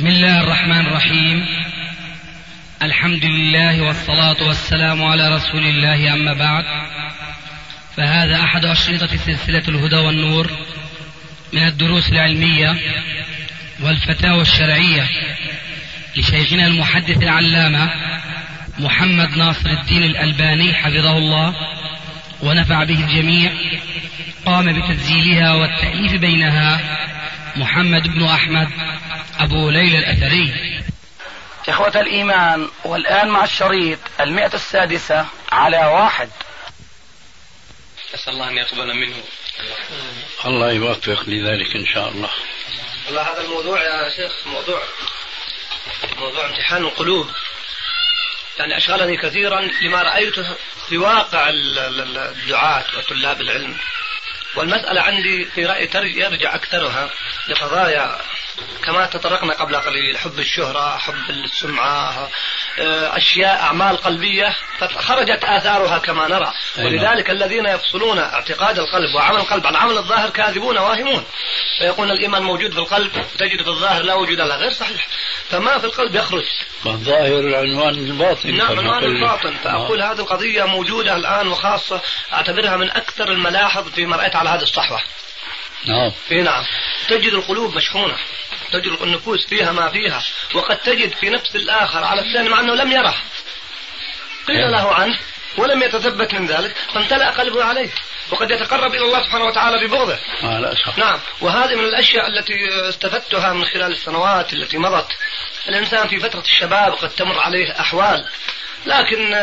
بسم الله الرحمن الرحيم. الحمد لله والصلاة والسلام على رسول الله، أما بعد، فهذا أحد أشرطة سلسلة الهدى والنور من الدروس العلمية والفتاوى الشرعية لشيخنا المحدث العلامة محمد ناصر الدين الألباني حفظه الله ونفع به الجميع. قام بتسجيلها والتأليف بينها محمد بن أحمد أبو ليلى الأثري. إخوة الإيمان، والآن مع الشريط 106 على 1. أسأل الله أن يقبل منه. الله يوفق لذلك إن شاء الله. والله هذا الموضوع يا شيخ موضوع امتحان القلوب، يعني أشغلني كثيرا لما رأيته في واقع الدعاة وطلاب العلم. والمسألة عندي في رأيي يرجع أكثرها لقضايا كما تطرقنا قبل قليل: حب الشهرة، حب السمعة، أشياء أعمال قلبية فخرجت آثارها كما نرى. ولذلك الذين يفصلون اعتقاد القلب وعمل القلب عن عمل الظاهر كاذبون واهمون، فيقول الإيمان موجود في القلب تجد في الظاهر لا وجود له، غير صحيح. فما في القلب يخرج، الظاهر عنوان الباطن. نعم، عنوان الباطن. فأقول هذه القضية موجودة الآن، وخاصة أعتبرها من أكثر الملاحظ فيما رأيت على هذه الصحوة. نعم، تجد القلوب مشحونة، تجد النفوس فيها ما فيها، وقد تجد في نفس الآخر على الثاني مع أنه لم يره، قيل له عنه ولم يتثبت من ذلك فامتلأ قلبه عليه، وقد يتقرب إلى الله سبحانه وتعالى ببغضه. نعم، وهذه من الأشياء التي استفدتها من خلال السنوات التي مضت. الإنسان في فترة الشباب قد تمر عليه أحوال، لكن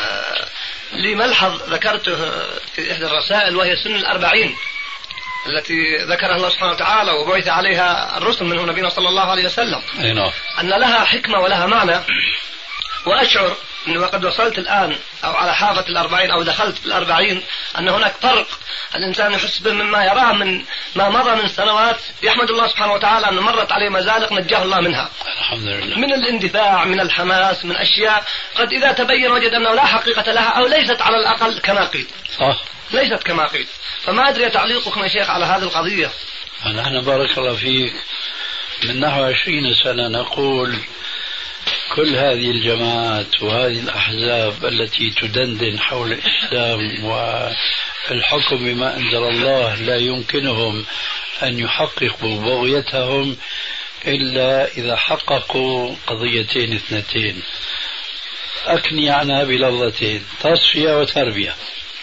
لملحظ ذكرته في إحدى الرسائل، وهي سن 40 التي ذكرها الله سبحانه وتعالى وبعث عليها الرسل منه نبينا صلى الله عليه وسلم، أن لها حكمة ولها معنى. وأشعر أني وقد وصلت الآن أو على حافة 40 أو دخلت في 40 أن هناك فرق الإنسان يحس به مما يراه من ما مضى من سنوات. يحمد الله سبحانه وتعالى أن مرت عليه مزالق نجاه الله منها، الحمد لله، من الاندفاع، من الحماس، من أشياء قد إذا تبين وجد أنه لا حقيقة لها، أو ليست على الأقل كما قيل، ليست كما قيل. فما أدري تعليقكم يا شيخ على هذه القضية. نحن بارك الله فيك من نحو 20 سنة نقول كل هذه الجماعات وهذه الأحزاب التي تدندن حول الإسلام والحكم بما أنزل الله لا يمكنهم أن يحققوا بغيتهم إلا إذا حققوا قضيتين اثنتين أكني عنها بلفظتين: تصفية وتربية.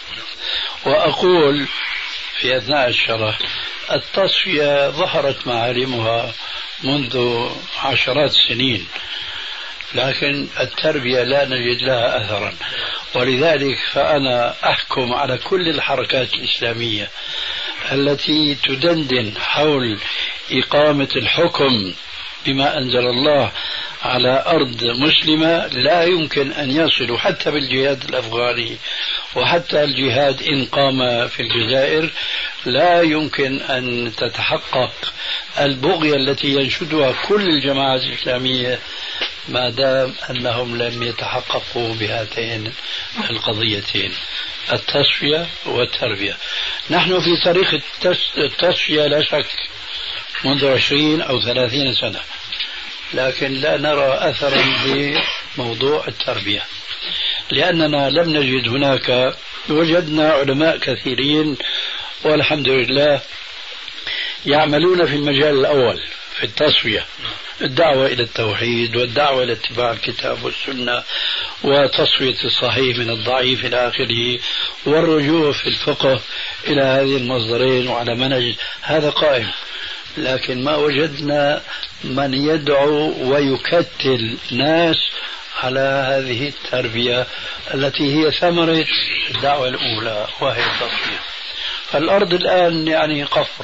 وأقول في أثناء الشرح: التصفية ظهرت معالمها منذ عشرات السنين، لكن التربية لا نجد لها أثرا. ولذلك فأنا أحكم على كل الحركات الإسلامية التي تدندن حول إقامة الحكم بما أنزل الله على أرض مسلمة لا يمكن أن يصلوا، حتى بالجهاد الأفغاني وحتى الجهاد إن قام في الجزائر لا يمكن أن تتحقق البغية التي ينشدها كل الجماعات الإسلامية ما دام أنهم لم يتحققوا بهاتين القضيتين: التصفية والتربية. نحن في طريق التصفية لا شك منذ 20 أو 30 سنة، لكن لا نرى أثرا بموضوع التربية، لأننا لم نجد هناك. وجدنا علماء كثيرين والحمد لله يعملون في المجال الأول في التصفية، الدعوة إلى التوحيد والدعوة إلى اتباع الكتاب والسنة وتصفية الصحيح من الضعيف إلى آخره، والرجوع في الفقه إلى هذه المصدرين وعلى منهج هذا قائم. لكن ما وجدنا من يدعو ويكتل ناس على هذه التربية التي هي ثمرة الدعوة الأولى وهي التصفية. فالأرض الآن يعني قفر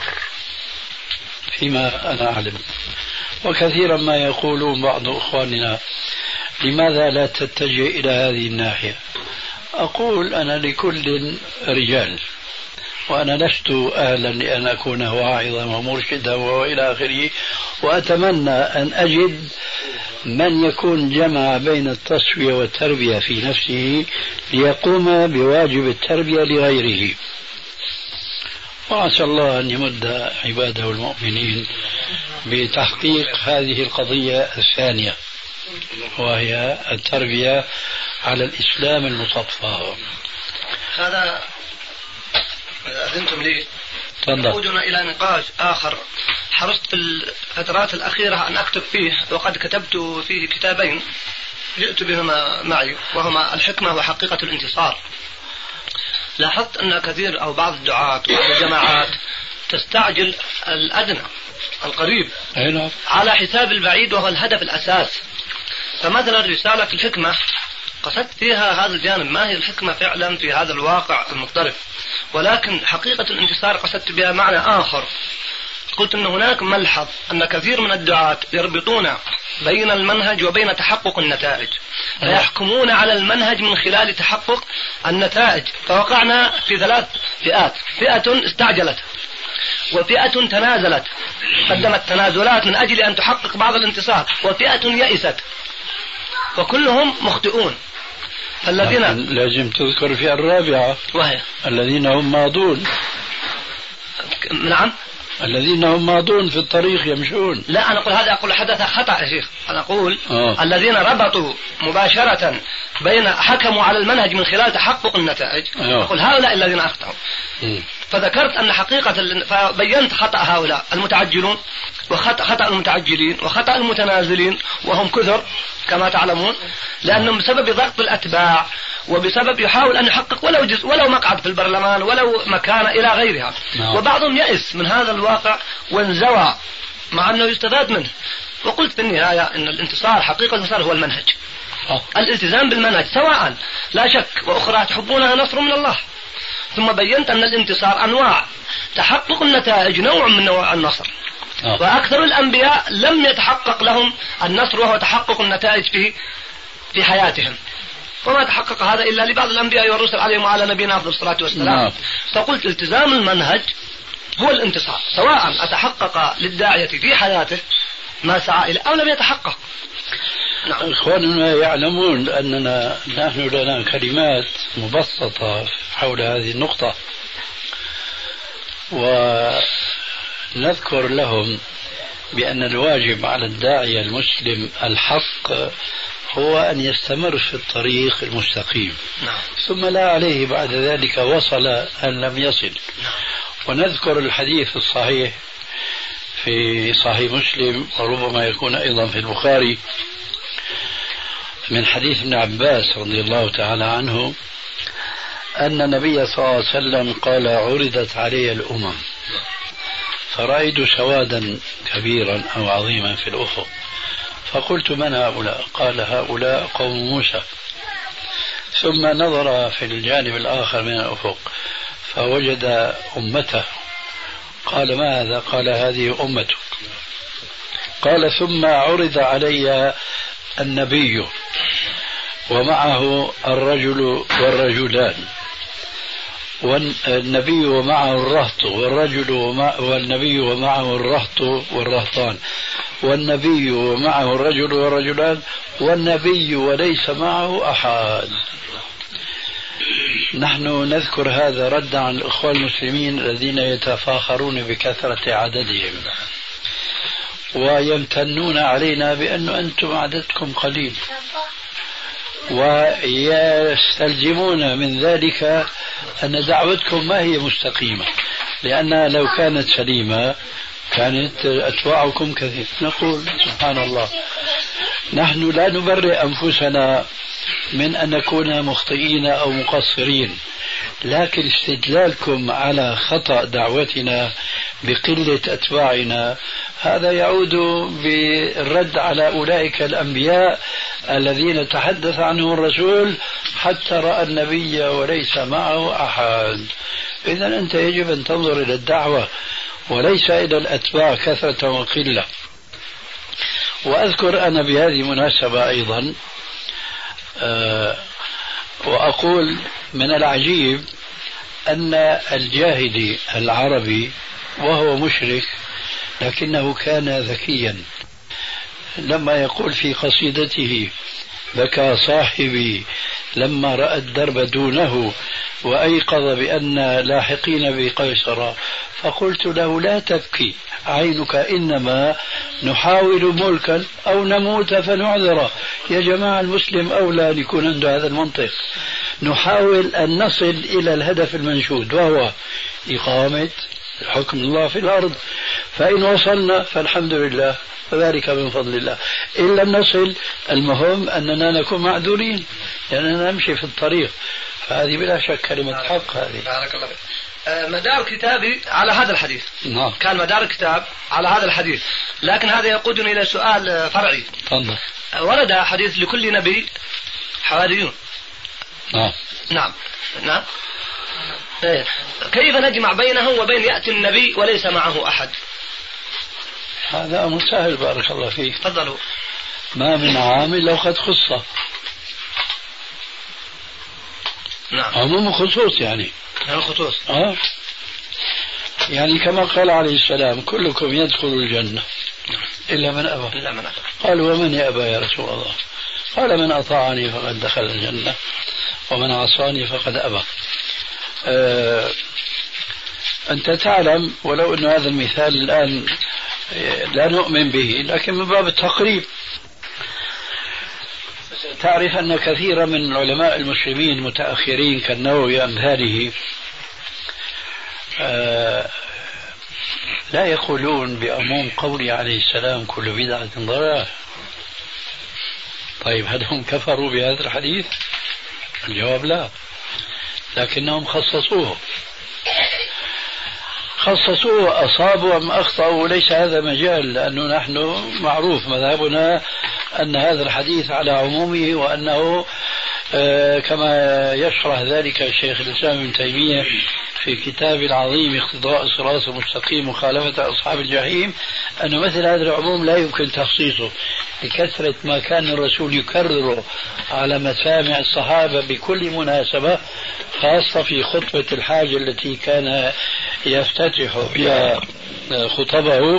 فيما أنا أعلم. وكثيرا ما يقولون بعض أخواننا: لماذا لا تتجه إلى هذه الناحية؟ أقول: أنا لكل رجال، وأنا لست أهلا لأن أكون واعظا ومرشدا وإلى آخره، وأتمنى أن أجد من يكون جمع بين التصفية والتربية في نفسه ليقوم بواجب التربية لغيره. وعسى الله أن يمد عباده المؤمنين بتحقيق هذه القضية الثانية، وهي التربية على الإسلام المصفى. هذا أذنتم لي تفضل. يقودنا إلى نقاش آخر حرصت في الفترات الأخيرة أن أكتب فيه، وقد كتبت فيه كتابين جئت بهما معي، وهما الحكمة وحقيقة الانتصار. لاحظت أن كثير أو بعض الدعاة والجماعات تستعجل الأدنى القريب على حساب البعيد، وهو الهدف الأساس. فمثلا رسالة الحكمة قصدت فيها هذا الجانب، ما هي الحكمة فعلا في هذا الواقع المضطرب، ولكن حقيقة الانتصار قصدت بها معنى آخر. قلت أن هناك ملحظ أن كثير من الدعاة يربطون بين المنهج وبين تحقق النتائج، فيحكمون على المنهج من خلال تحقق النتائج. فوقعنا في 3 فئات: فئة استعجلت، وفئة تنازلت قدمت تنازلات من أجل أن تحقق بعض الانتصار، وفئة يئست، وكلهم مخطئون. فالذين لازم تذكر الفئة الرابعة، وهي الذين هم ماضون. نعم، الذين هم ماضون في الطريق يمشون. لا، أنا أقول حدث خطأ يا شيخ. أنا أقول الذين ربطوا مباشرة بين حكموا على المنهج من خلال تحقق النتائج، أقول هؤلاء الذين أخطأوا. فذكرت أن فبينت خطأ هؤلاء المتعجلون، وخطأ المتعجلين، وخطأ المتنازلين، وهم كثر كما تعلمون، لأنهم بسبب ضغط الأتباع وبسبب يحاول أن يحقق ولو جزء، ولو مقعد في البرلمان، ولو مكانة إلى غيرها. وبعضهم يئس من هذا الواقع وانزوى مع أنه يستفاد منه. وقلت في النهاية أن الانتصار، حقيقة الانتصار هو المنهج، الالتزام بالمنهج سواء لا شك، وأخرى تحبونها نصر من الله. ثم بينت أن الانتصار أنواع، تحقق النتائج نوع من نوع النصر، وأكثر الأنبياء لم يتحقق لهم النصر وهو تحقق النتائج في حياتهم، وما تحقق هذا إلا لبعض الأنبياء والرسل عليهم وعلى نبينا أفضل الصلاة والسلام. فقلت التزام المنهج هو الانتصار، سواء أتحقق للداعية في حياته ما سعى إليه أو لم يتحقق. نعم. إخواننا يعلمون أننا نحن لنا كلمات مبسطة حول هذه النقطة، ونذكر لهم بأن الواجب على الداعية المسلم الحق هو أن يستمر في الطريق المستقيم، ثم لا عليه بعد ذلك وصل أن لم يصل. ونذكر الحديث الصحيح في صحيح مسلم، وربما يكون أيضا في البخاري، من حديث ابن عباس رضي الله تعالى عنه أن النبي صلى الله عليه وسلم قال: عرضت علي الأمم فرأيت سوادا كبيرا أو عظيما في الأفق، فقلت: من هؤلاء؟ قال: هؤلاء قوم موسى. ثم نظر في الجانب الآخر من الأفق فوجد أمته، قال: ما هذا؟ قال: هذه أمتك. قال: ثم عرض علي النبي ومعه الرجل والرجلان، والنبي ومعه الرهط، والنبي ومعه الرهط والرهطان، والنبي ومعه الرجل والرجلان، والنبي وليس معه أحد. نحن نذكر هذا ردا عن الإخوان المسلمين الذين يتفاخرون بكثرة عددهم ويمتنون علينا بأن أنتم عددكم قليل، ويستلزمون من ذلك أن دعوتكم ما هي مستقيمة، لأنها لو كانت سليمة كانت أتباعكم كثير. نقول سبحان الله، نحن لا نبرئ أنفسنا من أن نكون مخطئين أو مقصرين، لكن استدلالكم على خطأ دعوتنا بقلة أتباعنا هذا يعود بالرد على أولئك الأنبياء الذين تحدث عنهم الرسول حتى رأى النبي وليس معه أحد. إذن أنت يجب أن تنظر إلى الدعوة وليس إلى الأتباع كثرة وقلة. وأذكر أنا بهذه المناسبة أيضا وأقول من العجيب أن الجاهلي العربي وهو مشرك لكنه كان ذكيا، لما يقول في قصيدته: بكى صاحبي لما رأى الدرب دونه وأيقظ بأن لاحقين بقيصر، فقلت له: لا تبكي، عينك إنما نحاول ملكا أو نموت فنعذر. يا جماعة المسلم أولى أن يكون عنده هذا المنطق. نحاول أن نصل إلى الهدف المنشود وهو إقامة حكم الله في الأرض، فإن وصلنا فالحمد لله وذلك من فضل الله، إن لم نصل المهم أننا نكون معذورين لأننا نمشي في الطريق. فهذه بلا شك كلمة حق هذه. بارك الله فيك. مدار كتابي على هذا الحديث. نعم. كان مدار الكتاب على هذا الحديث، لكن هذا يقودني إلى سؤال فرعي. تفضل. ورد حديث لكل نبي حواريون. نعم. نعم. نعم. كيف نجمع بينه وبين يأتي النبي وليس معه أحد؟ هذا أمر سهل بارك الله فيك. تفضلوا. ما من عامل لو قد خصه. نعم. عموم خصوص يعني. الخصوص. يعني كما قال عليه السلام كلكم يدخل الجنة إلا من أبى. إلا من أبى. قالوا ومن يأبى يا رسول الله؟ قال من أطاعني فقد دخل الجنة ومن عصاني فقد أبى. أنت تعلم ولو أن هذا المثال الآن لا نؤمن به لكن من باب التقريب، تعرف أن كثيرا من العلماء المسلمين المتأخرين كالنووي أمثاله لا يقولون بعموم قوله عليه السلام كل بدعة ضلالة. طيب هل هم كفروا بهذا الحديث؟ الجواب لا، لكنهم خصصوه. أصابوا أم أخطأوا ليس هذا مجال، لأنه نحن معروف مذهبنا أن هذا الحديث على عمومه، وأنه كما يشرح ذلك الشيخ الإسلام ابن تيمية في كتاب العظيم اقتضاء الصراط المستقيم مخالفة أصحاب الجحيم، أن مثل هذا العموم لا يمكن تخصيصه لكثرة ما كان الرسول يكرره على مسامع الصحابة بكل مناسبة، خاصة في خطبة الحاجة التي كان يفتتح بها خطبه.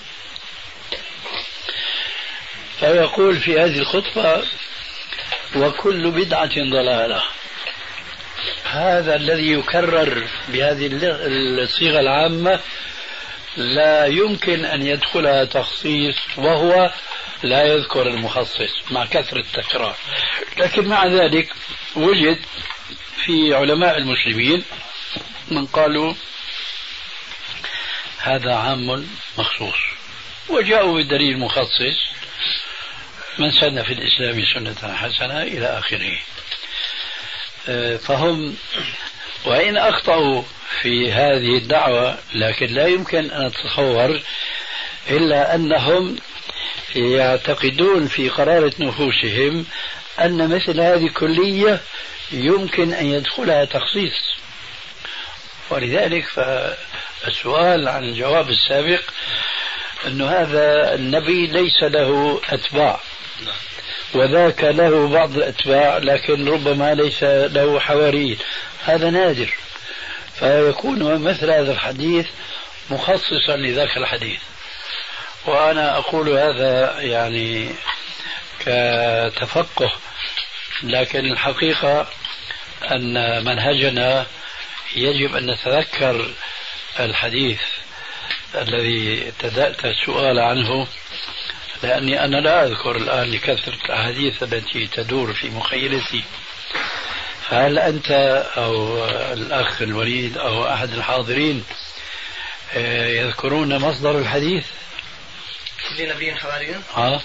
فيقول في هذه الخطبة وكل بدعة ضلالة. هذا الذي يكرر بهذه الصيغة العامة لا يمكن أن يدخلها تخصيص، وهو لا يذكر المخصص مع كثرة التكرار. لكن مع ذلك وجد في علماء المسلمين من قالوا هذا عام مخصوص، وجاءوا بالدليل مخصص من سن في الإسلام سنة حسنة إلى آخره. فهم وإن أخطأوا في هذه الدعوة لكن لا يمكن أن نتصور إلا أنهم يعتقدون في قرارة نفوسهم أن مثل هذه كلية يمكن أن يدخلها تخصيص. ولذلك فالسؤال عن الجواب السابق أن هذا النبي ليس له أتباع، وذاك له بعض الأتباع لكن ربما ليس له حواريين، هذا نادر، فيكون مثل هذا الحديث مخصصا لذاك الحديث. وأنا أقول هذا يعني كتفقه، لكن الحقيقة أن منهجنا يجب أن نتذكر الحديث الذي ابتدأت السؤال عنه، لأني أنا لا أذكر الآن لكثرة الأحاديث التي تدور في مخيلتي. فهل أنت أو الأخ الوليد أو أحد الحاضرين يذكرون مصدر الحديث؟ لنبي حواريين؟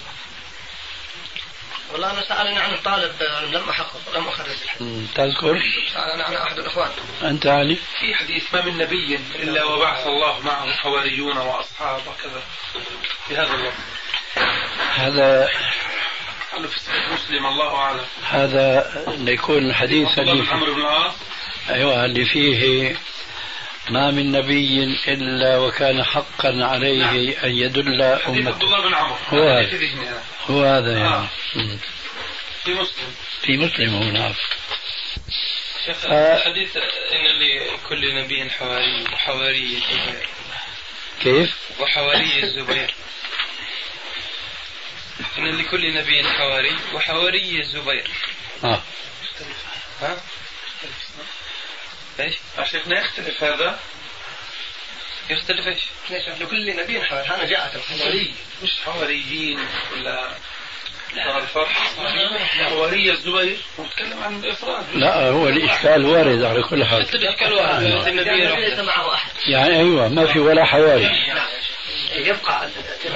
والله أنا سألني عن الطالب لم أحقق لم أخرج الحديث. تذكر؟ سألني عن أحد الأخوان. أنت علي؟ في حديث ما من نبي إلا وبعث الله معه حواريون وأصحاب وكذا بهذا اللفظ. هذا في مسلم الله أعلم. هذا يكون الحديث اللي أيوة اللي فيه ما من نبي إلا وكان حقا عليه أن يدل أمته. عبد الله بن عمرو هو هذا يعني. في مسلم هو. نعم. حديث إن لكل نبي حواري وحواري الزبير. كيف؟ وحواري الزبير. إن لكل نبي حواري وحواري الزبير. ها؟ ايش؟ شيخنا يختلف هذا؟ يختلف ايش؟ لكل نبي حواري. هنا جاءت الحواري مش حواريين ولا الفرق. حواري الزبير نتكلم عن الافراد. لا هو الاشكال وارد على كل حال. الاشكال وارد. ليس معه احد. يعني ايوه ما في ولا حواري. يبقى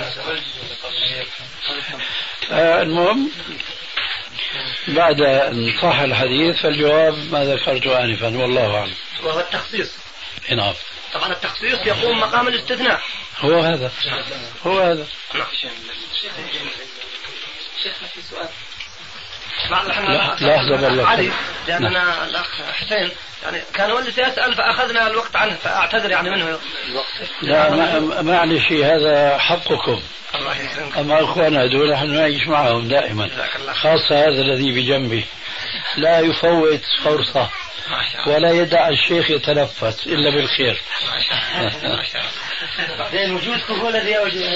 المهم بعد ان صح الحديث فالجواب ما ذكرت انفا والله اعلم. وهو التخصيص. نعم. طبعا التخصيص يقوم مقام الاستثناء. هو هذا. شيخنا في سؤال. لحظة بلغت علي لأننا الأخ حسين يعني كان ولد يسأل فأخذنا الوقت عنه فأعتذر يعني منه الوقت. لا معلش هذا حقكم. الله يسلمك. أما أخوانا هذول نحن نعيش معهم دائما خاصة هذا الذي بجنبي لا يفوت فرصة ولا يدع الشيخ يتنفس إلا بالخير. بعدين وجودكم هو الذي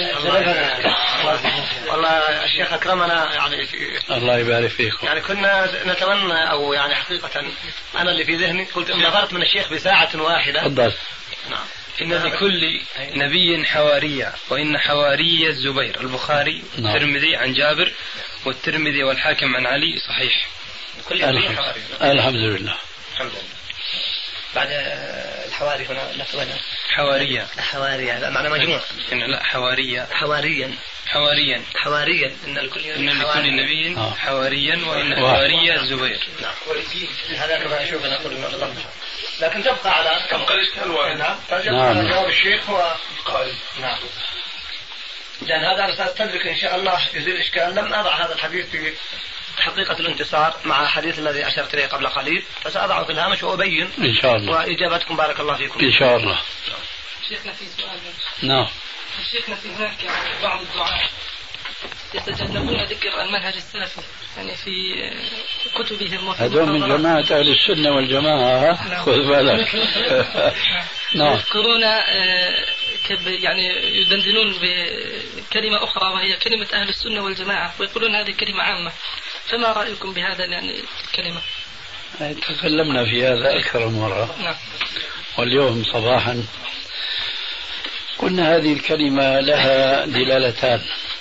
والله الشيخ أكرمنا يعني الله يبارك فيكم. يعني كنا نتمنى أو يعني حقيقة أنا اللي في ذهني قلت إن نظرت من الشيخ بساعة واحدة. تفضل. نعم. إن لكل نبي حواريا وإن حواري الزبير. البخاري والترمذي عن جابر والترمذي والحاكم عن علي صحيح. كل نبي حواري. الحمد لله. الحمد لله. بعد الحواري هنا لا حواريا. حواريا لا معنى مجموع. لا حواريا. حواريا إن لكل نبي حواريا وإن حواري الزبير. نعم. هذا كما أشوف أنا أقول لكن تبقى على الإشكال واحد. نعم. جواب الشيخ هو قائل. نعم. لأن هذا أنا سأستدرك إن شاء الله يزيل الإشكال. لم أضع هذا الحديث في حقيقة الانتصار مع الحديث الذي أشرت إليه قبل قليل فسأضعه في الهامش وأبين إن شاء الله وإجابتكم بارك الله فيكم إن شاء الله. شيخنا في سؤال. نعم. شيخنا في هناك بعض الدعاة يتجنبون ذكر المنهج السلفي يعني في كتبهم هذول من جماعة أهل السنة والجماعة. خذ بالك. نعم. يذكرون يعني يدندنون بكلمة أخرى وهي كلمة أهل السنة والجماعة ويقولون هذه كلمة عامة. فما رأيكم بهذا يعني الكلمة؟ تكلمنا في هذا أكثر من مرة. نعم. واليوم صباحا قلنا هذه الكلمة لها دلالتان.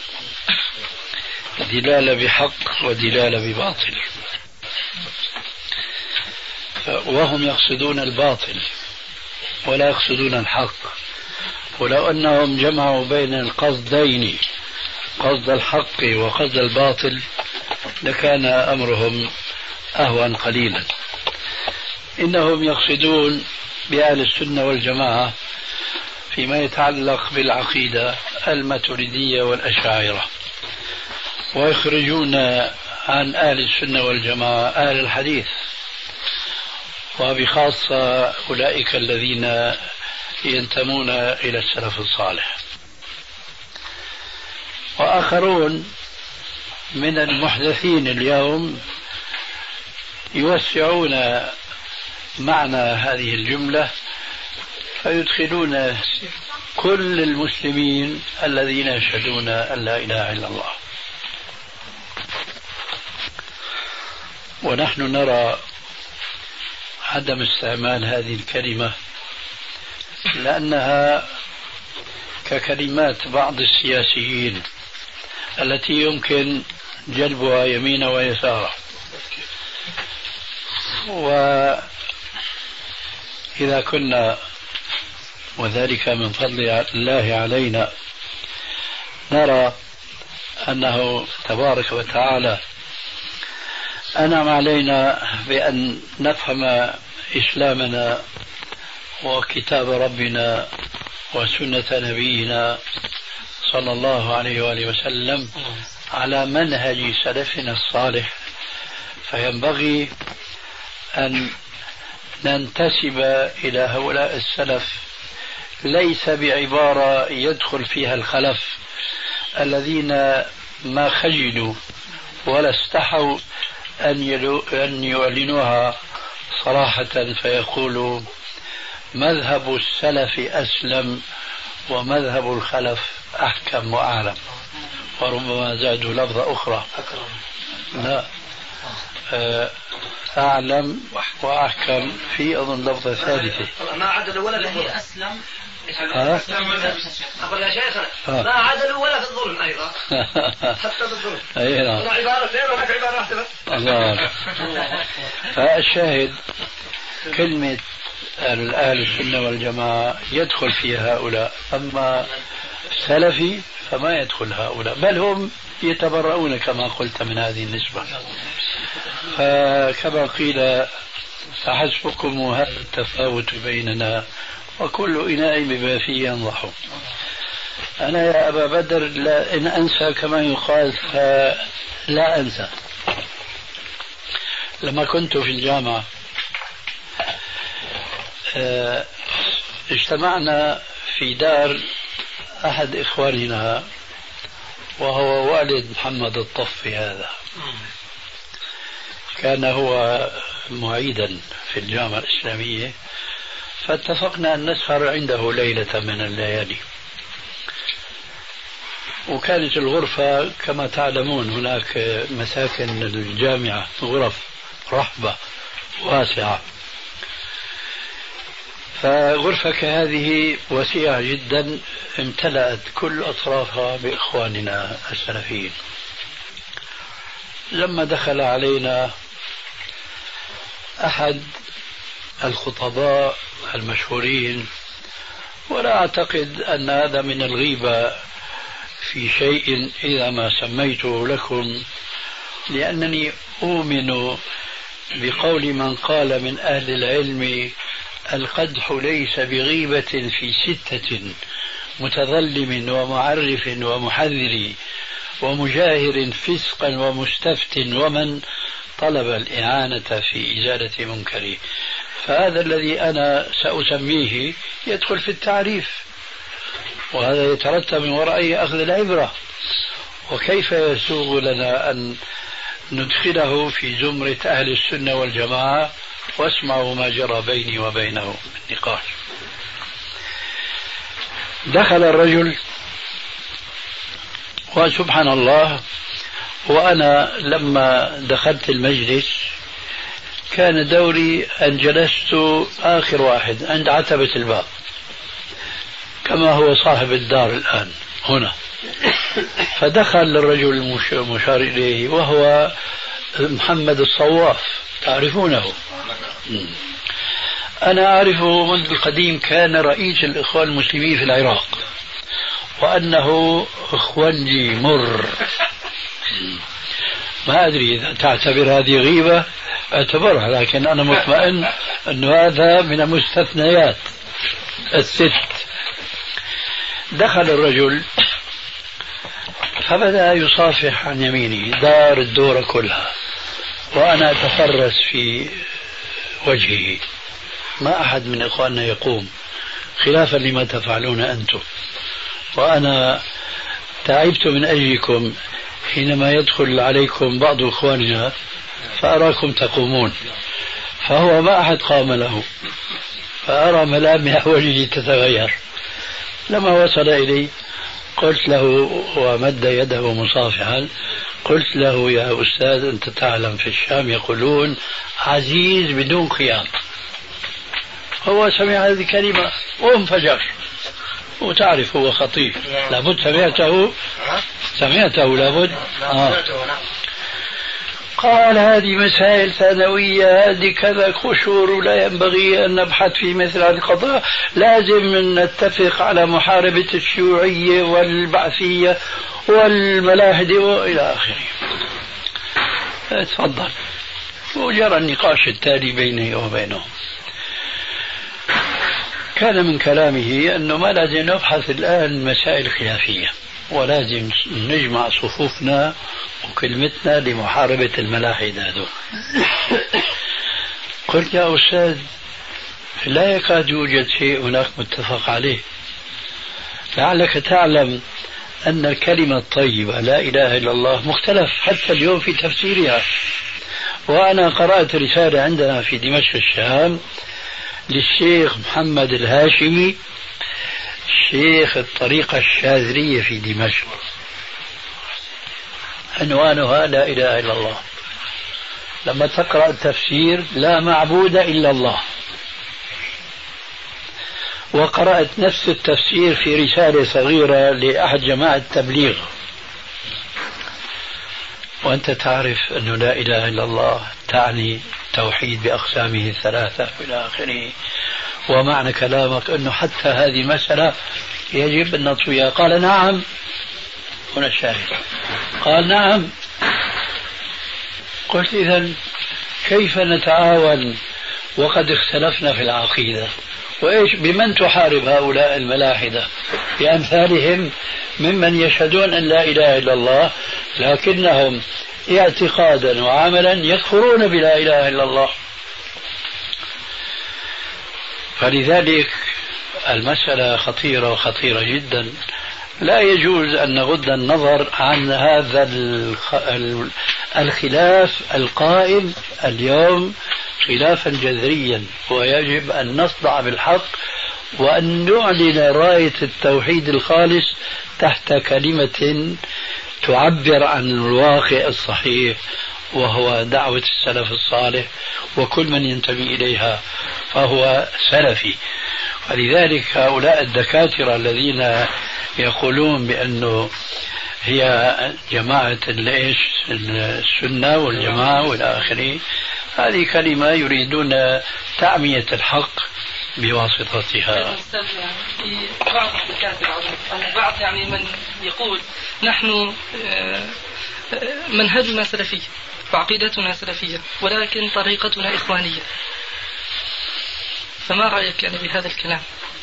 دلالة بحق ودلالة بباطل وهم يقصدون الباطل ولا يقصدون الحق. ولو أنهم جمعوا بين القصدين قصد الحق وقصد الباطل لكان أمرهم أهون قليلا. إنهم يقصدون بأهل السنة والجماعة فيما يتعلق بالعقيدة الماتريدية والأشاعرة ويخرجون عن أهل السنة والجماعة أهل الحديث وبخاصة أولئك الذين ينتمون إلى السلف الصالح. وآخرون من المحدثين اليوم يوسعون معنى هذه الجملة فيدخلون كل المسلمين الذين يشهدون أن لا إله إلا الله. ونحن نرى عدم استعمال هذه الكلمة لأنها ككلمات بعض السياسيين التي يمكن جلبها يمينا ويسارا. وإذا كنا وذلك من فضل الله علينا نرى أنه تبارك وتعالى أنعم علينا بأن نفهم إسلامنا وكتاب ربنا وسنة نبينا صلى الله عليه وآله وسلم على منهج سلفنا الصالح. فينبغي أن ننتسب إلى هؤلاء السلف ليس بعبارة يدخل فيها الخلف الذين ما خجلوا ولا استحوا أن يعلنوها صراحة فيقولوا مذهب السلف أسلم ومذهب الخلف أحكم وأعلم. وربما زادوا لفظة أخرى لا أعلم وأحكم في أظن لفظة ثالثة ما عدل ولا هي أسلم أقول يا شيخنا ما عدلوا ولا في الظلم أيضا حتى في الظلم. هنا عبارتين وهناك عبارة واحدة بس. الله. فالشاهد كلمة أهل السنة والجماعة يدخل فيها هؤلاء، أما السلفي فما يدخل هؤلاء، بل هم يتبرؤون كما قلت من هذه النسبة. فكما قيل فحسبكم هذا التفاوت بيننا وكل إناء بما فيه ينضح. أنا يا أبا بدر لا إن أنسى كما يقال فلا أنسى. لما كنت في الجامعة اجتمعنا في دار أحد إخواننا وهو والد محمد الطفي، هذا كان هو معيدا في الجامعة الإسلامية، فاتفقنا أن نسهر عنده ليلة من الليالي. وكانت الغرفة كما تعلمون هناك مساكن الجامعة غرف رحبة واسعة، فغرفة كهذه وسيعة جدا امتلأت كل أطرافها بإخواننا السلفيين. لما دخل علينا أحد الخطباء المشهورين، ولا أعتقد أن هذا من الغيبة في شيء إذا ما سميته لكم، لأنني أؤمن بقول من قال من أهل العلم القدح ليس بغيبة في 6 متظلم ومعرف ومحذر ومجاهر فسقا ومستفت ومن طلب الإعانة في إزالة منكره. فهذا الذي أنا سأسميه يدخل في التعريف، وهذا يترتب من وراءه أخذ العبرة. وكيف يسوغ لنا أن ندخله في زمرة أهل السنة والجماعة؟ واسمعوا ما جرى بيني وبينه من نقاش. دخل الرجل وسبحان الله، وأنا لما دخلت المجلس كان دوري أن جلست آخر واحد عند عتبة الباب كما هو صاحب الدار الآن هنا. فدخل الرجل المشار إليه وهو محمد الصواف، تعرفونه. أنا أعرفه منذ القديم، كان رئيس الإخوان المسلمين في العراق، وأنه إخوانجي مر. ما أدري إذا تعتبر هذه غيبة اعتبرها، لكن أنا مطمئن أن هذا من المستثنيات ال6. دخل الرجل فبدأ يصافح عن يميني، دار الدورة كلها، وأنا أتفرس في وجهه. ما أحد من إخواننا يقوم، خلافا لما تفعلون أنتم. وأنا تعبت من أجلكم حينما يدخل عليكم بعض إخواننا فأراكم تقومون، فهو ما أحد قام له، فأرى ملامح وجهي تتغير. لما وصل إلي قلت له ومد يده مصافحا، قلت له يا أستاذ أنت تعلم في الشام يقولون عزيز بدون خيار. هو سمع هذه الكلمة وانفجر، وتعرف هو خطيب لابد سمعته لابد. قال هذه مسائل ثانوية، هذه كذا قشور، ولا ينبغي أن نبحث في مثل هذه القضايا، لازم نتفق على محاربة الشيوعية والبعثية والملاحدة وإلى آخره. تفضل. وجرى النقاش التالي بيني وبينه. كان من كلامه أنه ما لازم نبحث الآن مسائل خلافية، ولازم نجمع صفوفنا وكلمتنا لمحاربة الملاحدة هذول. قلت يا أستاذ لا يكاد يوجد شيء هناك متفق عليه. لعلك تعلم أن الكلمة الطيبة لا إله إلا الله مختلف حتى اليوم في تفسيرها. وأنا قرأت رسالة عندنا في دمشق الشام للشيخ محمد الهاشمي، شيخ الطريقة الشاذلية في دمشق، عنوانها لا إله إلا الله. لما تقرأ التفسير لا معبود إلا الله. وقرأت نفس التفسير في رسالة صغيرة لأحد جماعة التبليغ. وأنت تعرف أنه لا إله إلا الله تعني توحيد بأقسامه الثلاثة إلى آخره، ومعنى كلامك أنه حتى هذه مسألة يجب أن نطويها. قال نعم، هنا الشاهد، قال نعم. قلت إذن كيف نتعاون وقد اختلفنا في العقيدة؟ وإيش بمن تحارب هؤلاء الملاحدة بأمثالهم ممن يشهدون أن لا إله إلا الله لكنهم اعتقادا وعملا يكفرون بلا إله إلا الله. فلذلك المسألة خطيرة وخطيرة جدا، لا يجوز أن نغض النظر عن هذا الخلاف القائم اليوم خلافا جذريا، ويجب أن نصدع بالحق وأن نعلن راية التوحيد الخالص تحت كلمة تعبر عن الواقع الصحيح، وهو دعوة السلف الصالح، وكل من ينتمي إليها فهو سلفي. ولذلك هؤلاء الدكاترة الذين يقولون بأنه هي جماعة السنة والجماعة والى آخره، هذه كلمة يريدون تعمية الحق بواسطتها. في بعض الدكاترة أو بعض من يقول نحن منهجنا سلفي وعقيدتنا سلفية ولكن طريقتنا إخوانية، فما رأيك بهذا الكلام؟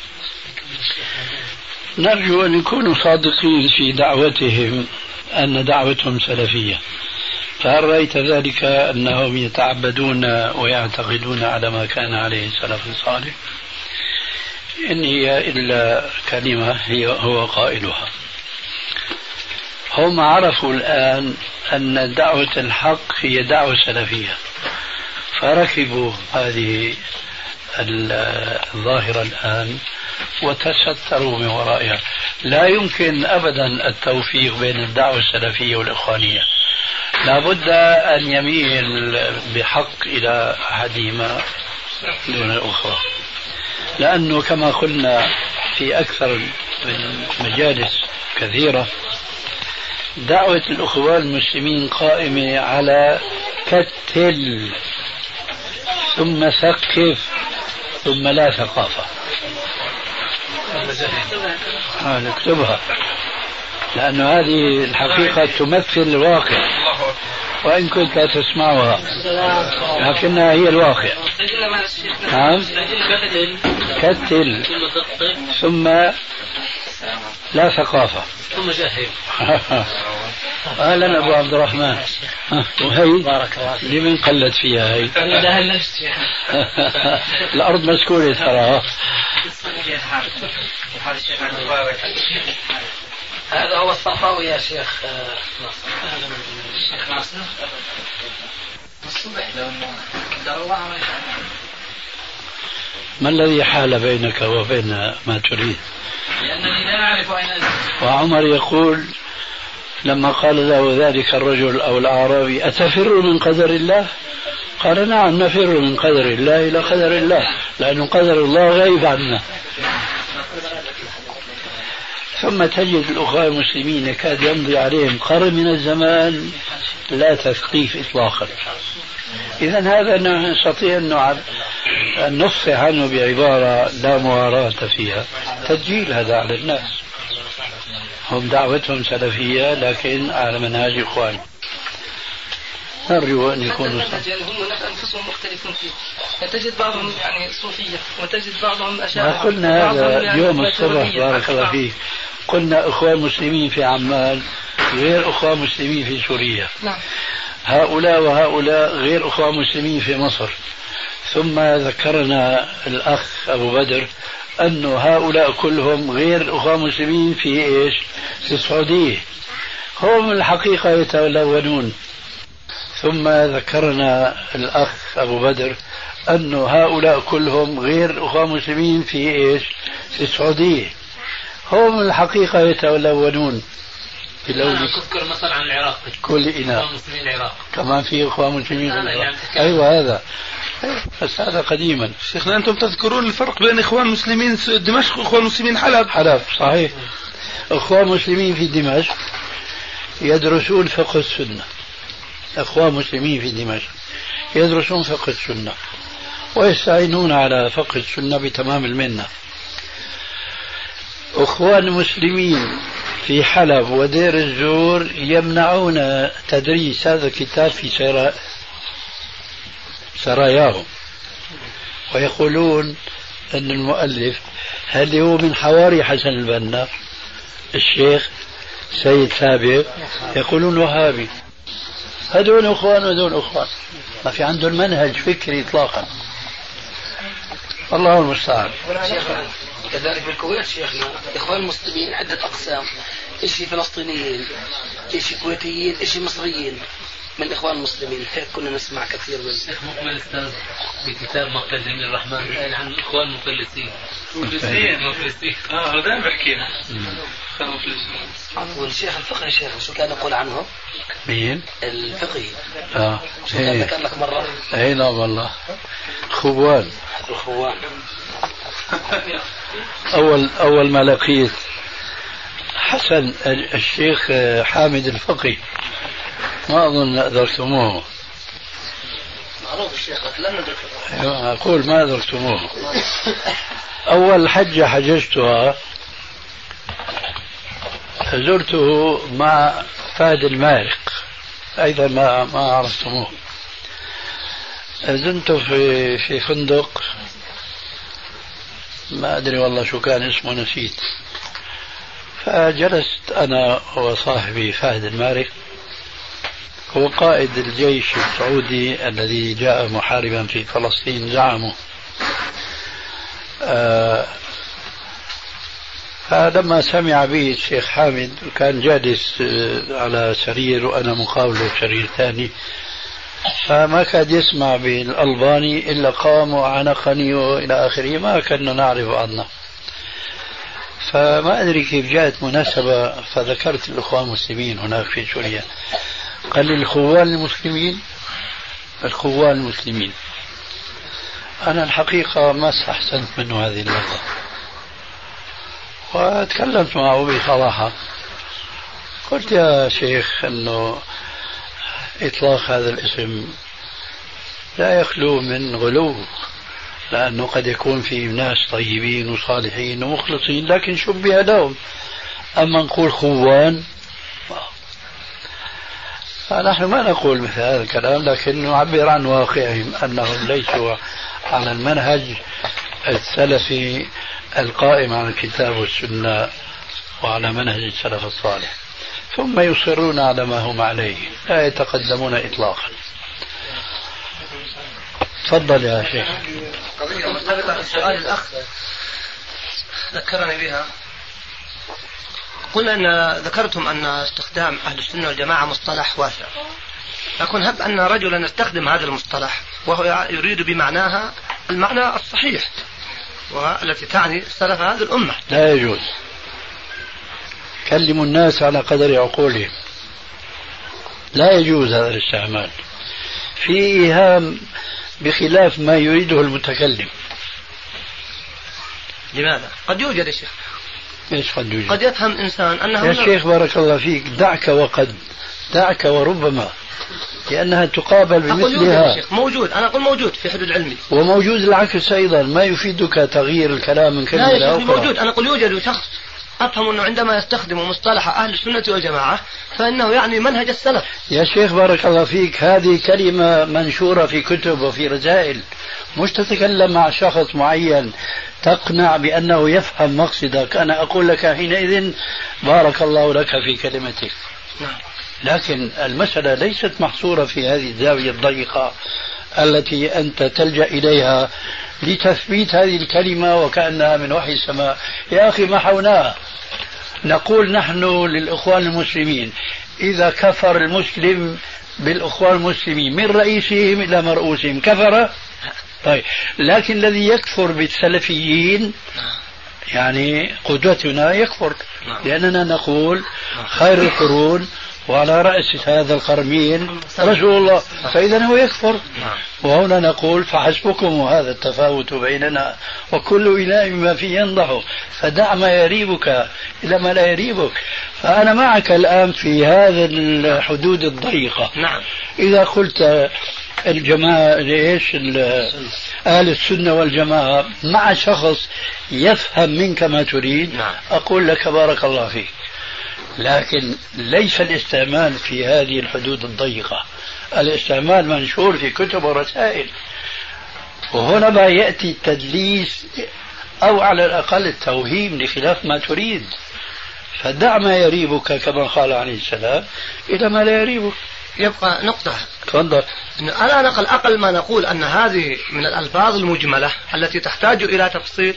نرجو أن يكونوا صادقين في دعوتهم أن دعوتهم سلفية. فهل رأيت ذلك أنهم يتعبدون ويعتقدون على ما كان عليه السلف الصالح؟ إن هي إلا كلمة هو قائلها. هم عرفوا الآن أن دعوة الحق هي دعوة سلفية، فركبوا هذه الظاهرة الآن وتستروا من ورائها. لا يمكن أبدا التوفيق بين الدعوة السلفية والإخوانية، لا بد أن يميل بحق إلى أحدهما دون الأخرى، لأنه كما قلنا في أكثر من مجالس كثيرة دعوة الأخوة المسلمين قائمة على كتل ثم ثقف ثم لا ثقافة. نكتبها لأن هذه الحقيقة تمثل الواقع وإن كنت لا تسمعها لكنها هي الواقع. نعم، كتل ثم لا ثقافة ثم جاهل. أهلا أبو عبد الرحمن. وهي لمن قلت فيها هي؟ الأرض مسكونة ترى. هذا هو الصفاوي يا شيخ ناصر. الصبح ما الذي حال بينك وبين ما تريد؟ لأنني لا أعرف أين أذهب. وعمر يقول لما قال له ذلك الرجل أو الأعرابي أتفر من قدر الله؟ قال نعم نفر من قدر الله إلى قدر الله، لأن قدر الله غيب عنا. ثم تجد الأخوة المسلمين يكاد يمضي عليهم قرن من الزمان لا تثقيف إطلاقا. إذن هذا نستطيع أن نفصح عنه بعبارة لا مواراة فيها، تسجيل هذا على الناس. هم دعوتهم سلفية لكن على منهاج إخوان. نرجو أن يكونوا هم أنفسهم مختلفون فيه، تجد بعضهم صوفية وتجد بعضهم أشاعرة. ما قلنا هذا يوم الصبح بارك الله فيك، قلنا إخوان مسلمين في عمان غير إخوان مسلمين في سوريا. نعم. هؤلاء وهؤلاء غير إخوان مسلمين في مصر. ثم ذكرنا الأخ أبو بدر أن هؤلاء كلهم غير أخوان مسلمين في إيش؟ في السعودية. هم الحقيقة يتلونون. ثم ذكرنا الأخ أبو بدر أن هؤلاء كلهم غير أخوان مسلمين في إيش؟ في السعودية. هم الحقيقة يتلونون. تذكر مثلا عن العراق كل إناء كمان في إخوان مسلمين. أيوة هذا بس هذا قديما. شيخنا أنتم تذكرون الفرق بين إخوان مسلمين دمشق وإخوان مسلمين حلب صحيح. إخوان مسلمين في دمشق يدرسون فقه السنة. إخوان مسلمين في دمشق يدرسون فقه السنة ويستعينون على فقه السنة بتمام المنة. أخوان مسلمين في حلب ودير الزور يمنعون تدريس هذا الكتاب في سراياهم، ويقولون أن المؤلف هل هو من حواري حسن البنا الشيخ سيد سابق، يقولون وهابي. هذول أخوان وهذول أخوان، ما في عندهم منهج فكري إطلاقا. الله المستعان. كذلك بالكويت شيخنا إخوان المسلمين عدة أقسام، إشي فلسطينيين، إشي كويتيين، إشي مصريين من الإخوان المسلمين. هيك كنا نسمع كثير من الشيخ مكمل أستاذ بكتاب مقتل جميل الرحمن قال عن الإخوان المفلسين. مفلسين هذا بحكينا. والشيخ الفقهي شيخ شو كان يقول عنهم؟ مين؟ الفقهي. شو كان ذكر لك مرة؟ اي نعم والله. الخوان. أول ما لقيت حسن الشيخ حامد الفقي، ما أظن أدركتموه. معروف الشيخ لن ندركه. أقول ما أدركتموه. أول حجة حججتها زرته مع فهد المارق، أيضا ما عرفتموه. زنت في فندق ما أدري والله شو كان اسمه نسيت. فجلست أنا وصاحبي فهد المارق، هو قائد الجيش السعودي الذي جاء محاربا في فلسطين زعمه. فلما سمع بي الشيخ حامد كان جالس على سرير وأنا مقابله بسرير ثاني، فما كاد يسمع بالألباني إلا قام وعنقني وإلى آخره، ما كنا نعرف عنه. فما أدري كيف جاءت مناسبة فذكرت الأخوان المسلمين هناك في سوريا. قال لي الخوان المسلمين. الخوان المسلمين. أنا الحقيقة ما استحسنت منه هذه اللغة، وتكلمت معه بصراحة. قلت يا شيخ أنه إطلاق هذا الاسم لا يخلو من غلو، لأنه قد يكون في ناس طيبين وصالحين ومخلصين لكن شبه لهم. أما نقول خوان، فنحن ما نقول مثل هذا الكلام، لكن نعبر عن واقعهم أنهم ليسوا على المنهج السلفي القائم على الكتاب والسنة وعلى منهج السلف الصالح، ثم يصرون على ما هم عليه، لا يتقدمون إطلاقا. تفضل يا شيخ. قضية مرتبطة بسؤال الأخ ذكرني بها. قلنا أن ذكرتم أن استخدام أهل السنة والجماعة مصطلح واسع، لكن هب أن رجلا يستخدم هذا المصطلح وهو يريد بمعناها المعنى الصحيح والتي تعني سلف هذه الأمة. لا يجوز. كلموا الناس على قدر عقولهم، لا يجوز هذا الاستعمال، في إيهام بخلاف ما يريده المتكلم. لماذا؟ قد يوجد يا شيخ. ايش قد يوجد؟ قد يفهم إنسان أنه يا شيخ بارك الله فيك، دعك وقد، دعك وربما، لأنها تقابل بمثلها. موجود، أنا أقول موجود في حدود علمي، وموجود العكس أيضا، ما يفيدك تغيير الكلام من كلمة لا يا شيخ أخرى. موجود، أنا أقول يوجد شخص أفهم أنه عندما يستخدم مصطلح أهل السنة والجماعة فإنه يعني منهج السلف. يا شيخ بارك الله فيك، هذه كلمة منشورة في كتب وفي رسائل، مش تتكلم مع شخص معين تقنع بأنه يفهم مقصدك. أنا أقول لك حينئذ بارك الله لك في كلمتك. لكن المسألة ليست محصورة في هذه الزاوية الضيقة التي أنت تلجأ إليها لتثبيت هذه الكلمة وكأنها من وحي السماء. يا أخي محوناها. نقول نحن للإخوان المسلمين إذا كفر المسلم بالإخوان المسلمين من رئيسهم إلى مرؤوسهم كفر. طيب، لكن الذي يكفر بالسلفيين يعني قدوتنا يكفر، لأننا نقول خير القرون وعلى رأس هذا القرمين رسول الله، فإذا هو يكفر. وهنا نقول فحسبكم هذا التفاوت بيننا وكل إله بما فيه ينضح، فدع ما يريبك إلى ما لا يريبك. فأنا معك الآن في هذا الحدود الضيقة. نعم. إذا قلت الجماعة ليش أهل السنة والجماعة مع شخص يفهم منك ما تريد، أقول لك بارك الله فيك، لكن ليس الاستعمال في هذه الحدود الضيقة. الاستعمال منشور في كتب ورسائل، وهنا ما يأتي التدليس أو على الأقل التوهيم لخلاف ما تريد. فدع ما يريبك كما قال عليه السلام إلى ما لا يريبك. يبقى نقطة. تفضل. أنا أقل ما نقول أن هذه من الألفاظ المجملة التي تحتاج إلى تفصيل.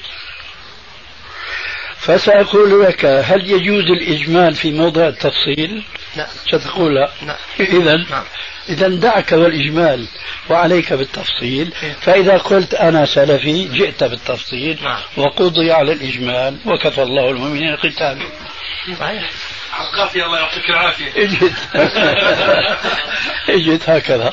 فسأقول لك هل يجوز الإجمال في موضع التفصيل؟ لا. ستقول لا. إذا دعك والإجمال وعليك بالتفصيل. فإذا قلت أنا سلفي جئت بالتفصيل وقضي على الإجمال وكفى الله المؤمنين القتال. عقافي الله يعطيك العافية. اجت هكذا.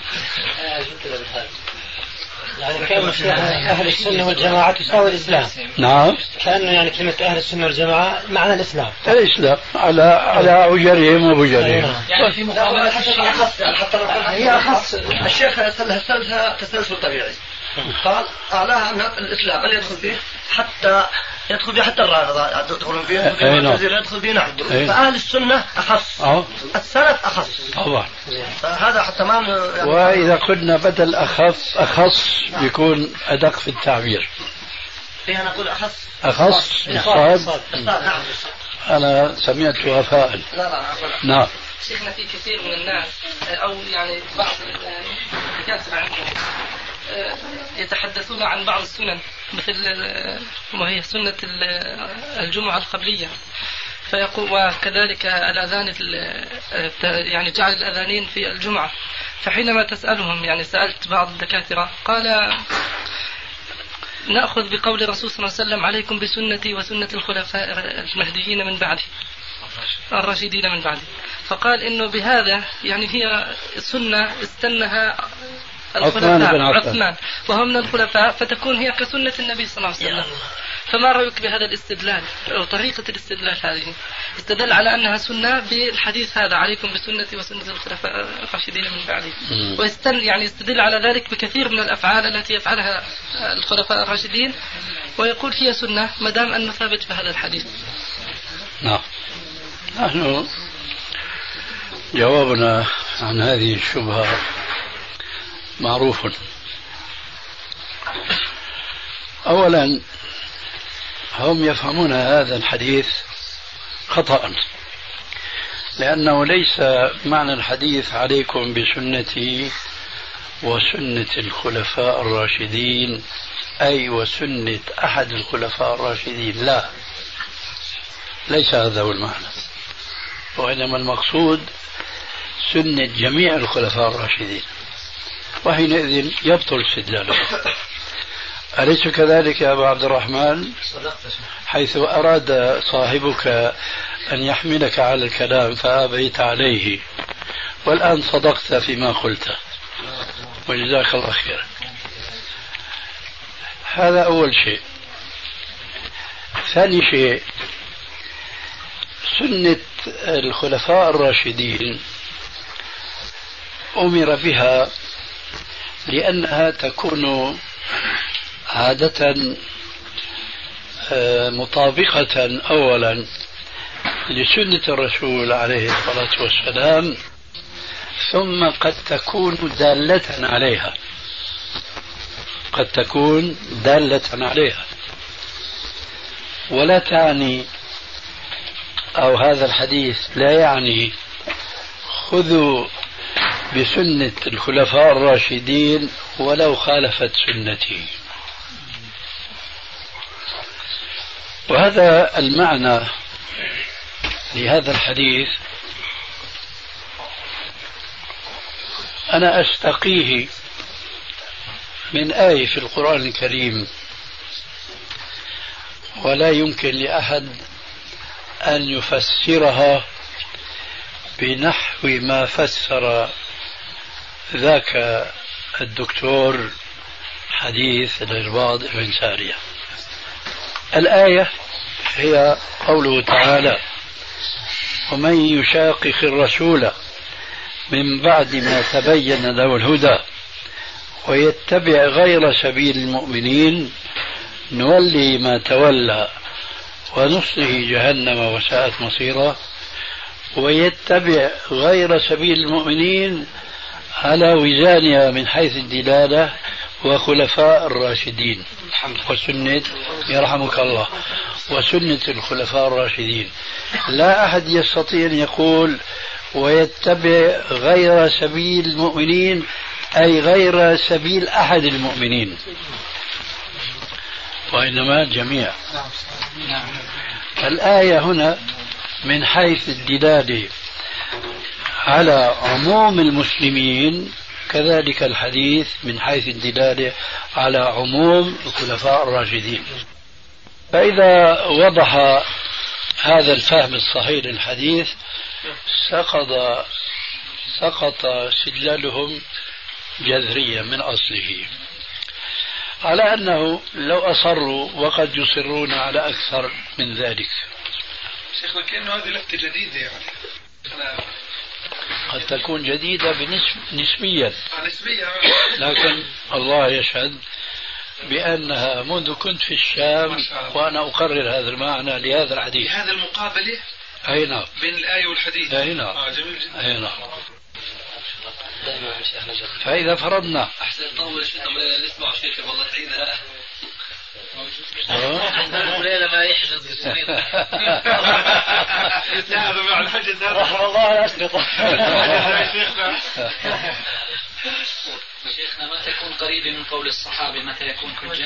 يعني كأنه أهل السنة والجماعة تساوي الإسلام. نعم. كأنه يعني كلمة أهل السنة والجماعة معنى الإسلام. الإسلام على أجرهم وبجرهم. يعني في مقابلة حتى هي أخص. الشيخ سألها تسلسل طبيعي. قال أعلاها أن الإسلام اللي يدخل فيه حتى يدخل فيه حتى الرافضة يدخلون فيه يدخل فيه. نعم. فأهل السنة أخص. السلف أخص. طبعا. هذا حتى ما يعني. وإذا قلنا بدل أخص يكون أدق في التعبير. أنا أقول أخص. نعم. أنا سمعت وفاء. نعم. شيخنا في كثير من الناس أو يعني بعض الدكاترة عندهم يتحدثون عن بعض السنن مثل وهي سنة الجمعة القبلية، فيقول وكذلك الأذان يعني جعل الأذانين في الجمعة. فحينما تسألهم يعني سألت بعض الدكاترة قال نأخذ بقول الرسول صلى الله عليه وسلم عليكم بسنتي وسنة الخلفاء المهديين من بعدي الراشدين من بعدي. فقال إنه بهذا يعني هي سنة استنها عثمان وهم من الخلفاء، فتكون هي كسنة النبي صلى الله عليه وسلم. فما رأيك بهذا الاستدلال أو طريقة الاستدلال هذه؟ استدل على أنها سنة بالحديث هذا عليكم بسنتي وسنة الخلفاء الراشدين من بعدي، يعني يستدل على ذلك بكثير من الأفعال التي يفعلها الخلفاء الراشدين ويقول هي سنة ما دام أنه ثابت بهذا الحديث. نعم. نحن جوابنا عن هذه الشبهة معروف. أولا هم يفهمون هذا الحديث خطأ، لأنه ليس معنى الحديث عليكم بسنتي وسنة الخلفاء الراشدين أي وسنة أحد الخلفاء الراشدين، لا، ليس هذا هو المعنى، وإنما المقصود سنة جميع الخلفاء الراشدين، وحينئذ يبطل استدلاله. أليس كذلك يا أبا عبد الرحمن؟ حيث أراد صاحبك أن يحملك على الكلام فأبيت عليه، والآن صدقت فيما قلت وجزاك الله خير. هذا أول شيء. ثاني شيء، سنة الخلفاء الراشدين أمر بها لأنها تكون عادة مطابقة أولا لسنة الرسول عليه الصلاة والسلام، ثم قد تكون دالة عليها، قد تكون دالة عليها، ولا تعني أو هذا الحديث لا يعني خذوا بسنة الخلفاء الراشدين ولو خالفت سنتي. وهذا المعنى لهذا الحديث أنا أستقيه من آية في القرآن الكريم، ولا يمكن لأحد أن يفسرها بنحو ما فسر ذاك الدكتور حديث العرباض بن سارية. الآية هي قوله تعالى: ومن يشاقق الرسول من بعد ما تبين له الهدى ويتبع غير سبيل المؤمنين نولي ما تولى ونصله جهنم وساءت مصيرا. ويتبع غير سبيل المؤمنين على وزانها من حيث الدلالة وخلفاء الراشدين وسنة يرحمك الله وسنة الخلفاء الراشدين. لا أحد يستطيع أن يقول ويتبع غير سبيل المؤمنين أي غير سبيل أحد المؤمنين، وإنما الجميع. الآية هنا من حيث الدلالة على عموم المسلمين، كذلك الحديث من حيث الدلالة على عموم الخلفاء الراشدين. فإذا وضح هذا الفهم الصحيح للحديث سقط سلالهم جذريا من أصله، على أنه لو أصروا وقد يصرون على أكثر من ذلك. شيخنا كأنه هذه لفتة جديدة يعني قد تكون جديدة نسبيا، لكن الله يشهد بأنها منذ كنت في الشام وأنا أقرر هذا المعنى لهذا الحديث. هذا المقابلة أي نعم بين الآية والحديث. أي نعم. جميل جدا. أي نعم. فإذا فرضنا أحسن طول نسمع شيخ والله تعيدها ليلة ما يحجز بالسنين. لا هذا مع الحجز هذا رحم الله على أسلطة. شيخنا متى يكون قريب من قول الصحابة متى يكون حجة؟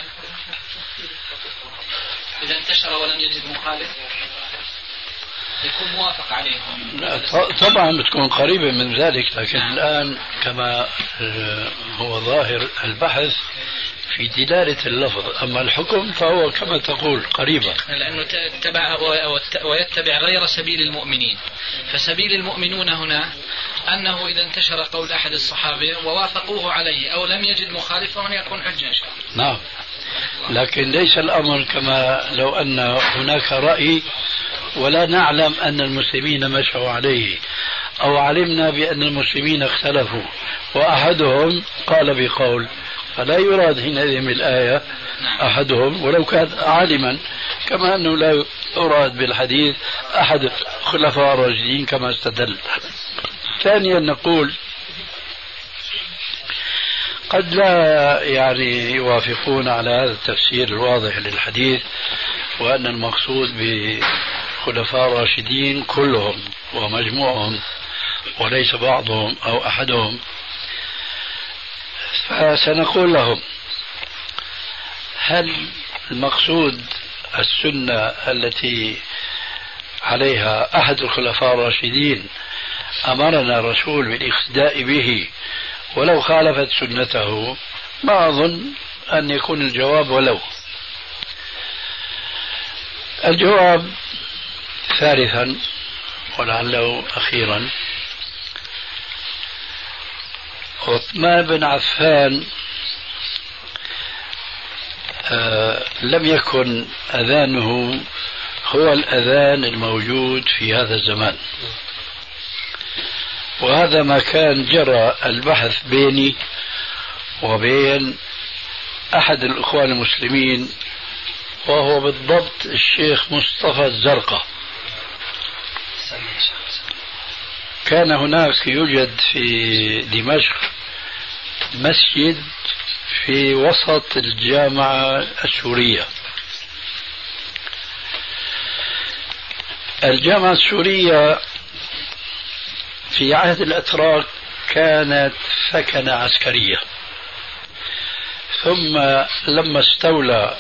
إذا انتشر ولم يجد مخالف يكون موافق عليهم. طبعا بتكون قريبة من ذلك، لكن الآن كما هو ظاهر البحث في دلالة اللفظ، أما الحكم فهو كما تقول قريبا، لأنه تتبع ويتبع غير سبيل المؤمنين. فسبيل المؤمنون هنا أنه إذا انتشر قول أحد الصحابة ووافقوه عليه أو لم يجد مخالفه يكون حجة إن شاء الله. نعم، لكن ليس الأمر كما لو أن هناك رأي ولا نعلم أن المسلمين مشوا عليه، أو علمنا بأن المسلمين اختلفوا وأحدهم قال بقول، فلا يراد حينئذ بالآية أحدهم ولو كان عالما، كما أنه لا يراد بالحديث أحد الخلفاء الراشدين كما استدل. ثانيا نقول قد لا يعني يوافقون على هذا التفسير الواضح للحديث، وأن المقصود بخلفاء الراشدين كلهم ومجموعهم وليس بعضهم أو أحدهم. فسنقول لهم: هل المقصود السنة التي عليها أحد الخلفاء الراشدين أمرنا الرسول بالاقتداء به ولو خالفت سنته؟ ما أظن أن يكون الجواب ولو. الجواب ثالثا ولعله أخيرا: عثمان بن عفان لم يكن أذانه هو الأذان الموجود في هذا الزمان، وهذا ما كان جرى البحث بيني وبين أحد الإخوان المسلمين، وهو بالضبط الشيخ مصطفى الزرقة. كان هناك يوجد في دمشق مسجد في وسط الجامعة السورية. الجامعة السورية في عهد الأتراك كانت ثكنة عسكرية، ثم لما استولى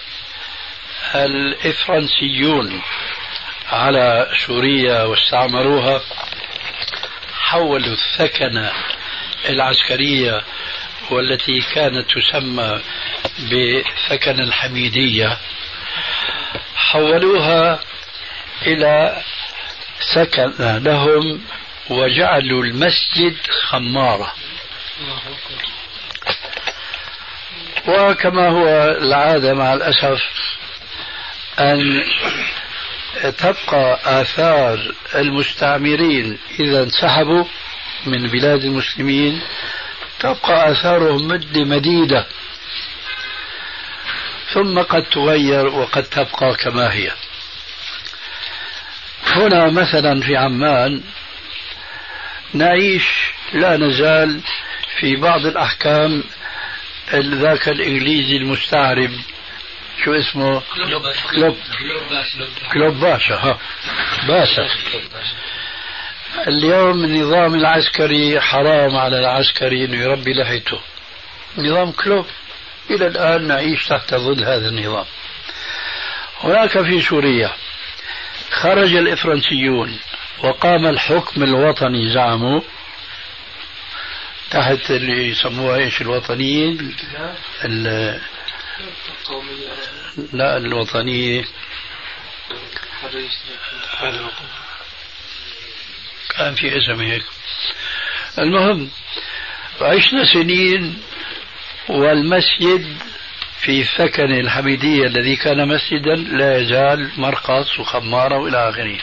الإفرنسيون على سوريا واستعمروها حولوا الثكنة العسكرية والتي كانت تسمى بثكن الحميدية، حولوها إلى سكن لهم وجعلوا المسجد خمارة. وكما هو العادة مع الأسف أن تبقى آثار المستعمرين إذا انسحبوا من بلاد المسلمين، تبقى آثارهم مدة مديدة، ثم قد تغير وقد تبقى كما هي. هنا مثلا في عمان نعيش لا نزال في بعض الأحكام ذاك الإنجليزي المستعرب، شو اسمه؟ كلوب باشا. اليوم النظام العسكري حرام على العسكري أنه يربي لحيته، نظام كلوب. إلى الآن نعيش تحت ظل هذا النظام. هناك في سوريا خرج الإفرنسيون وقام الحكم الوطني، زعموا تحت اللي يسموها ايش الوطنيين، لا الوطنية كان في اسم هيك. المهم عشنا سنين والمسجد في سكن الحميدية الذي كان مسجدا لا يزال مرقص وخمارة وإلى آخره.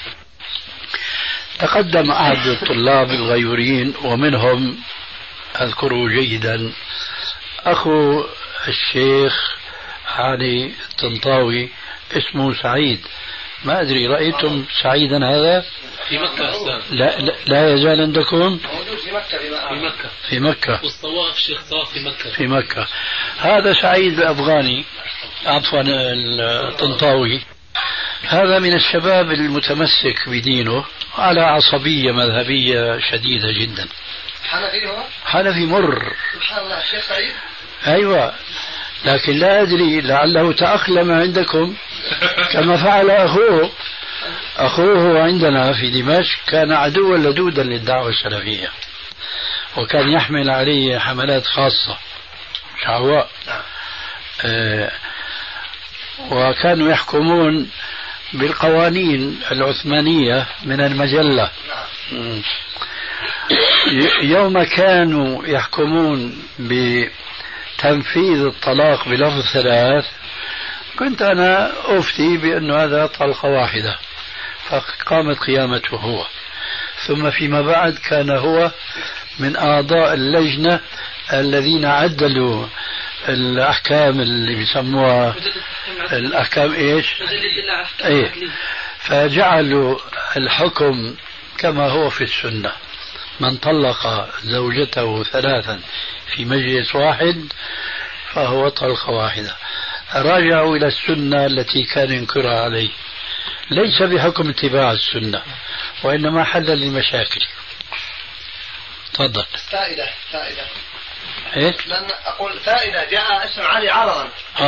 تقدم أحد الطلاب الغيورين ومنهم أذكره جيدا أخو الشيخ علي الطنطاوي، اسمه سعيد. ما أدري رأيتم سعيدا هذا في مكة؟ لا يزال عندكم؟ موجود في مكة. في مكة والصواف شيخ صواف في مكة. هذا سعيد الأفغاني، عفوا الطنطاوي، هذا من الشباب المتمسك بدينه على عصبية مذهبية شديدة جدا. حنفي مر. سبحان الله. الشيخ سعيد أيوة، لكن لا أدري لعله تأقلم عندكم كما فعل أخوه عندنا في دمشق، كان عدوا لدودا للدعوة السلفية، وكان يحمل عليه حملات خاصة شعواء. وكانوا يحكمون بالقوانين العثمانية من المجلة. يوم كانوا يحكمون بتنفيذ الطلاق بلفظ ثلاث، كنت أنا أفتي بأن هذا طلقة واحدة، فقامت قيامته هو. ثم فيما بعد كان هو من أعضاء اللجنة الذين عدلوا الأحكام اللي بيسموها الأحكام إيش؟ إيه، فجعلوا الحكم كما هو في السنة: من طلق زوجته ثلاثا في مجلس واحد فهو طلقة واحدة. راجعوا إلى السنة التي كان ينكرها عليه، ليس بحكم اتباع السنة وإنما حلا للمشاكل. تفضل. فائدة إيه؟ لأن أقول فائدة. جاء اسم علي عرضا.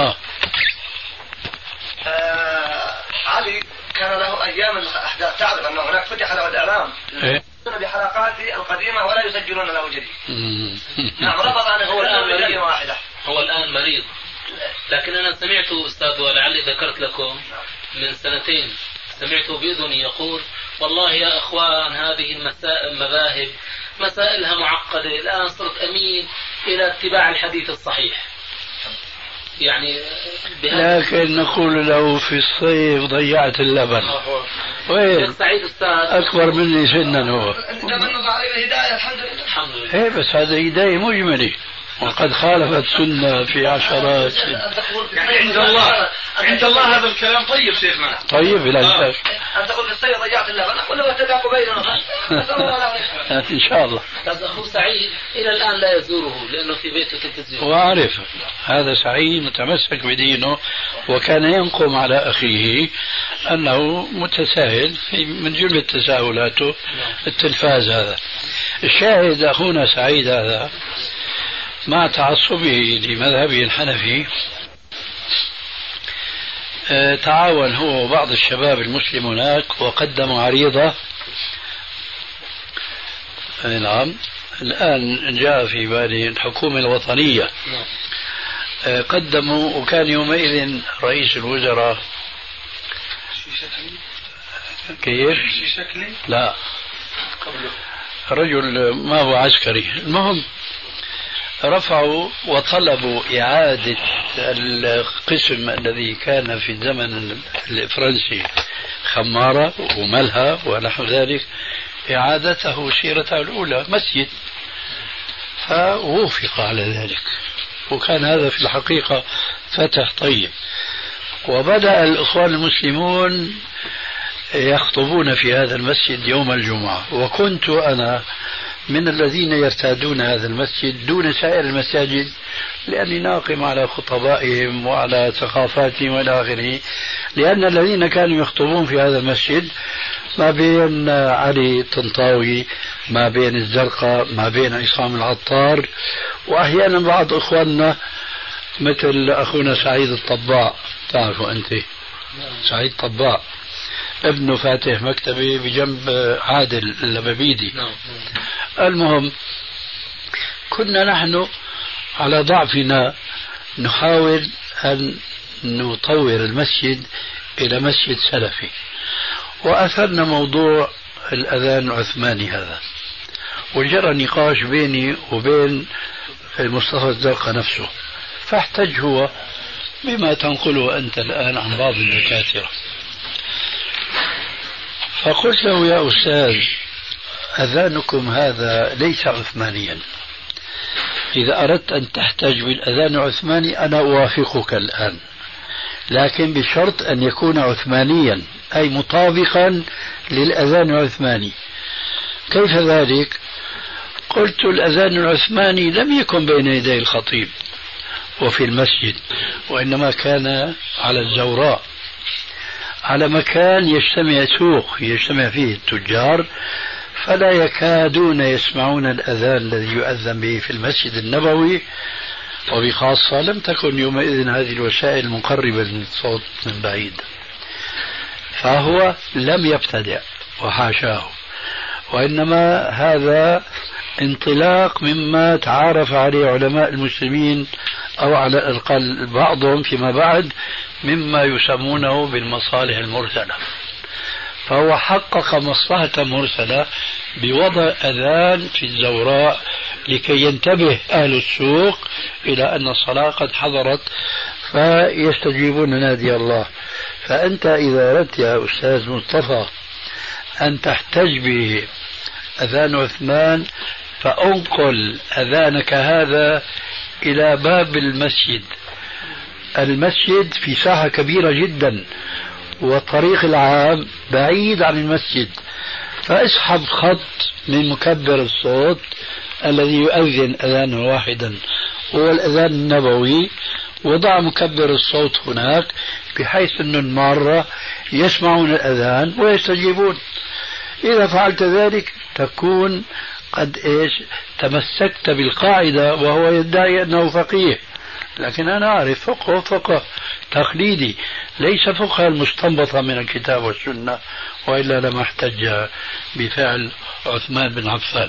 علي كان له أيام الأحداث، تعرف أنه هناك فتح له الإعلام بحلقاته القديمة ولا يسجلون له جديد. نعم، رفض أنه هو الآن مريض واحدة. هو الآن مريض، لكن أنا سمعته أستاذ، ولعلي ذكرت لكم من سنتين، سمعته بأذني يقول: والله يا أخوان هذه المذاهب مسائلها معقدة، الآن صرت أميل إلى اتباع الحديث الصحيح. يعني لكن نقول له في الصيف ضيعت اللبن. وين سعيد أستاذ أكبر مني سنا هو. تمنى عليه الهداية. الحمد لله. إيه، بس هذا هداية مجملة وقد خالفت سنة في عشرات. يعني عند الله هذا الكلام طيب شيخنا. طيب بلا شك. أن تقول في الصيف ضيعت اللبن، أقول له اتباع بيننا إن شاء الله. بس أخو سعيد إلى الآن لا يزوره لأنه في بيته تلفزيون. وأعرف هذا سعيد متمسك بدينه، وكان ينقم على أخيه أنه متساهل في من جملة تساهلاته التلفاز. هذا الشاهد. أخونا سعيد هذا مع تعصبه لمذهبه الحنفي تعاون هو وبعض الشباب المسلم هناك وقدموا عريضة. نعم، الآن جاء في بالي الحكومة الوطنية. قدموا، وكان يومئذ رئيس الوزراء كيف؟ لا رجل ما هو عسكري. المهم رفعوا وطلبوا إعادة القسم الذي كان في الزمن الفرنسي خمارة وملهى ونحو ذلك، إعادته سيرته الأولى مسجد، فوافق على ذلك. وكان هذا في الحقيقة فتح طيب. وبدأ الإخوان المسلمون يخطبون في هذا المسجد يوم الجمعة، وكنت أنا من الذين يرتادون هذا المسجد دون سائر المساجد، لأني ناقم على خطبائهم وعلى ثقافاتهم وإلى آخره. لأن الذين كانوا يخطبون في هذا المسجد ما بين علي طنطاوي، ما بين الزرقاء، ما بين عصام العطار، وأحيانا بعض إخواننا مثل أخونا سعيد الطباع، تعرفوا أنت سعيد طباع ابنه فاتح مكتبه بجنب عادل اللبابيدي. المهم كنا نحن على ضعفنا نحاول أن نطور المسجد إلى مسجد سلفي، وأثرنا موضوع الأذان العثماني هذا، وجرى نقاش بيني وبين مصطفى الزرقاء نفسه، فاحتج هو بما تنقله أنت الآن عن بعض الدكاترة. فقلت له يا أستاذ أذانكم هذا ليس عثمانيا، إذا أردت أن تحتج بالأذان العثماني أنا أوافقك الآن، لكن بشرط أن يكون عثمانيا أي مطابقا للأذان العثماني. كيف ذلك؟ قلت الأذان العثماني لم يكن بين يدي الخطيب وفي المسجد، وإنما كان على الزوراء، على مكان يجتمع سوق يجتمع فيه التجار، فلا يكادون يسمعون الأذان الذي يؤذن به في المسجد النبوي، وبخاصة لم تكن يومئذ هذه الوسائل مقربة للصوت من بعيد. فهو لم يبتدع وحاشاه، وإنما هذا انطلاق مما تعارف عليه علماء المسلمين، أو على الأقل بعضهم فيما بعد، مما يسمونه بالمصالح المرسلة. فهو حقق مصلحة مرسلة بوضع أذان في الزوراء لكي ينتبه أهل السوق إلى أن الصلاة قد حضرت فيستجيبون نادي الله. فأنت إذا أردت يا أستاذ مصطفى أن تحتج بأذان عثمان فأنقل أذانك هذا إلى باب المسجد. المسجد في ساحة كبيرة جدا، والطريق العام بعيد عن المسجد، فاسحب خط من مكبر الصوت الذي يؤذن أذانا واحدا هو الأذان النبوي، وضع مكبر الصوت هناك بحيث أن المارة يسمعون الأذان ويستجيبون. إذا فعلت ذلك تكون قد تمسكت بالقاعدة، وهو يدعي أنه فقيه، لكن أنا أعرف فقه تقليدي، ليس فقه المستنبطة من الكتاب والسنة، وإلا لما احتج بفعل عثمان بن عفان.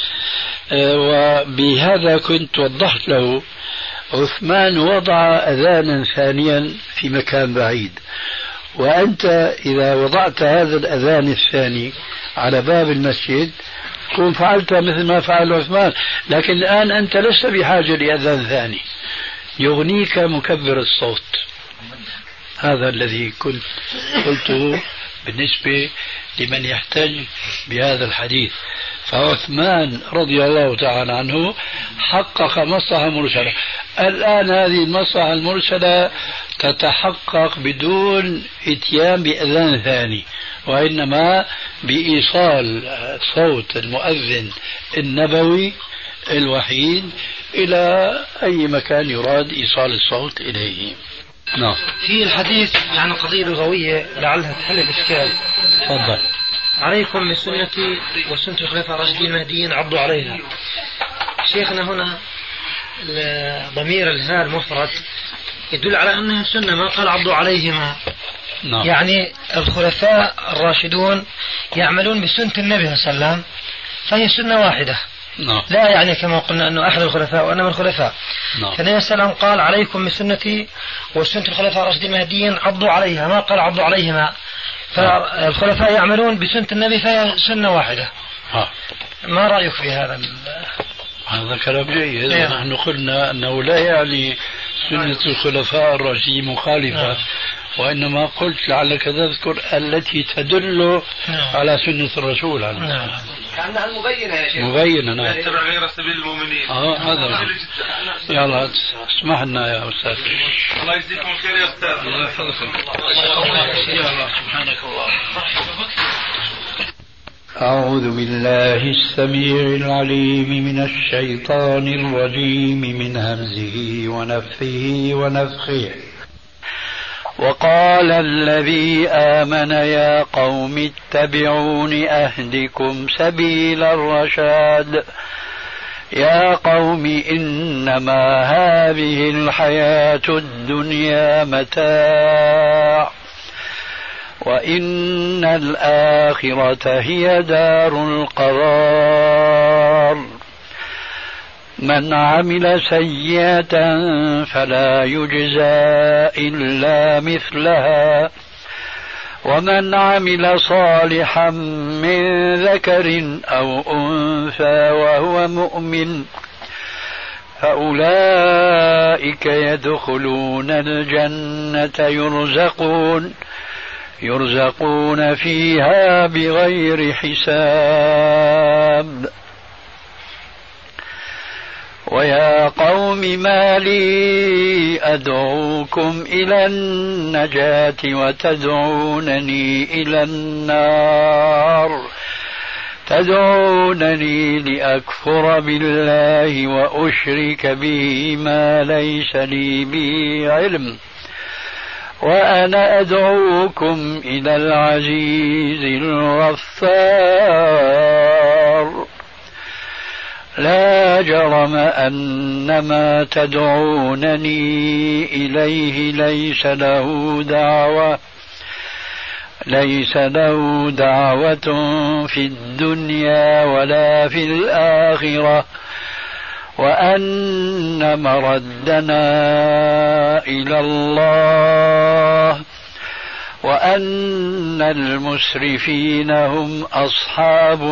وبهذا كنت وضحت له عثمان وضع أذانا ثانيا في مكان بعيد، وأنت إذا وضعت هذا الأذان الثاني على باب المسجد كن فعلت مثل ما فعل عثمان. لكن الآن أنت لست بحاجة لأذان ثاني، يغنيك مكبر الصوت. هذا الذي كنت قلته بالنسبة لمن يحتج بهذا الحديث. فعثمان رضي الله تعالى عنه حقق مصلحة مرسلة. الآن هذه المصلحة المرسلة تتحقق بدون اتيان بأذان ثاني، وإنما بإيصال صوت المؤذن النبوي الوحيد إلى أي مكان يراد إيصال الصوت إليه. نعم. في الحديث عن قضية لغوية لعلها تحل الإشكال. تفضل. عليكم بسنتي وسنة الخلفاء الراشدين المهديين عضوا عليها. شيخنا هنا ضمير الهاء المفرد يدل على أنها سنة، ما قال عضوا عليهما. نعم. يعني الخلفاء الراشدون يعملون بسنة النبي صلى الله عليه وسلم، فهي سنة واحدة. نعم. لا يعني كما قلنا أنه أحد الخلفاء وأنا من الخلفاء. نعم. فالنبي صلى الله عليه وسلم قال عليكم بسنتي وسنة الخلفاء الراشدين المهديين عضوا عليها، ما قال عضوا عليهما. فالخلفاء يعملون بسنة النبي فهي سنة واحدة. ما رأيك في هذا؟ هذا كلام جيد. نحن قلنا أنه لا يعني سنة الخلفاء الراشدين مخالفة، وإنما قلت لعلك تذكر التي تدل على سنة الرسول عليه. كأنها المبينة يا شيخ. مبينة. نعم. يتبع غير سبيل المؤمنين. هذا. يلا اسمح لنا يا أستاذ. الله يجزيكم خير يا أستاذ. الله يحفظكم. سبحانك الله. أعوذ بالله السميع العليم من الشيطان الرجيم من همزه ونفثه ونفخه. وقال الذي آمن يا قوم اتبعون أهدكم سبيل الرشاد يا قوم إنما هذه الحياة الدنيا متاع وإن الآخرة هي دار القرار من عمل سيئة فلا يجزى إلا مثلها ومن عمل صالحا من ذكر أو أنثى وهو مؤمن فأولئك يدخلون الجنة يرزقون فيها بغير حساب. ويا قوم ما لي أدعوكم إلى النجاة وتدعونني إلى النار تدعونني لأكفر بالله وأشرك به ما ليس لي به علم وأنا أدعوكم إلى العزيز الغفار لا جرم أن ما تدعونني إليه ليس له دعوة في الدنيا ولا في الآخرة وأن مردنا إلى الله وأن المسرفين هم أصحاب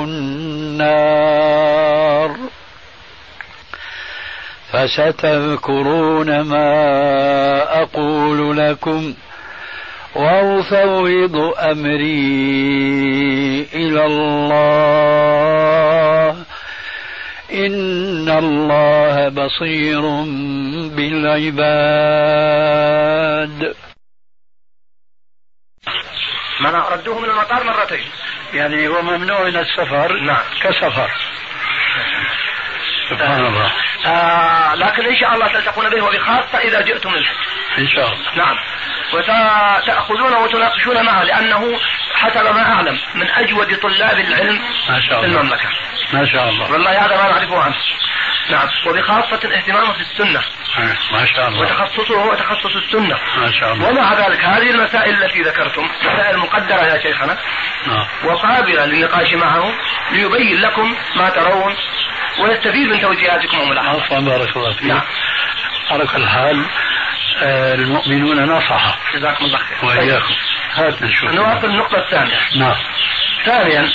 النار فستذكرون ما أقول لكم وأفوض أمري إلى الله إن الله بصير بالعباد. من ردوه من المطار مرتين يعني هو ممنوع من السفر. نعم كسفر. سبحان الله. لكن إن شاء الله تلتقون به وبخاصة إذا جئتم الحج إن شاء الله. نعم وتأخذونه وتناقشون معه لأنه حسب ما أعلم من أجود طلاب العلم في المملكة ما شاء الله. والله هذا ما نعرفه عنه. نعم وبخاصة اهتمامه في السنة ما شاء الله وتخصصه هو تخصص السنة ما شاء الله. ومع ذلك هذه المسائل التي ذكرتم مسائل مقدرة يا شيخنا وقابلة للنقاش معه ليبين لكم ما ترون ويستفيد من توجيهاتكم وملاحظاتكم. بارك الله فيك. على كل حال المؤمنون نصحة. جزاكم الله خير. وإياكم. هات نشوف. نواصل النقطة الثانية. نعم. ثانيا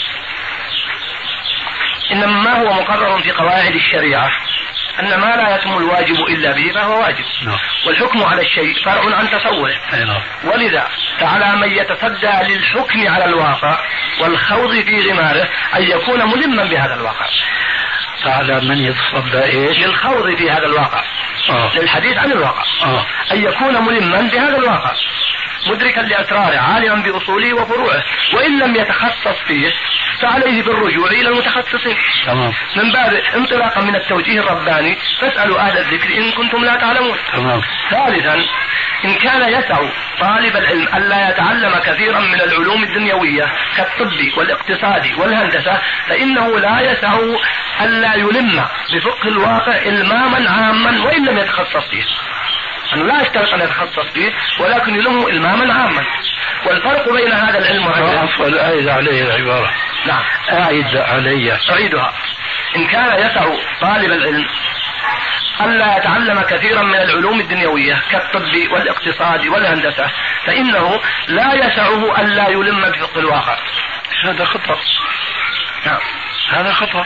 إن ما هو مقرر في قواعد الشريعة أن ما لا يتم الواجب إلا به فهو واجب. والحكم على الشيء فرع عن تصوره. ولذا تعالى من يتصدى للحكم على الواقع والخوض في غماره أن يكون ملما بهذا الواقع. تعالى من يتصدى إيش؟ للخوض في هذا الواقع. للحديث عن الواقع. أن يكون ملما بهذا الواقع مدركا لأسراره عالما بأصوله وفروعه وإن لم يتخصص فيه فعليه بالرجوع إلى المتخصصين. تمام. من باب انطلاقا من التوجيه الرباني فاسألوا أهل الذكر إن كنتم لا تعلمون. تمام. ثالثا إن كان يسع طالب العلم ألا يتعلم كثيرا من العلوم الدنيوية كالطب والاقتصاد والهندسة فإنه لا يسع ألا يلم بفقه الواقع إلماما عاما وإن لم يتخصص فيه. أنه لا يشترط أن يتخصص فيه ولكن يلمه إلماما عاما. والفرق بين هذا العلم وهذا عفوا أعيد عليه العبارة. نعم أعيد علي. أعيدها. إن كان يسع طالب العلم ألا يتعلم كثيرا من العلوم الدنيوية كالطب والاقتصاد والهندسة فإنه لا يسعه ألا يلم بفقه الواقع. هذا خطأ. نعم. هذا خطأ.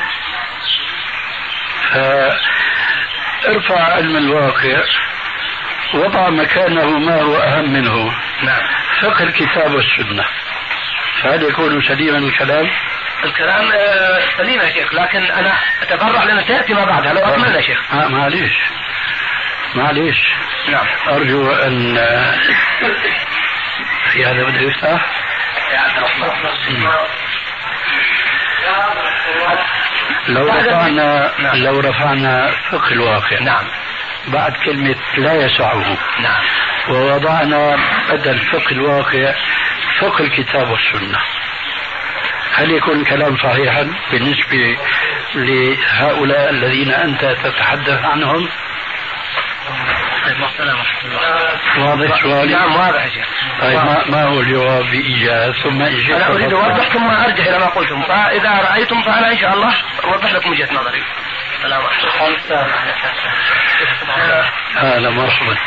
فارفع علم الواقع وضع مكانه ما هو أهم منه. نعم. فقه الكتاب والسنة، فهل يكون سليما الكلام؟ الكلام سليم يا شيخ، لكن أنا أتفرع لأن تأتي ما بعدها لو أكمل يا شيخ. معليش. نعم. أرجو أن في هذا بده يفتح. لو رفعنا فقه الواقع. نعم. بعد كلمة لا يسعه. نعم. ووضعنا بدل فقه الواقع فقه الكتاب والسنة، هل يكون كلام صحيحا بالنسبة لهؤلاء الذين أنت تتحدث عنهم؟ واضح سؤالي؟ نعم واضح يا شيخ. طيب ما هو الجواب بإيجاز ثم إيجاز؟ أنا أريد أوضح ثم أرجع إلى ما قلتم، فإذا رأيتم فأنا إن شاء الله أوضح لكم وجهة نظري. السلام عليكم. هلا مرحبا.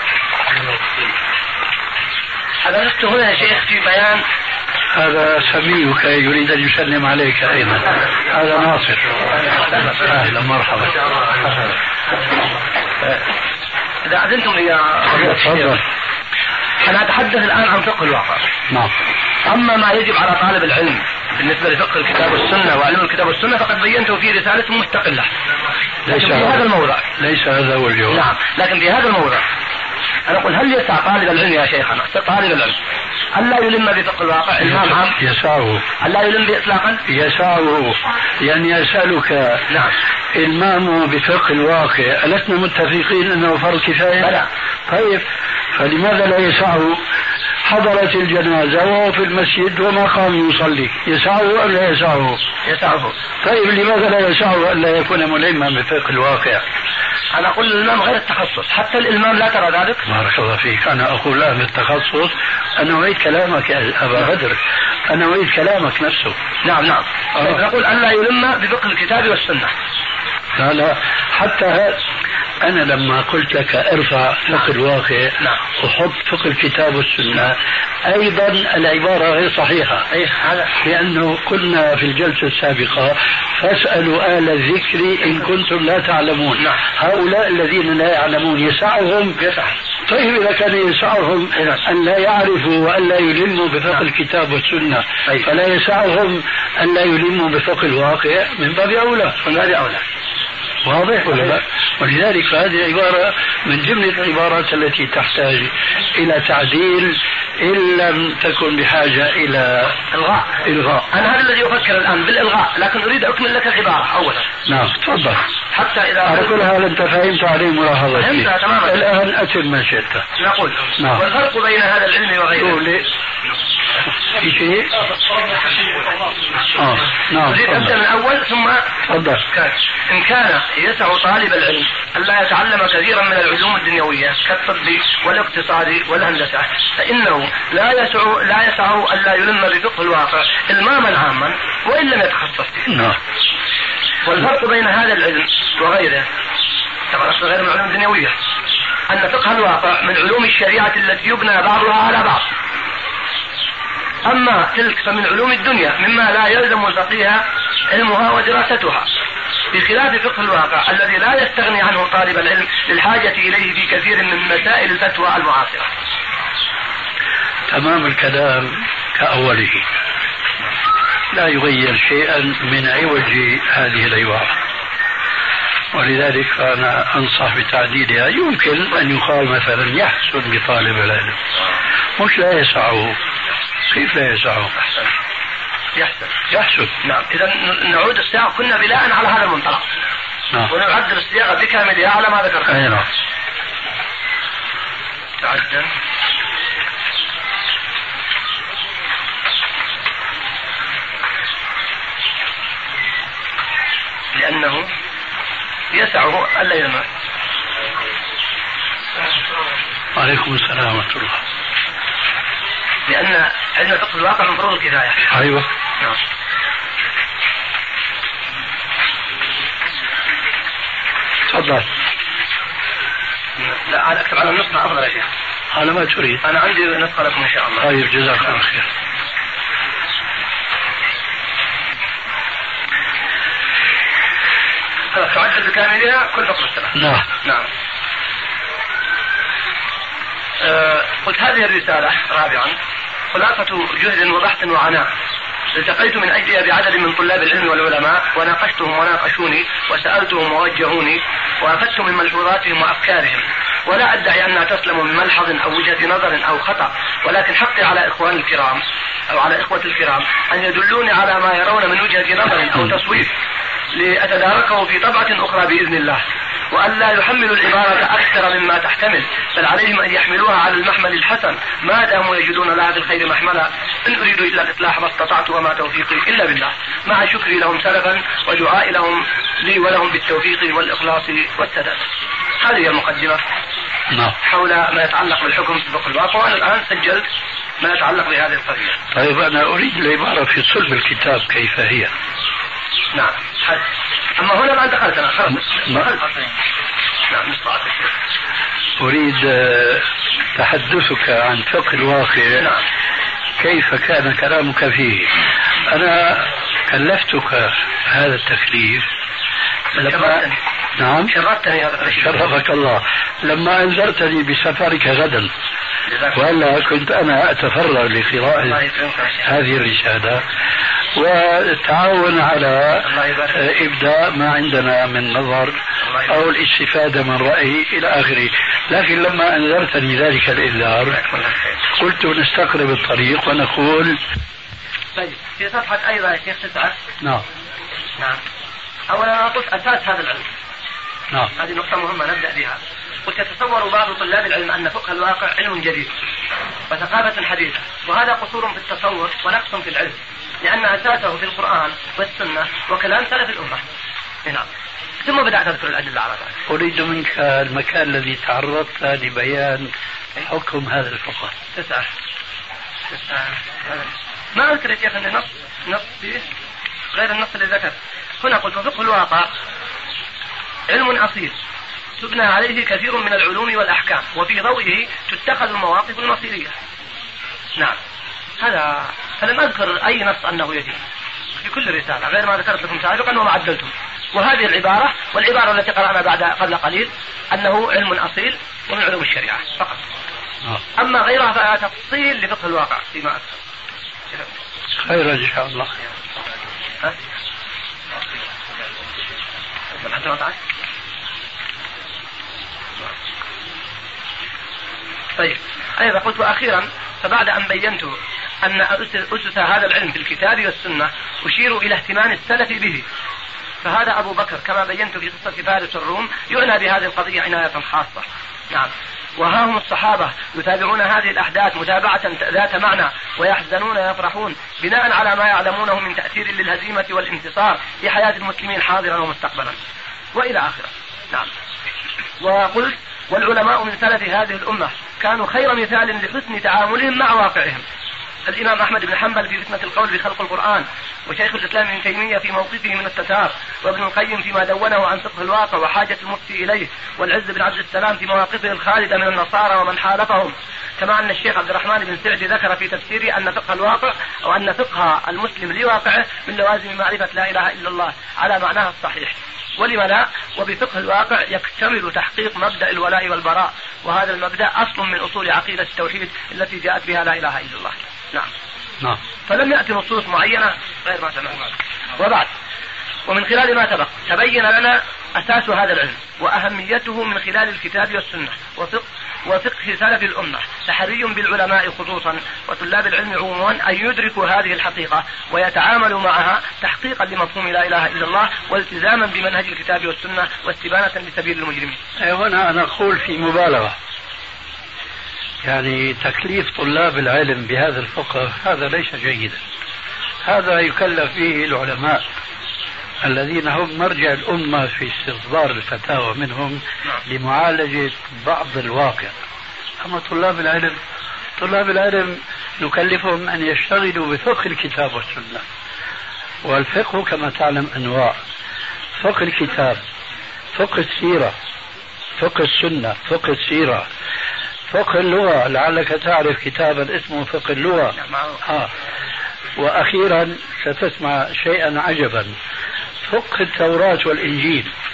حضرت هنا يا شيخ في بيان. هذا سميك يريد أن يسلم عليك أيضا. هذا ناصر. أهلا مرحبا. إذا أذنتم لي تفضل. أنا أتحدث الآن عن فقه الواقع. نعم. أما ما يجب على طالب العلم بالنسبة لفقه الكتاب والسنة وعلم الكتاب والسنة فقد بينته في رسالة مستقلة. لكن في هذا الموضع ليس هذا هو الجواب. نعم، لكن في هذا الموضع أنا أقول هل يسع طالب العلم يا شيخنا طالب العلم ألا يلم بفقه الواقع؟ الإمام عام يسعه. ألا يلم بإطلاقا؟ يسعه. يعني أسألك. نعم. المام بفقه الواقع ألسنا متفقين أنه فرض كفاية؟ بلى. طيب فلماذا لا يسعه؟ حضرت الجنازة وهو في المسجد وما قام يصلي، يسعه أم لا يسعه؟ يسعه. طيب لماذا لا يسعه ألا يكون ملما بفقه الواقع؟ أنا أقول الإلمام غير التخصص، حتى الإلمام لا ترى ذلك؟ بارك الله فيك. أنا أقول الآن التخصص. أنا أريد كلامك يا أبا بدر، أنا أريد كلامك نفسه. نعم. نقول ألا يلم بفقه الكتاب والسنة. لا حتى هذا أنا لما قلت لك ارفع فقه الواقع وحط فقه الكتاب والسنة أيضا العبارة غير صحيحة. لأنه قلنا في الجلسة السابقة فاسألوا أهل الذكر إن كنتم لا تعلمون. هؤلاء الذين لا يعلمون يسعهم. طيب إذا كان يسعهم أن لا يعرفوا وأن لا يلموا بفقه الكتاب والسنة فلا يسعهم أن لا يلموا بفقه الواقع من باب أولى. واضح ولا لا؟ ولذلك هذه العبارة من جملة العبارات التي تحتاج إلى تعديل إن لم تكن بحاجة إلى إلغاء. أنا هذا الذي أفكر الآن بالإلغاء، لكن أريد أكمل لك العبارة أولا. نعم تفضل. حتى إذا على كل حال أنت فهمت عليه ملاحظتي. فهمتها تماما. الآن أتم ما شئت. نقول والفرق بين هذا العلم وغيره. في شيء؟ نعم. أريد أبدأ من أول ثم تفضل. إن كان يسع طالب العلم ألا يتعلم كثيرا من العلوم الدنيوية كالطب والاقتصاد والهندسة فإنه لا يسعه ألا يلم بفقه الواقع إلماما عاما وإن لم يتخصص فيه. والفرق بين هذا العلم وغيره طبعا غير من العلوم الدنيوية أن فقه الواقع من علوم الشريعة التي يبنى بعضها على بعض، أما تلك فمن علوم الدنيا مما لا يلزم الفقيه علمها ودراستها، بخلاف فقه الواقع الذي لا يستغني عنه طالب العلم للحاجة إليه في كثير من مسائل الفتوى المعاصرة. تمام الكلام كأوله، لا يغير شيئا من عوج هذه العبارة، ولذلك فأنا أنصح بتعديلها. يمكن أن يقال مثلا يحسن بطالب العلم، مش لا يسعه. كيف لا يسعه؟ يحسن. نعم. إذا نعود السياق كنا بناء على هذا المنطلق. ونعدل السياق بكاملها على ما ذكرت. نعم. تعدل. لأنه يسعه ألا يلمس. عليكم السلام ورحمة الله. لأن علم فقه الواقع من فروض الكفاية. أيوة. نعم. تفضل. لا أنا أكتب على النسخة أفضل يا شيخ. على ما تريد. أنا عندي نسخة لكم إن شاء الله. طيب جزاك الله خير. تعد بكاملها كل فقر السنة. نعم. قلت هذه الرسالة رابعا خلاصة جهد وبحث وعناء التقيت من أجلها بعدد من طلاب العلم والعلماء وناقشتهم وناقشوني وسألتهم ووجهوني وأخذت من ملحوظاتهم وأفكارهم، ولا أدعي أنها تسلم من ملحظ أو وجهة نظر أو خطأ، ولكن حقي على إخواني الكرام أو على إخوة الكرام أن يدلوني على ما يرون من وجهة نظر أو تصوير لأتداركه في طبعة أخرى بإذن الله، وأن لا يحملوا العبارة أكثر مما تحتمل، بل عليهم أن يحملوها على المحمل الحسن ما داموا يجدون لها في الخير محملا. إن أريد إلا الإصلاح ما استطعت وما توفيقي إلا بالله، مع شكري لهم سلفا ودعائي لهم لي ولهم بالتوفيق والإخلاص والسداد. هذه المقدمة حول ما يتعلق بالحكم في فقه الواقع، وأنا الآن سجلت ما يتعلق بهذه القضية. طيب أنا أريد العبارة في صلب الكتاب كيف هي. نعم. أما هنا ما دخلت أنا خلاص. نعم مستعد. أريد تحدثك عن فقه الواقع. نعم. كيف كان كلامك فيه؟ أنا كلفتك هذا التكليف لما نعم شرفتني هذا. شرفك الله لما أنذرتني بسفرك غدا، ولا كنت أنا أتفرغ لقراءة هذه الرسالة والتعاون على إبداء ما عندنا من نظر أو الاستفادة من رأي إلى آخره. لكن لما أنذرتني ذلك الإنذار قلت نستقرب الطريق ونقول. طيب في صفحة أيضا يا شيخ 9. نعم. أولا أنا قلت أساس هذا العلم. نعم. هذه نقطة مهمة نبدأ بها. قلت يتصور بعض طلاب العلم أن فقه الواقع علم جديد وثقافة حديثة، وهذا قصور في التصور ونقص في العلم، لأن أساسه في القرآن والسنة وكلام سلف الأمة. نعم. ثم بدأت أذكر الأدلة على ذلك. أريد منك المكان الذي تعرضت لبيان حكم هذا الفقه. 9. ما أذكر يا شيخ أن نص فيه غير النص اللي ذكر. هنا قلت فقه الواقع علم أصيل تبنى عليه كثير من العلوم والأحكام، وفي ضوئه تتخذ المواقف المصيرية. نعم. هذا فلم أذكر أي نص أنه يجب في كل رسالة غير ما ذكرت لكم سابقا وما عدلتم. وهذه العبارة والعبارة التي قرأنا قبل قليل أنه علم أصيل ومن علوم الشريعة فقط. أما غيرها فلا تفصيل لفقه الواقع فيما أذكر. خير إن شاء الله. طيب أيضا قلت وأخيرا فبعد أن بينت أن أسس هذا العلم في الكتاب والسنة أشير إلى اهتمام السلف به، فهذا أبو بكر كما بينت في قصة فارس الروم يعنى بهذه القضية عناية خاصة. نعم. وها هم الصحابة يتابعون هذه الأحداث متابعة ذات معنى ويحزنون ويفرحون بناء على ما يعلمونه من تأثير للهزيمة والانتصار في حياة المسلمين حاضرا ومستقبلا وإلى آخره. نعم. وقلت والعلماء من سلف هذه الأمة كانوا خير مثال لحسن تعاملهم مع واقعهم. الإمام أحمد بن حنبل في فتنة القول بخلق القرآن، وشيخ الإسلام ابن تيمية في موقفه من التتار، وابن القيم فيما دونه عن فقه الواقع وحاجة المفتي إليه، والعز بن عبد السلام في مواقفه الخالدة من النصارى ومن حالفهم. كما أن الشيخ عبد الرحمن بن سعدي ذكر في تفسيره أن فقه الواقع أو أن فقه المسلم لواقعه من لوازم معرفة لا إله إلا الله على معناها الصحيح. ولما لا؟ وبفقه الواقع يكتمل تحقيق مبدأ الولاء والبراء، وهذا المبدأ أصل من أصول عقيدة التوحيد التي جاءت بها لا إله إلا الله. نعم. فلم يأتي نصوص معينة غير ما سمعنا. وبعد ومن خلال ما سبق تبين لنا أساس هذا العلم وأهميته من خلال الكتاب والسنة وفقه سلف الأمة. تحري بالعلماء خصوصا وطلاب العلم عموما أن يدركوا هذه الحقيقة ويتعاملوا معها تحقيقا لمفهوم لا إله إلا الله والتزاما بمنهج الكتاب والسنة واستبانة لسبيل المجرمين. هنا أنا أقول في مبالغة، يعني تكليف طلاب العلم بهذا الفقه هذا ليس جيدا. هذا يكلف به العلماء الذين هم مرجع الأمة في استصدار الفتاوى منهم لمعالجة بعض الواقع. أما طلاب العلم نكلفهم أن يشتغلوا بفقه الكتاب والسنة. والفقه كما تعلم أنواع: فقه الكتاب، فقه السيرة، فقه السنة، فقه السيرة، فقه اللغة. لعلك تعرف كتابا اسمه فقه اللغة. وأخيرا ستسمع شيئا عجبا: فقه التوراة والإنجيل.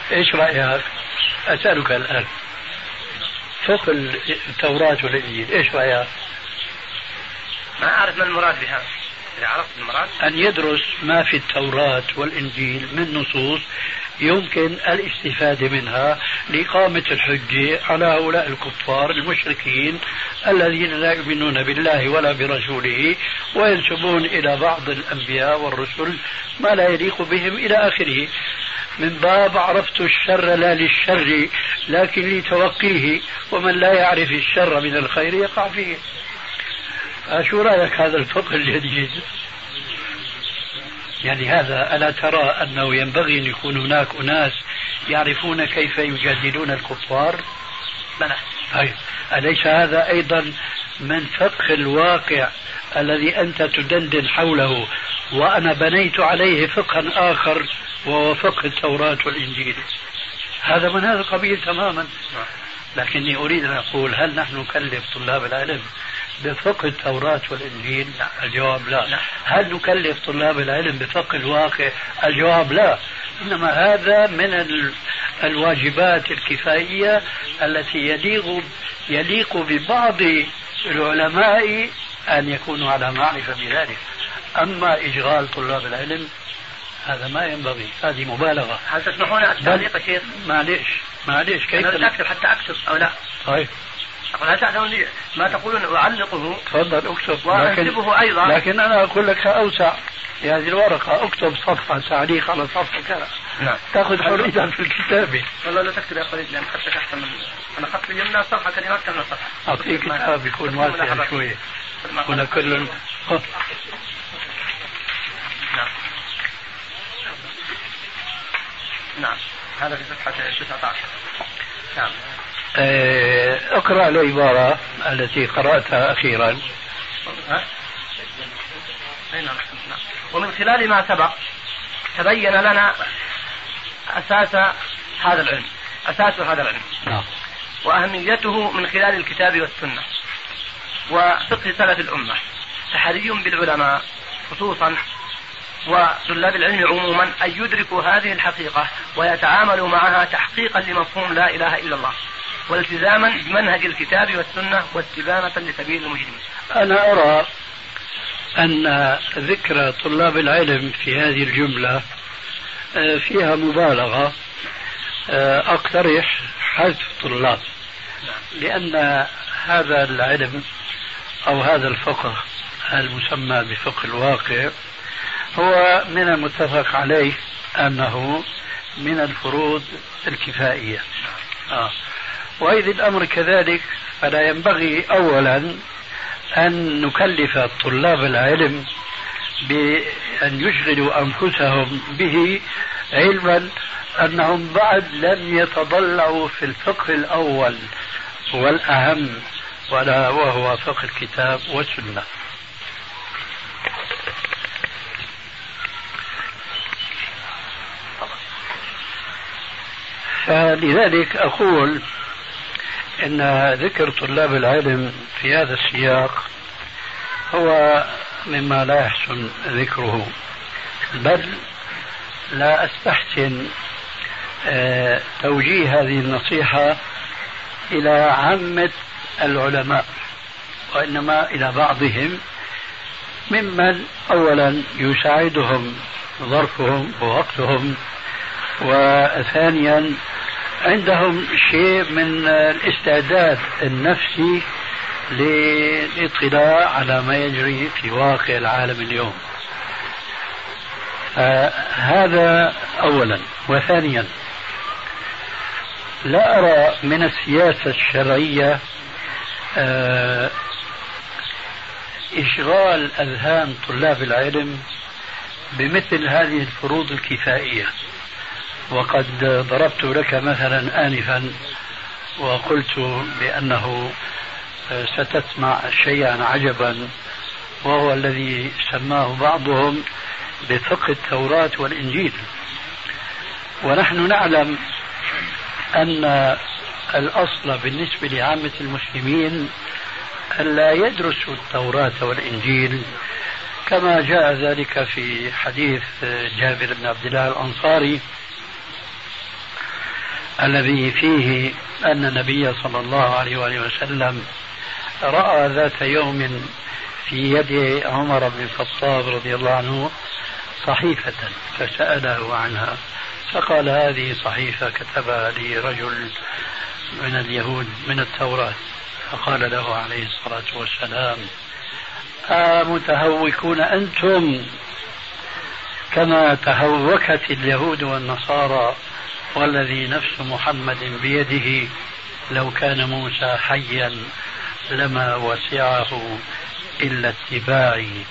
إيش رأيك؟ أسألك الآن فقه التوراة والإنجيل إيش رأيك؟ ما أعرف ما المراد بها. إذا عرفت المراد أن يدرس ما في التوراة والإنجيل من نصوص يمكن الاستفادة منها لإقامة الحجة على هؤلاء الكفار المشركين الذين لا يؤمنون بالله ولا برسوله وينسبون إلى بعض الأنبياء والرسل ما لا يليق بهم إلى آخره. من باب عرفت الشر لا للشر لكن لتوقيه، ومن لا يعرف الشر من الخير يقع فيه. شو رأيك هذا الفقه الجديد؟ يعني هذا ألا ترى أنه ينبغي أن يكون هناك أناس يعرفون كيف يجادلون الكفار؟ بلى. أليس هذا أيضا من فقه الواقع الذي أنت تدندن حوله وأنا بنيت عليه فقها آخر وهو فقه التوراة والإنجيل؟ هذا من هذا القبيل تماما. لكني أريد أن أقول هل نحن نكلف طلاب العلم بفقه التوراة والإنجيل؟ الجواب لا. هل نكلف طلاب العلم بفقه الواقع؟ الجواب لا. إنما هذا من الواجبات الكفائية التي يليق ببعض العلماء أن يكونوا على معرفة بذلك. أما إشغال طلاب العلم هذا ما ينبغي، هذه مبالغة. هل تسمحون التعليق يا شيخ؟ معليش كيف أنا أكتب حتى أكتب أو لا؟ طيب أقول هل تعلمون لي ما تقولون أعلقه؟ تفضل اكتب. وأنسبه أيضا. لكن أنا أقول لك أوسع في هذه الورقة اكتب صفحة تعليق على صفحة كذا. نعم. تأخذ حريتك في الكتابة. والله لا تكتب يا خالد لأن خطك أحسن من أنا خط اليمنى صفحة كلمات كم صفحة. أعطيك كتاب يكون واسع شوية. هنا كل نعم. هذا في صفحة 19. نعم. اقرأ العبارة التي قرأتها أخيرا. ومن خلال ما سبق تبين لنا أساس هذا العلم وأهميته من خلال الكتاب والسنة وفقه سلف الأمة. فحري بالعلماء خصوصا وطلاب العلم عموما أن يدركوا هذه الحقيقة ويتعاملوا معها تحقيقا لمفهوم لا إله إلا الله والتزاما بمنهج الكتاب والسنة واستبانة لسبيل المجرمين. أنا أرى أن ذكر طلاب العلم في هذه الجملة فيها مبالغة. أقترح حذف طلاب، لأن هذا العلم أو هذا الفقه المسمى بفقه الواقع هو من المتفق عليه أنه من الفروض الكفائية. وإذا الأمر كذلك فلا ينبغي أولا أن نكلف طلاب العلم بأن يشغلوا أنفسهم به، علما أنهم بعد لم يتضلعوا في الفقه الأول والأهم وهو فقه الكتاب والسنة. فلذلك أقول إن ذكر طلاب العلم في هذا السياق هو مما لا يحسن ذكره، بل لا أستحسن توجيه هذه النصيحة إلى عامة العلماء، وإنما إلى بعضهم ممن أولا يساعدهم ظرفهم ووقتهم، وثانيا عندهم شيء من الاستعداد النفسي للاطلاع على ما يجري في واقع العالم اليوم. هذا أولا. وثانيا لا أرى من السياسة الشرعية إشغال أذهان طلاب العلم بمثل هذه الفروض الكفائية. وقد ضربت لك مثلا آنفا وقلت بأنه ستسمع شيئا عجبا، وهو الذي سماه بعضهم بفقه التوراة والإنجيل. ونحن نعلم أن الأصل بالنسبة لعامة المسلمين ألا يدرسوا التوراة والإنجيل، كما جاء ذلك في حديث جابر بن عبد الله الأنصاري الذي فيه أن النبي صلى الله عليه وآله وسلم رأى ذات يوم في يد عمر بن الخطاب رضي الله عنه صحيفة فسأله عنها فقال هذه صحيفة كتبها لي رجل من اليهود من التوراة. فقال له عليه الصلاة والسلام متهوكون أنتم كما تهوكت اليهود والنصارى والذي نفس محمد بيده لو كان موسى حيا لما وسعه إلا اتباعي.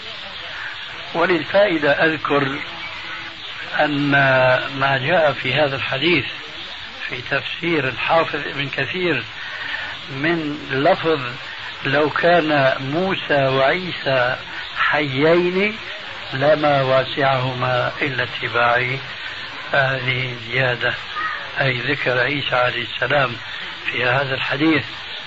وللفائدة أذكر أن ما جاء في هذا الحديث في تفسير الحافظ ابن كثير من لفظ لو كان موسى وعيسى حيين لما واسعهما إلا اتباعي، هذه زيادة أي ذكر عيسى عليه السلام في هذا الحديث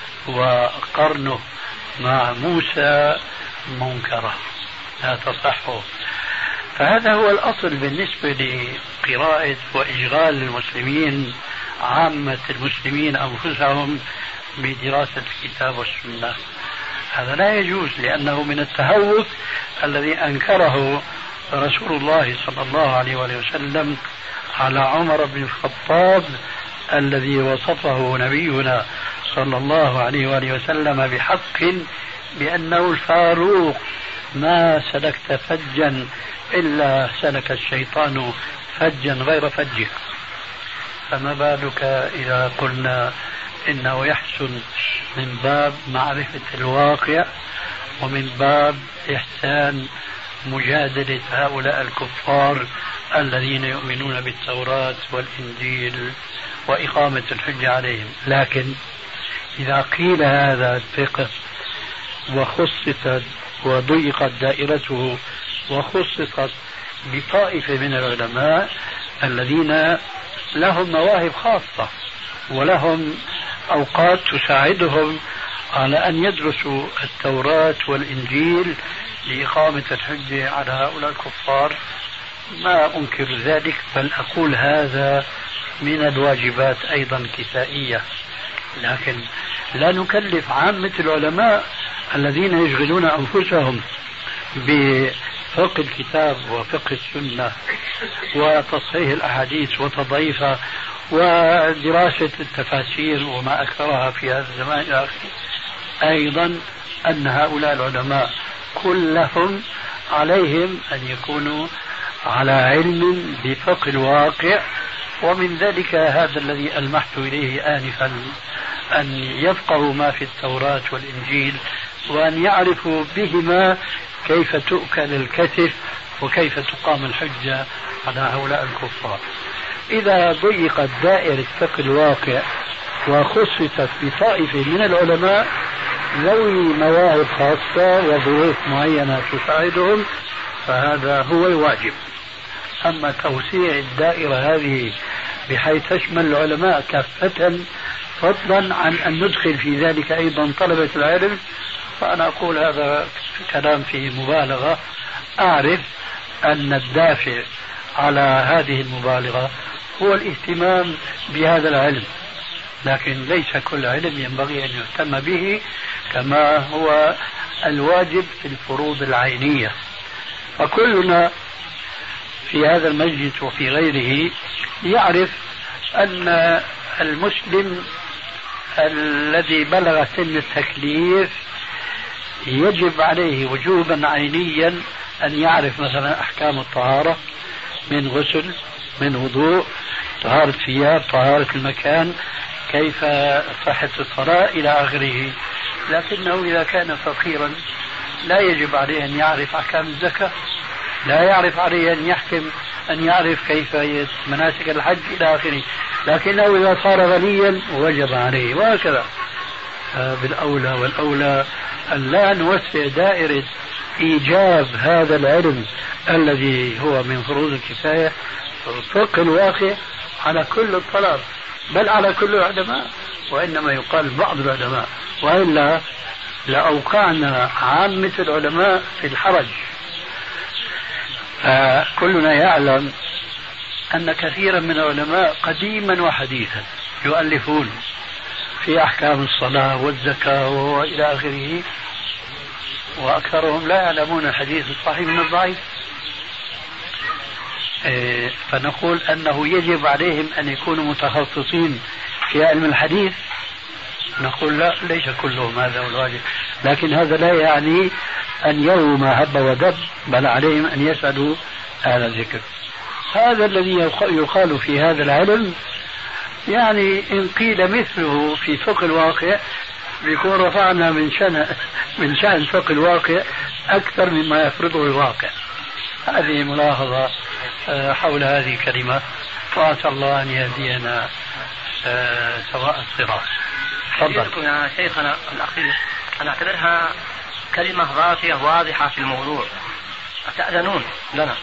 وقرنه مع موسى منكرة لا تصح. فهذا هو الأصل بالنسبة لقراءة وإشغال المسلمين عامة المسلمين أنفسهم بدراسة الكتاب والسنة. هذا لا يجوز لأنه من التهوك الذي أنكره رسول الله صلى الله عليه وسلم على عمر بن الخطاب الذي وصفه نبينا صلى الله عليه وآله وسلم بحق بأنه الفاروق ما سلكت فجا إلا سلك الشيطان فجا غير فجه. فما بالك إذا قلنا إنه يحسن من باب معرفة الواقع ومن باب إحسان مجادلة هؤلاء الكفار الذين يؤمنون بالتوراة والإنجيل وإقامة الحجة عليهم. لكن إذا قيل هذا الفقه وخصصت وضيقت دائرته وخصصت بطائفة من العلماء الذين لهم مواهب خاصة ولهم أوقات تساعدهم على أن يدرسوا التوراة والإنجيل لإقامة الحجة على هؤلاء الكفار، ما أنكر ذلك، بل أقول هذا من الواجبات أيضا كفائية. لكن لا نكلف عامة العلماء الذين يشغلون أنفسهم بفقه الكتاب وفقه السنة وتصحيح الأحاديث وتضعيفها ودراسة التفاسير وما أكثرها في هذا الزمان إلى آخره، أيضا أن هؤلاء العلماء كلهم عليهم أن يكونوا على علم بفقه الواقع. ومن ذلك هذا الذي ألمحت إليه آنفا، أن يفقهوا ما في التوراة والإنجيل وأن يعرفوا بهما كيف تؤكل الكتف وكيف تقام الحجة على هؤلاء الكفار. إذا ضيقت دائرة فقه الواقع وخصصت بطائفة من العلماء ذوي مواهب خاصة وظروف معينة تساعدهم فهذا هو الواجب. أما توسيع الدائرة هذه بحيث تشمل العلماء كافة فضلا عن أن ندخل في ذلك أيضا طلبة العلم، فأنا أقول هذا كلام فيه مبالغة. أعرف أن الدافع على هذه المبالغة هو الاهتمام بهذا العلم، لكن ليس كل علم ينبغي أن يهتم به كما هو الواجب في الفروض العينية. فكلنا في هذا المجلس وفي غيره يعرف أن المسلم الذي بلغ سن التكليف يجب عليه وجوبا عينيا أن يعرف مثلا أحكام الطهارة من غسل من وضوء، طهارة ثياب، طهارة المكان، كيف صحة الصلاة إلى آخره. لكنه إذا كان فقيرا لا يجب عليه أن يعرف أحكام الزكاة، لا يعرف عليه أن يعرف كيف مناسك الحج إلى آخره. لكنه إذا صار غنيا وجب عليه، وهكذا. بالأولى والأولى أن لا نوسع دائرة إيجاب هذا العلم الذي هو من فروض الكفاية فقه الواقع على كل الطلاب بل على كل العلماء، وإنما يقال بعض العلماء، وإلا لأوقعنا عامة العلماء في الحرج. كلنا يعلم أن كثيرا من العلماء قديما وحديثا يؤلفون في أحكام الصلاة والزكاة وإلى آخره، وأكثرهم لا يعلمون الحديث الصحيح من الضعيف. فنقول أنه يجب عليهم أن يكونوا متخصصين في علم الحديث. نقول لا، ليس كلهم هذا هو الواجب، لكن هذا لا يعني أن يروا ما هب ودب، بل عليهم أن يسألوا أهل الذكر. هذا الذي يقال في هذا العلم، يعني إن قيل مثله في فقه الواقع بيكون رفعنا من شأن فقه الواقع أكثر مما يفرضه الواقع. هذه ملاحظة حول هذه الكلمة، وأسأل الله أن يهدينا سواء الصراط. تفضل يا شيخنا الأخير، أنا أعتبرها كلمة ضافية واضحة في الموضوع. أتأذنون لنا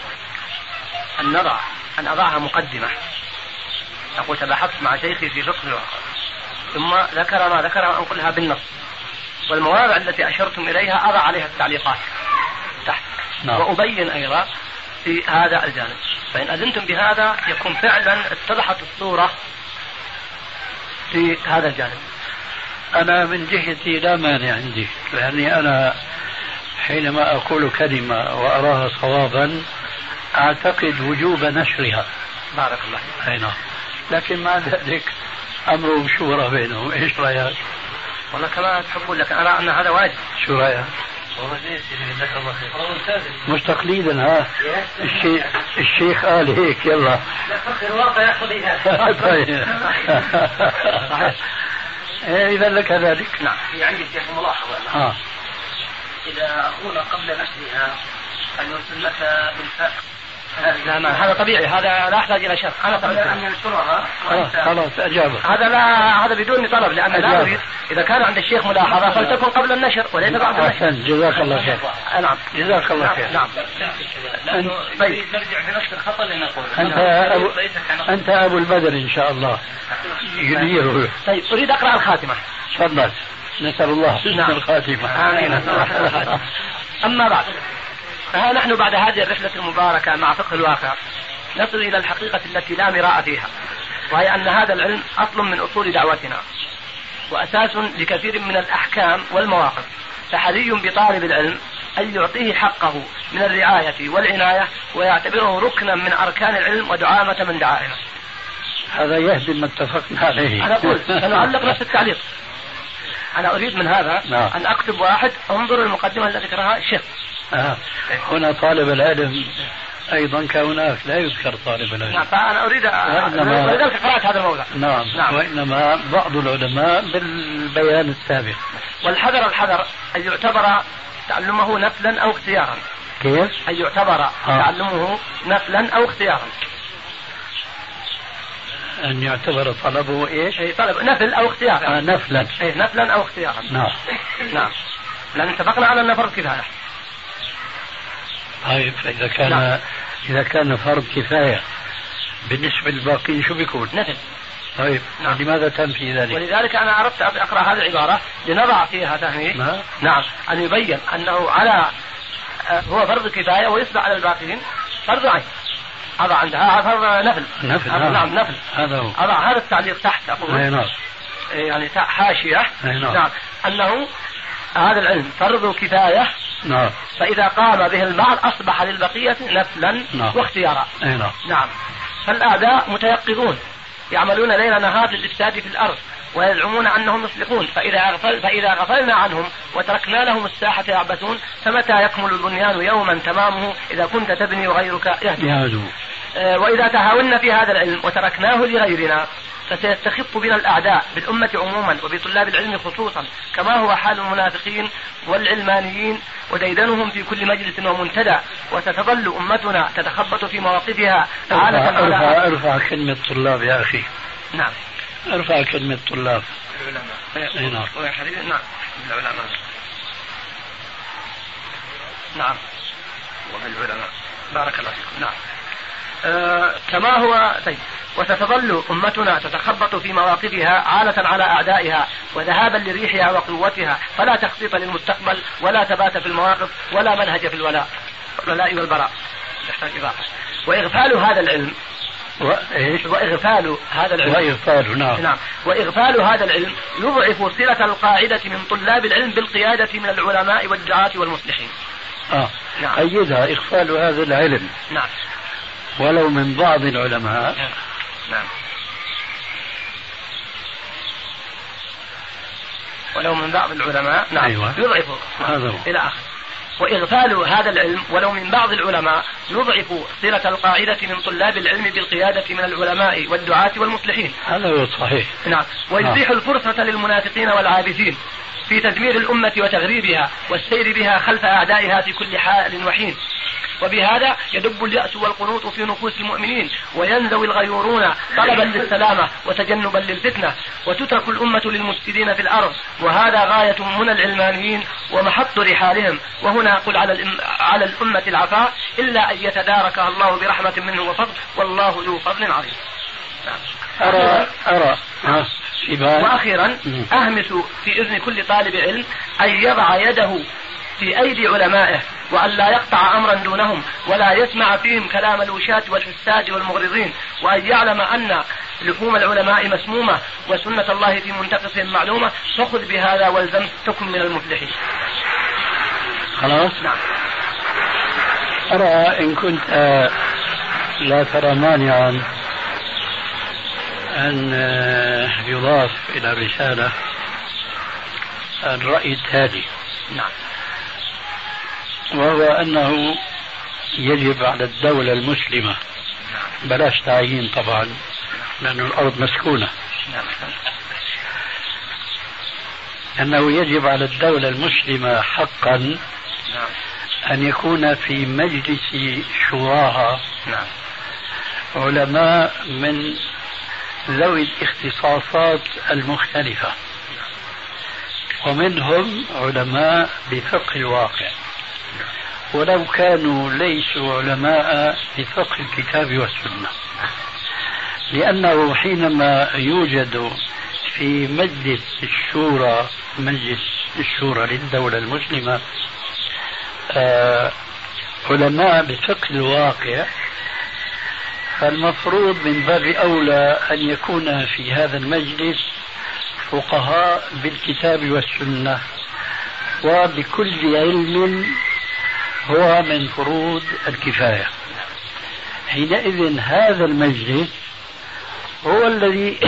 أن أضعها مقدمة؟ أقول تباحثت مع شيخي في فقه الواقع، ثم ذكر ما ذكر وأنقلها بالنص، والمواضع التي أشرتم إليها أضع عليها التعليقات تحت. وأبين أيضا في هذا الجانب، فإن أذنتم بهذا يكون فعلا اتضحت الصورة في هذا الجانب. أنا من جهتي لا مانع عندي، لأني أنا حينما أقول كلمة وأراها صوابا أعتقد وجوب نشرها. بارك الله. أي نعم، لكن مع ذلك أمر شورى بينهم. إيش رأيك؟ والله كما تحبون، لكن أرى أن هذا واجب. شو رأيك؟ مش تقليدا، ها الشيخ قال هيك، يلا الواقع يقضي هذا. طيب إذا لك ذلك. نعم. في عندي شيخ ملاحظة. إذا أخونا قبل نشرها أن يرسل لك بالفاء، هذا طبيعي، هذا لا يحتاج إلى شرح. أنا قبل أن ينشرها خلاص أجابة. هذا بدون طلب، لأن لا أريد إذا كان عند الشيخ ملاحظة فلتكن قبل النشر وليس بعد النشر. جزاك الله خير. نعم جزاك الله خير. نعم. طيب نرجع في نفس الخطأ لنقول أنت أبو البدر إن شاء الله يديره. طيب أريد أقرأ الخاتمة. تفضل. نسأل الله حسن الخاتمة. آمين. أما بعد، فها نحن بعد هذه الرحلة المباركة مع فقه الواقع نصل إلى الحقيقة التي لا مراء فيها، وهي أن هذا العلم أصل من أصول دعوتنا وأساس لكثير من الأحكام والمواقف، فحري بطالب العلم أن يعطيه حقه من الرعاية والعناية ويعتبره ركنا من أركان العلم ودعامة من دعائمه. هذا يهدم ما اتفقنا عليه. أنا أقول سنعلق نفس التعليق. أنا أريد من هذا أن أكتب واحد انظر المقدمة التي ذكرها الشيخ. هنا طالب العلم أيضا كهناك لا يذكر طالب العلم. نعم، فأنا أريد ولذلك قرأت هذا الموضع. نعم. وإنما بعض العلماء بالبيان السابق. والحذر أن يعتبر تعلمه نفلا أو اختيارا. كيف؟ أن يعتبر تعلمه نفلا أو اختيارا. أن يعتبر طلبه إيش؟ طلب نفل أو اختيار. نفلا. نفلا أو اختيارا. نعم. لأن اتفقنا على أن فرض كفاية. طيب إذا كان فرض كفاية بالنسبة للباقين شو بيكون؟ نفل. طيب لماذا تنفي ذلك؟ ولذلك أنا أردت أقرأ هذه العبارة لنضع فيها تهميش. نعم، أن يبين أنه هو فرض كفاية ويصبح على الباقين فرض عين. هذا عندها فرض نفل. نعم نفل. هذا التعليق تحت أقول. يعني حاشية. نعم، أنه هذا العلم فرض كفاية. فإذا قام به البعض أصبح للبقية نفلا واختيارا. نعم. فالأعداء متيقظون يعملون ليل نهار للإفساد في الأرض ويزعمون أنهم يصلحون، فإذا غفلنا عنهم وتركنا لهم الساحة يعبثون، فمتى يكمل البنيان يوما تمامه إذا كنت تبني وغيرك يهدم. وإذا تهاونا في هذا العلم وتركناه لغيرنا فسيستخف بنا الأعداء بالأمة عموما وبطلاب العلم خصوصا، كما هو حال المنافقين والعلمانيين وديدنهم في كل مجلس ومنتدى، وستظل أمتنا تتخبط في مواقفها. ارفع كلمة طلاب يا أخي. نعم، ارفع كلمة طلاب. نعم. العلماء. نعم، وبالعلماء. بارك الله فيكم. نعم. كما هو. طيب، وستظل أمتنا تتخبط في مواقفها عالة على أعدائها وذهابا لريحها وقوتها، فلا تخطيط للمستقبل ولا ثبات في المواقف ولا منهج في الولاء والبراء. يحتاج إضافة. وإغفال هذا العلم وإغفال هذا العلم نعم وإغفال هذا العلم يضعف صلة القاعدة من طلاب العلم بالقيادة من العلماء والدعاة والمصلحين. نعم. قيدها إغفال هذا العلم. نعم. ولو من بعض العلماء. نعم. ولو من بعض العلماء. نعم. أيوة. يضعف إلى آخر. وإغفال هذا العلم ولو من بعض العلماء يضعف صلة القاعدة من طلاب العلم بالقيادة من العلماء والدعاة والمصلحين. هذا هو صحيح. نعم. ويتيح الفرصة للمنافقين والعابثين في تدمير الأمة وتغريبها والسير بها خلف أعدائها في كل حال وحين. وبهذا يدب اليأس والقنوط في نفوس المؤمنين وينزوي الغيورون طلبا للسلامة وتجنبا للفتنة وتترك الأمة للمفسدين في الأرض وهذا غاية من العلمانيين ومحط رحالهم. وهنا أقول على الأمة العفاء إلا أن يتداركها الله برحمة منه وفضل والله ذو فضل عظيم. أرى وأخيرا أهمس في إذن كل طالب علم أن يضع يده في أيدي علمائه وأن لا يقطع أمرا دونهم ولا يسمع فيهم كلام الوشاة والحساد والمغرضين وأن يعلم أن لحوم العلماء مسمومة وسنة الله في منتقصهم معلومة. فخذ بهذا والزم تكن من المفلحين. خلاص. نعم. أرى إن كنت لا ترى مانعا أن يضاف إلى الرسالة الرأي التالي. نعم. وهو أنه يجب على الدولة المسلمة بلاش تعيين طبعا لأن الأرض مسكونة أنه يجب على الدولة المسلمة حقا أن يكون في مجلس شوراها علماء من ذوي الاختصاصات المختلفة ومنهم علماء بفقه الواقع ولو كانوا ليسوا علماء بفقه الكتاب والسنة لأنه حينما يوجد في مجلس الشورى للدولة المسلمة علماء بفقه الواقع فالمفروض من باب أولى أن يكون في هذا المجلس فقهاء بالكتاب والسنة وبكل علم هو من فروض الكفاية. حينئذ هذا المجلس هو الذي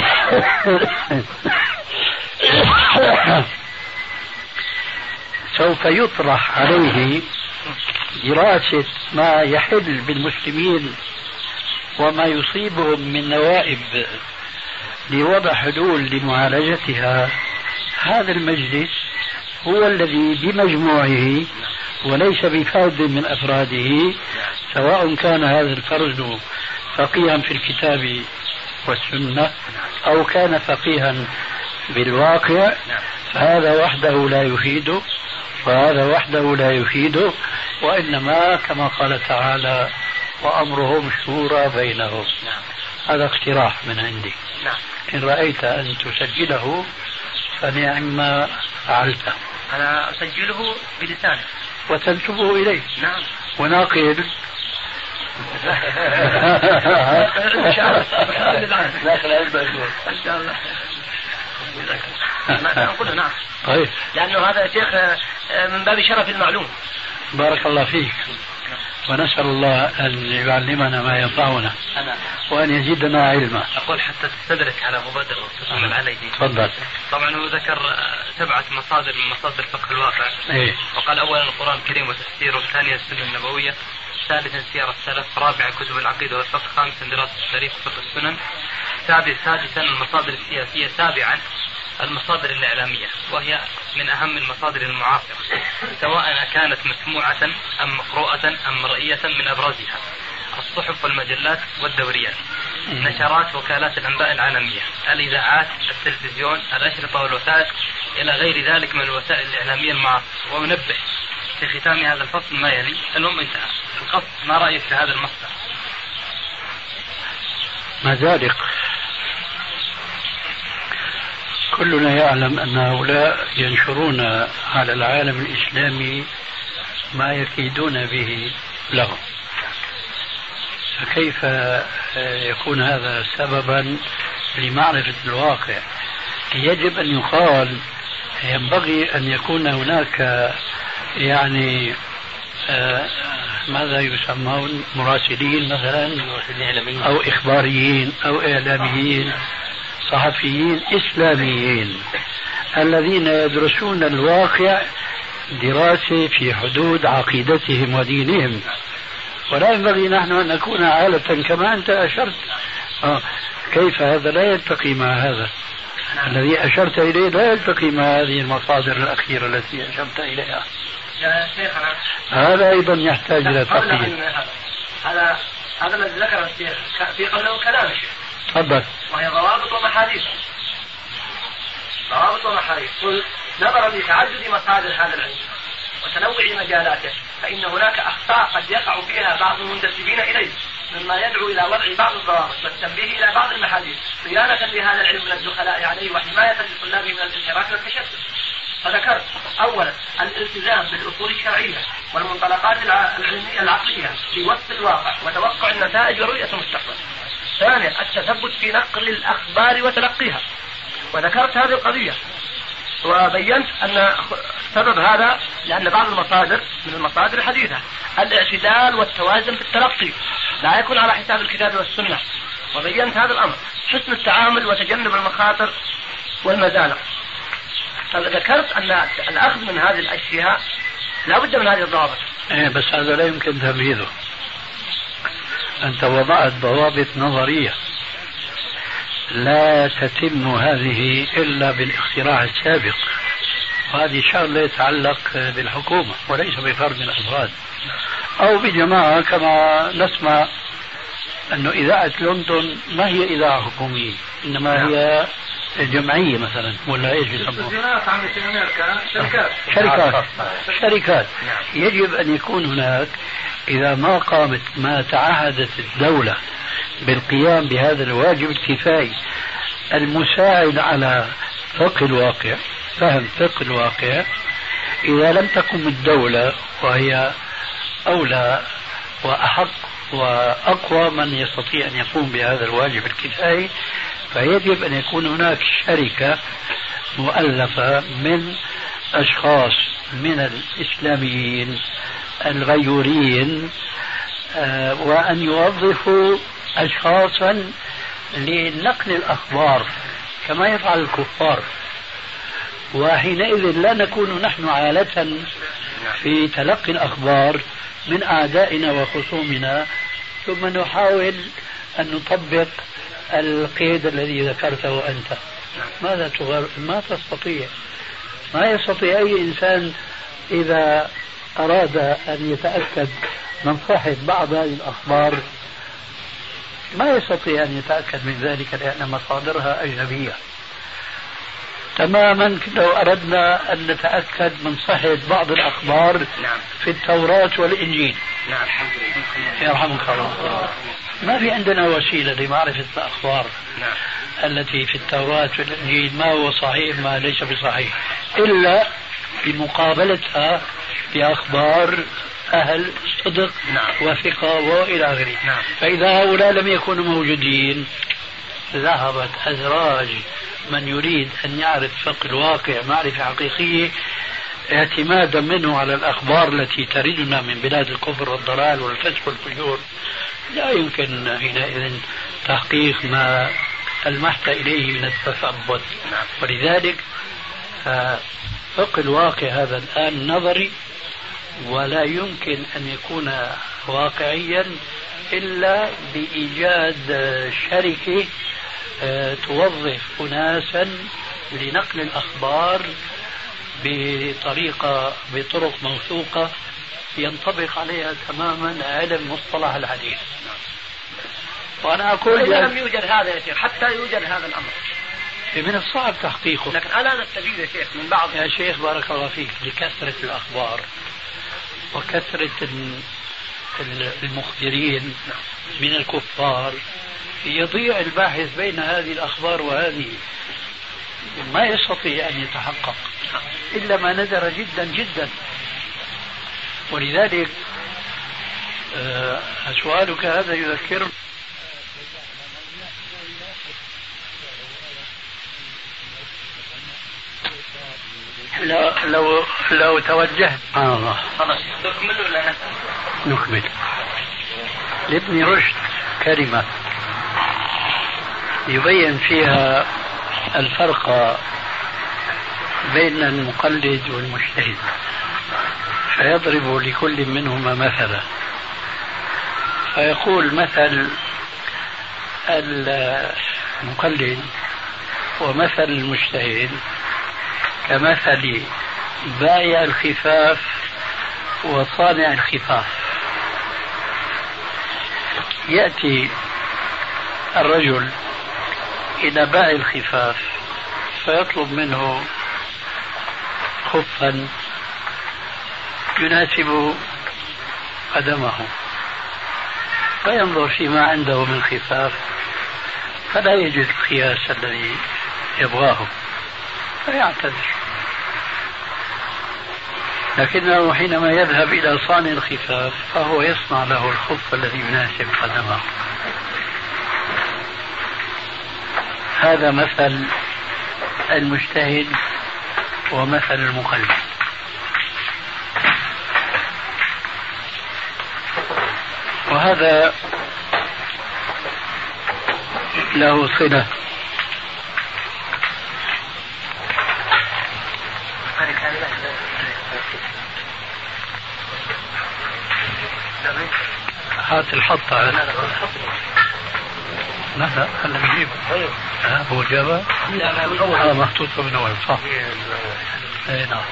سوف يطرح عليه دراسة ما يحل بالمسلمين وما يصيبهم من نوائب لوضع حلول لمعالجتها. هذا المجلس هو الذي بمجموعه وليس بفرد من أفراده سواء كان هذا الفرد فقيها في الكتاب والسنة أو كان فقيها بالواقع فهذا وحده لا يفيده وهذا وحده لا يفيده وإنما كما قال تعالى وأمرهم شورى بينهم. هذا اقتراح من عندي. إن رأيت أن تسجله فنعم ما فعلت. أنا أسجله بلساني وتنسبه إليه. نعم. وناقل إن شاء الله نعم. طيب. لأنه هذا شيخ من باب شرف المعلوم. بارك الله فيك ونسأل الله أن يعلمنا ما ينفعنا وأن يزيدنا علما. أقول حتى تستدرك على مبادرة وتطمن عليه. تفضل. طبعا هو ذكر 7 مصادر من مصادر فقه الواقع. إيه؟ وقال أولا القرآن الكريم وتفسيره، ثانيا السنة النبوية، ثالثا سير السلف، رابعا كتب العقيدة والفقه، خامسا دراسة التاريخ وفقه السنن، سادسا المصادر السياسية، سابعا المصادر الإعلامية وهي من أهم المصادر المعاصرة سواء كانت مسموعة أم مقروءة أم مرئية. من أبرزها الصحف والمجلات والدوريات، نشرات وكالات الأنباء العالمية، الإذاعات، التلفزيون، الأشرطة والوثائق إلى غير ذلك من الوسائل الإعلامية المعاصرة. وأنبه في ختام هذا الفصل ما يلي. المهم انتهى القصد. ما رأيك في هذا المصدر؟ ما ذلك كلنا يعلم أن هؤلاء ينشرون على العالم الإسلامي ما يكيدون به له. فكيف يكون هذا سببا لمعرفة الواقع؟ يجب أن يقال ينبغي أن يكون هناك يعني ماذا يسمون مراسلين مثلا أو إخباريين أو إعلاميين صحفيين إسلاميين الذين يدرسون الواقع دراسة في حدود عقيدتهم ودينهم، ولا ينبغي نحن أن نكون عالة كما أنت أشرت. كيف هذا لا يلتقي مع هذا الذي أشرت إليه، لا يلتقي مع هذه المصادر الأخيرة التي أشرت إليها. يا شيخنا هذا أيضا يحتاج إلى تقييم. هذا الذي ذكره الشيخ في قوله كلام الشيخ. تفضل. وهي ضوابط ومحاديث. ضوابط ومحاديث. قل نظرا لتعدد مصادر هذا العلم وتنوع مجالاته فإن هناك أخطاء قد يقع فيها بعض المنتسبين إليه مما يدعو إلى وضع بعض الضوابط والتنبيه إلى بعض المحاديث صيانة لهذا العلم من الدخلاء عليه وحماية لطلابه من الانحراف والتشتت. فذكرت أولا الالتزام بالأصول الشرعية والمنطلقات العلمية العقلية في وصف الواقع وتوقع النتائج ورؤية المستقبل. ثانيا التثبت في نقل الأخبار وتلقيها، وذكرت هذه القضية وبينت أن سبب هذا لأن بعض المصادر من المصادر الحديثة الاعتدال والتوازن في التلقي لا يكون على حساب الكتاب والسنة، وبينت هذا الأمر حسن التعامل وتجنب المخاطر والمزالق. فذكرت أن الأخذ من هذه الأشياء لا بد من هذه الضوابط. بس هذا لا يمكن تنفيذه. أنت وضعت ضوابط نظرية لا تتم هذه إلا بالاختراع السابق، وهذه شغلة يتعلق بالحكومة وليس بفرد من الأفراد أو بجماعة، كما نسمع أنه إذاعة لندن ما هي إذاعة حكومية إنما هي جمعية مثلا، ولا إيش بيسموها؟ شركات. يجب أن يكون هناك إذا ما قامت ما تعهدت الدولة بالقيام بهذا الواجب الكفائي المساعد على فقه الواقع، فهم فقه الواقع، إذا لم تقم الدولة وهي أولى وأحق وأقوى من يستطيع أن يقوم بهذا الواجب الكفائي، فيجب أن يكون هناك شركة مؤلفة من أشخاص من الإسلاميين الغيورين، وأن يوظفوا أشخاصا لنقل الأخبار كما يفعل الكفار، وحينئذ لا نكون نحن عالة في تلقي الأخبار من أعدائنا وخصومنا ثم نحاول أن نطبق القيد الذي ذكرته أنت. ماذا تغير؟ ما تستطيع. ما يستطيع أي إنسان إذا أراد أن يتأكد من صحة بعض هذه الأخبار ما يستطيع أن يتأكد من ذلك لأن مصادرها أجنبية. تماما لو أردنا أن نتأكد من صحة بعض الأخبار في التوراة والإنجيل يرحمك الله، ما في عندنا وسيلة لمعرفة الأخبار التي في التوراة والإنجيل ما هو صحيح ما ليس بصحيح إلا بمقابلتها بأخبار أهل صدق وثقة وإلى آخره. فإذا هؤلاء لم يكونوا موجودين ذهبت أدراج من يريد أن يعرف فقه الواقع معرفة حقيقية اعتمادا منه على الأخبار التي تردنا من بلاد الكفر والضلال والفسق والفجور. لا يمكن حينئذ تحقيق ما المحت إليه من التثبت. ولذلك فقه الواقع هذا الآن نظري ولا يمكن أن يكون واقعيا إلا بإيجاد شركة توظف أناسا لنقل الأخبار بطرق موثوقة ينطبق عليها تماما علم مصطلح الحديث. وأنا أقول لم يوجد هذا يا شيخ حتى يوجد هذا الأمر من الصعب تحقيقه، لكن على هذا السبيل يا شيخ من بعض يا شيخ بارك الله فيك لكثرة الأخبار وكثرة المخبرين من الكفار يضيع الباحث بين هذه الأخبار وهذه، ما يستطيع أن يتحقق إلا ما ندر جدا جدا. ولذلك سؤالك هذا يذكرني لو توجهت الله خلاص نكمل ولا نكمل. لابن رشد كلمة يبين فيها الفرق بين المقلد والمجتهد، فيضرب لكل منهما مثلا، فيقول مثل المقلد ومثل المجتهد كمثل بائع الخفاف وصانع الخفاف. يأتي الرجل إلى بائع الخفاف فيطلب منه خفا يناسب قدمه، فينظر فيما عنده من خفاف فلا يجد القياس الذي يبغاه فيعتذر، لكنه حينما يذهب إلى صانع الخفاف فهو يصنع له الخف الذي يناسب قدمه. هذا مثل المجتهد ومثل المقلد. وهذا له صلة هات الحط على لا خلنا نجيبه. هو جابه؟ لا محطوط من أول صح. اي نعم.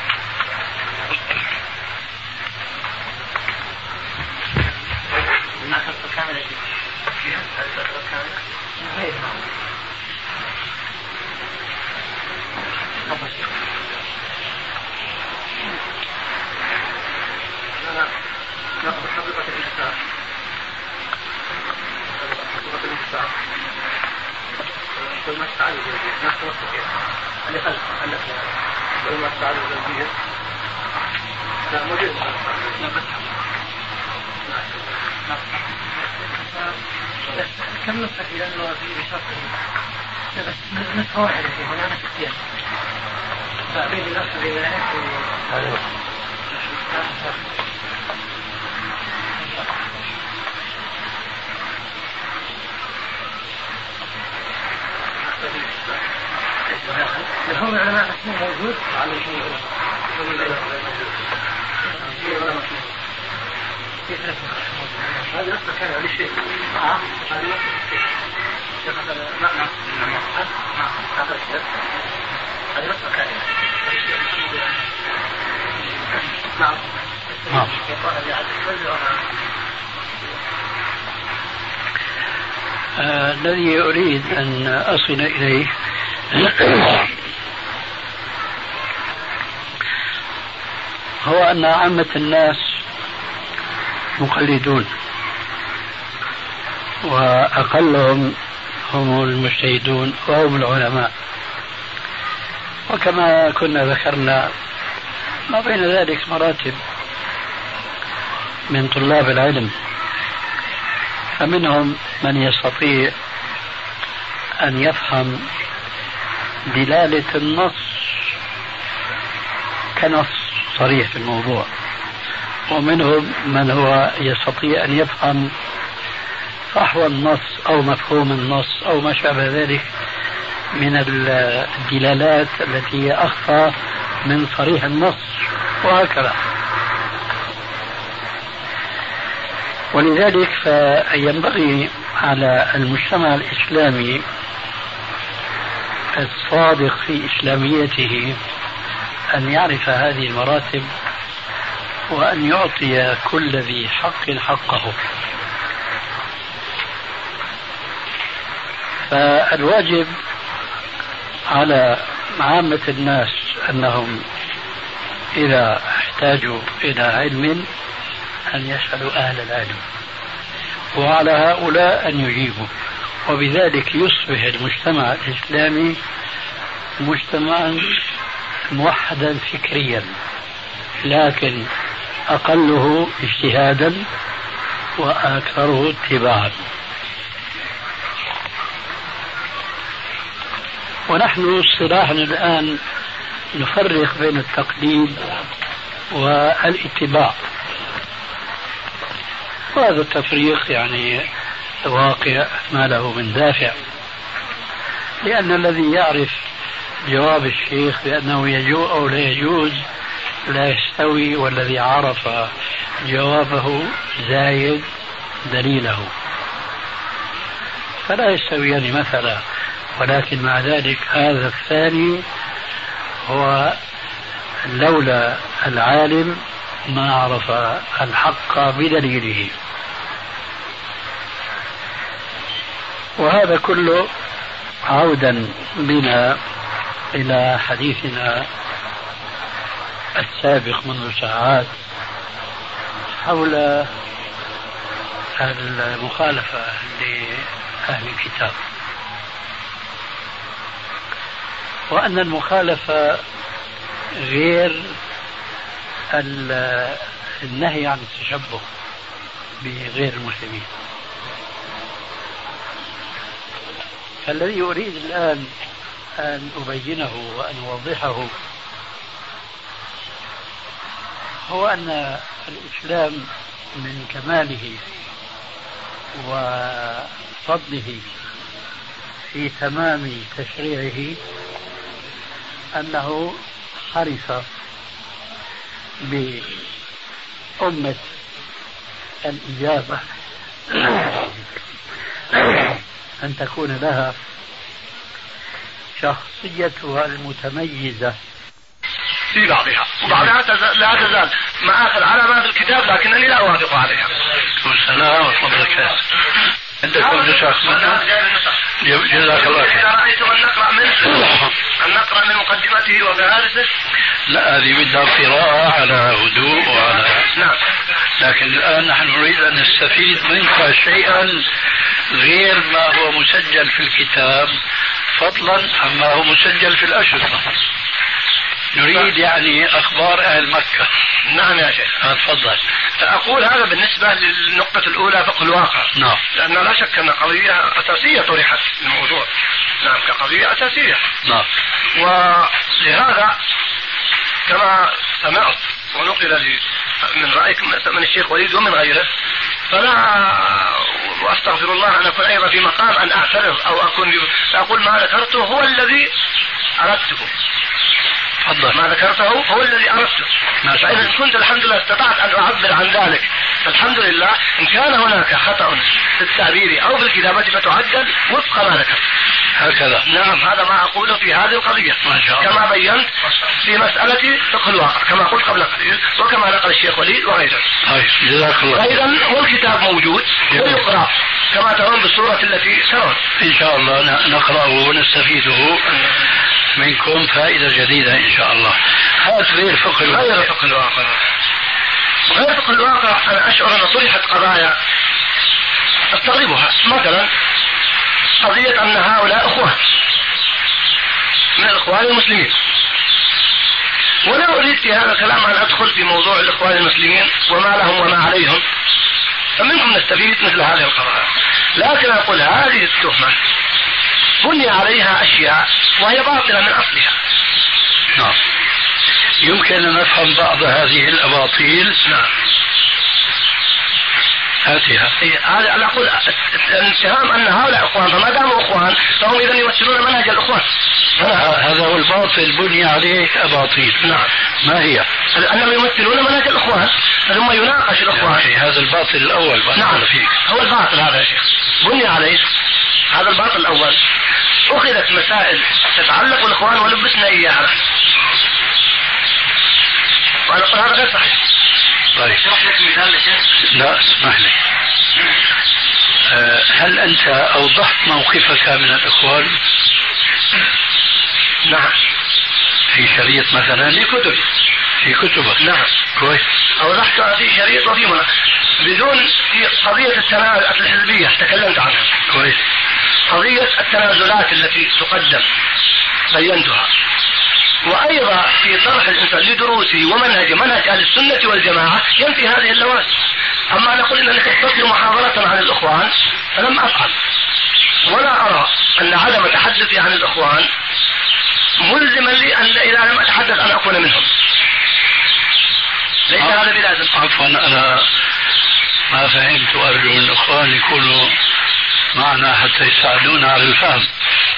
كم نسخة لأنه في بشرط بس نسخة واحدة فيه ولا نسختين فأبين النسخة اللي هيك هم العلماء اسمه موجود على هذه نفسها كان على شيء. هذه نفسها كان الذي أريد أن أصل إليه هو أن عامة الناس مقلدون وأقلهم هم المجتهدون وهم العلماء، وكما كنا ذكرنا ما بين ذلك مراتب من طلاب العلم، فمنهم من يستطيع أن يفهم دلالة النص كنص صريح في الموضوع، ومنهم من هو يستطيع أن يفهم فحوى النص أو مفهوم النص أو ما شابه ذلك من الدلالات التي هي أخفى من صريح النص وهكذا. ولذلك فينبغي على المجتمع الإسلامي الصادق في إسلاميته أن يعرف هذه المراتب وأن يعطي كل ذي حق حقه. فالواجب على عامة الناس أنهم إذا احتاجوا إلى علم أن يسألوا أهل العلم، وعلى هؤلاء أن يجيبوا، وبذلك يصبح المجتمع الإسلامي مجتمعا موحدا فكريا، لكن أقله اجتهادا وآثره اتباعا. ونحن اصطلاحا الآن نفرق بين التقليد والاتباع، وهذا التفريق يعني واقع ما له من دافع، لأن الذي يعرف جواب الشيخ بأنه يجوز أو لا يجوز لا يستوي، والذي عرف جوابه زايد دليله، فلا يستويان مثلا. ولكن مع ذلك هذا الثاني هو لولا العالم ما عرف الحق بدليله. وهذا كله عودا بنا إلى حديثنا السابق منذ ساعات حول المخالفة لأهل الكتاب، وأن المخالفة غير النهي عن التشبه بغير المسلمين. فالذي أريد الآن أن أبينه وأن أوضحه هو أن الإسلام من كماله وفضله في تمام تشريعه أنه حرص بأمة الإجابة أن تكون لها شخصيتها المتميزة في بعضها، وبعضها لا تزال مآخذ على ما في الكتاب لكنني لا أوافق عليها. والسلام وفضلك عندكم نسخ منه؟ جزاك الله خير. إذا رأيتم أن نقرأ من مقدمته وفهارسه. لا، هذه بدها قراءة على هدوء وعلى نعم. لكن الآن نحن نريد أن نستفيد منك شيئا غير ما هو مسجل في الكتاب، فضلا عما هو مسجل في الأشرطة. نريد يعني أخبار أهل مكة. نعم يا شيخ. تفضل. أقول هذا بالنسبة للنقطة الأولى فقه الواقع. نعم. لأن لا شك أن قضية أساسية طرحت في الموضوع. نعم، كقضية أساسية. نعم. ولهذا كما سمعت ونقل من رأيك من الشيخ وليد ومن غيره، فلا وأستغفر الله أن أكون أيضا في مقام أن أعترض أو أقول ما ذكرته هو الذي أردته. ما ذكرته هو الذي أردته. فإن كنت الحمد لله استطعت أن أعبر عن ذلك فالحمد لله. إن كان هناك خطأ في التعبير أو في الكتابة فتعدل وفق ما ذكرت. هكذا. نعم، هذا ما أقوله في هذه القضية كما بينت في مسألة فقه الواقع كما قلت قبل قليل، وكما نقل الشيخ وليد وغيره. جزاك الله. أيضا والكتاب موجود ويقرأ كما ترون بالصورة التي ترون. إن شاء الله نقرأه ونستفيده منكم فائدة جديدة إن شاء الله. هذا غير فقه الواقع. غير فقه الواقع. غير فقه الواقع أنا أشعر أن طرحت قضايا أستغربها، مثلا قضية أن هؤلاء أخوان من الإخوان المسلمين، ولا أريد في هذا الكلام أن أدخل في موضوع الإخوان المسلمين وما لهم وما عليهم، فمنكم نستفيد مثل هذه القضايا. لكن أقول هذه التهمة بني عليها أشياء وهي باطلة من أصلها. نعم. يمكن أن نفهم بعض هذه الأباطيل. نعم. هاتها. هذا أنا أقول الاتهام أن هؤلاء أخوان، فما داموا أخوان فهم إذا يمثلون منهج الأخوان. هذا هو الباطل بني عليه أباطيل. نعم. ما هي؟ أنهم يمثلون منهج الأخوان ثم يناقش الأخوان. هذا الباطل الأول. نعم فيك. هو الباطل هذا يا شيخ بني عليه هذا الباطل الأول. أخذت مسائل تتعلق بالإخوان ولبسنا إياها، وأنا أقول هذا غير صحيح. طيب. لا اسمح لي. هل أنت أوضحت موقفك من الإخوان؟ نعم. في شريط مثلا؟ في كتبك. نعم. كويس. أوضحت في شريط وفي بدون في قضية التنازلات الحزبية تكلمت عنها. كويس. قضية التنازلات التي تقدم بينتها، وأيضا في طرح الإنسان لدروسه ومنهج أهل السنة والجماعة ينفي هذه اللوازم. أما أن أقول أنني خطبت محاضرة عن الإخوان فلم أفعل، ولا أرى أن عدم تحدثي عن الإخوان ملزما لي أن إذا لم أتحدث أن أكون منهم. ليس هذا بلازم. عفوا أنا ما فهمت، وأرجو أن الإخوان يكونوا معنا حتى يساعدونا على الفهم.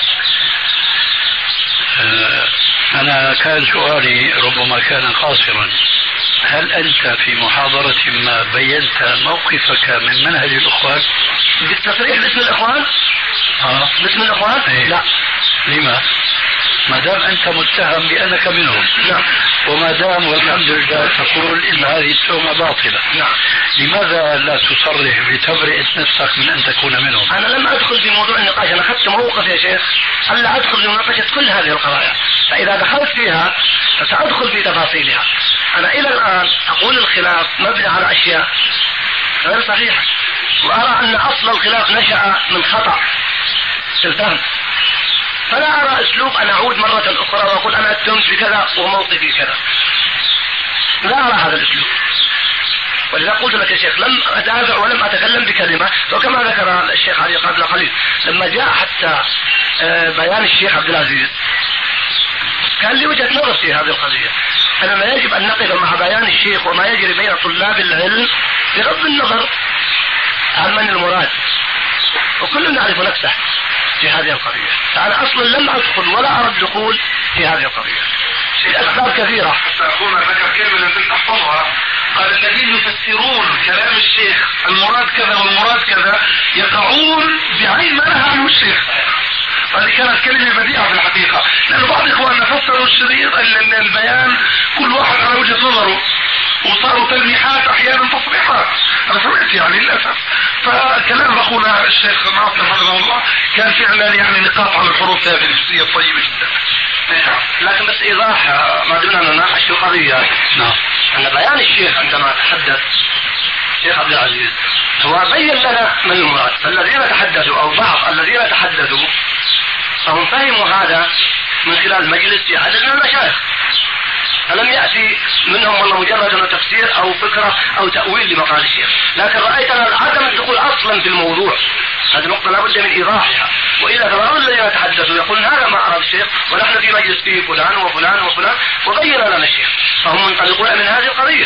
أنا كان سؤالي ربما كان قاصرا، هل أنت في محاضرة ما بينت موقفك من منهج الإخوان؟ بالتصريح باسم الإخوان؟ باسم الإخوان؟ إيه؟ لا. لما؟ ما دام أنت متهم بأنك منهم. نعم. وما دام والحمد لله تقول إن هذه التهمة باطلة. نعم. لماذا لا تصرح بتبرئة نفسك من أن تكون منهم؟ أنا لم أدخل في موضوع النقاش، أنا أخذت موقف يا شيخ ألا أدخل في مناقشة كل هذه القضايا، فإذا دخلت فيها فسأدخل في تفاصيلها. أنا إلى الآن أقول الخلاف مبني على أشياء غير صحيحة، وأرى أن أصل الخلاف نشأ من خطأ في الفهم، فلا أرى أسلوب أن أعود مرة أخرى وأقول أنا اتهمت بكذا وموقفي كذا، لا أرى هذا الأسلوب. ولذا قلت لك يا شيخ لم أدافع ولم أتكلم بكلمة، وكما ذكر الشيخ علي قبل قليل لما جاء حتى بيان الشيخ عبد العزيز كان لي وجهة نظر في هذه القضية، أننا يجب أن نقف مع بيان الشيخ وما يجري بين طلاب العلم بغض النظر عن من المراد، وكل نعرف نفسه في هذه القضية. فأنا أصلا لم أدخل ولا أرى الدخول في هذه القضية لأسباب كثيرة. أخونا ذكر كلمة لازم تحفظها، قال الذين يفسرون كلام الشيخ المراد كذا والمراد كذا يقعون بعين ما نهى عنه الشيخ. هذه كانت كلمة بديعة في الحقيقة، لأن بعض إخواننا فسروا الشريط البيان كل واحد على وجهة نظره، وصاروا تلميحات أحيانا تصريحات. أنا سمعت يعني للأسف. فكلام أخونا الشيخ ناصر رحمه الله كان فعلا يعني نقاط على الحروف هذه الجزئية الطيبة جدا. لكن بس إيضاح ما دمنا نناقش في القضية. نعم. أن بيان الشيخ عندما تحدث الشيخ عبد العزيز هو بين لنا من المراد، فالذين تحدثوا أو بعض الذين تحدثوا فهم فهموا هذا من خلال مجلس في عدد من المشايخ، فلم يأتي منهم والله مجرد تفسير أو فكرة أو تأويل لمقال الشيخ، لكن رأيتنا عدم الدخول أصلا في الموضوع. هذه نقطة لابد من إيضاحها، وإذا ترى الذين يتحدثوا يقول هذا ما أراد الشيخ ونحن في مجلس فيه فلان وفلان وفلان وبين لنا الشيخ، فهم منطلقون من هذه القضية.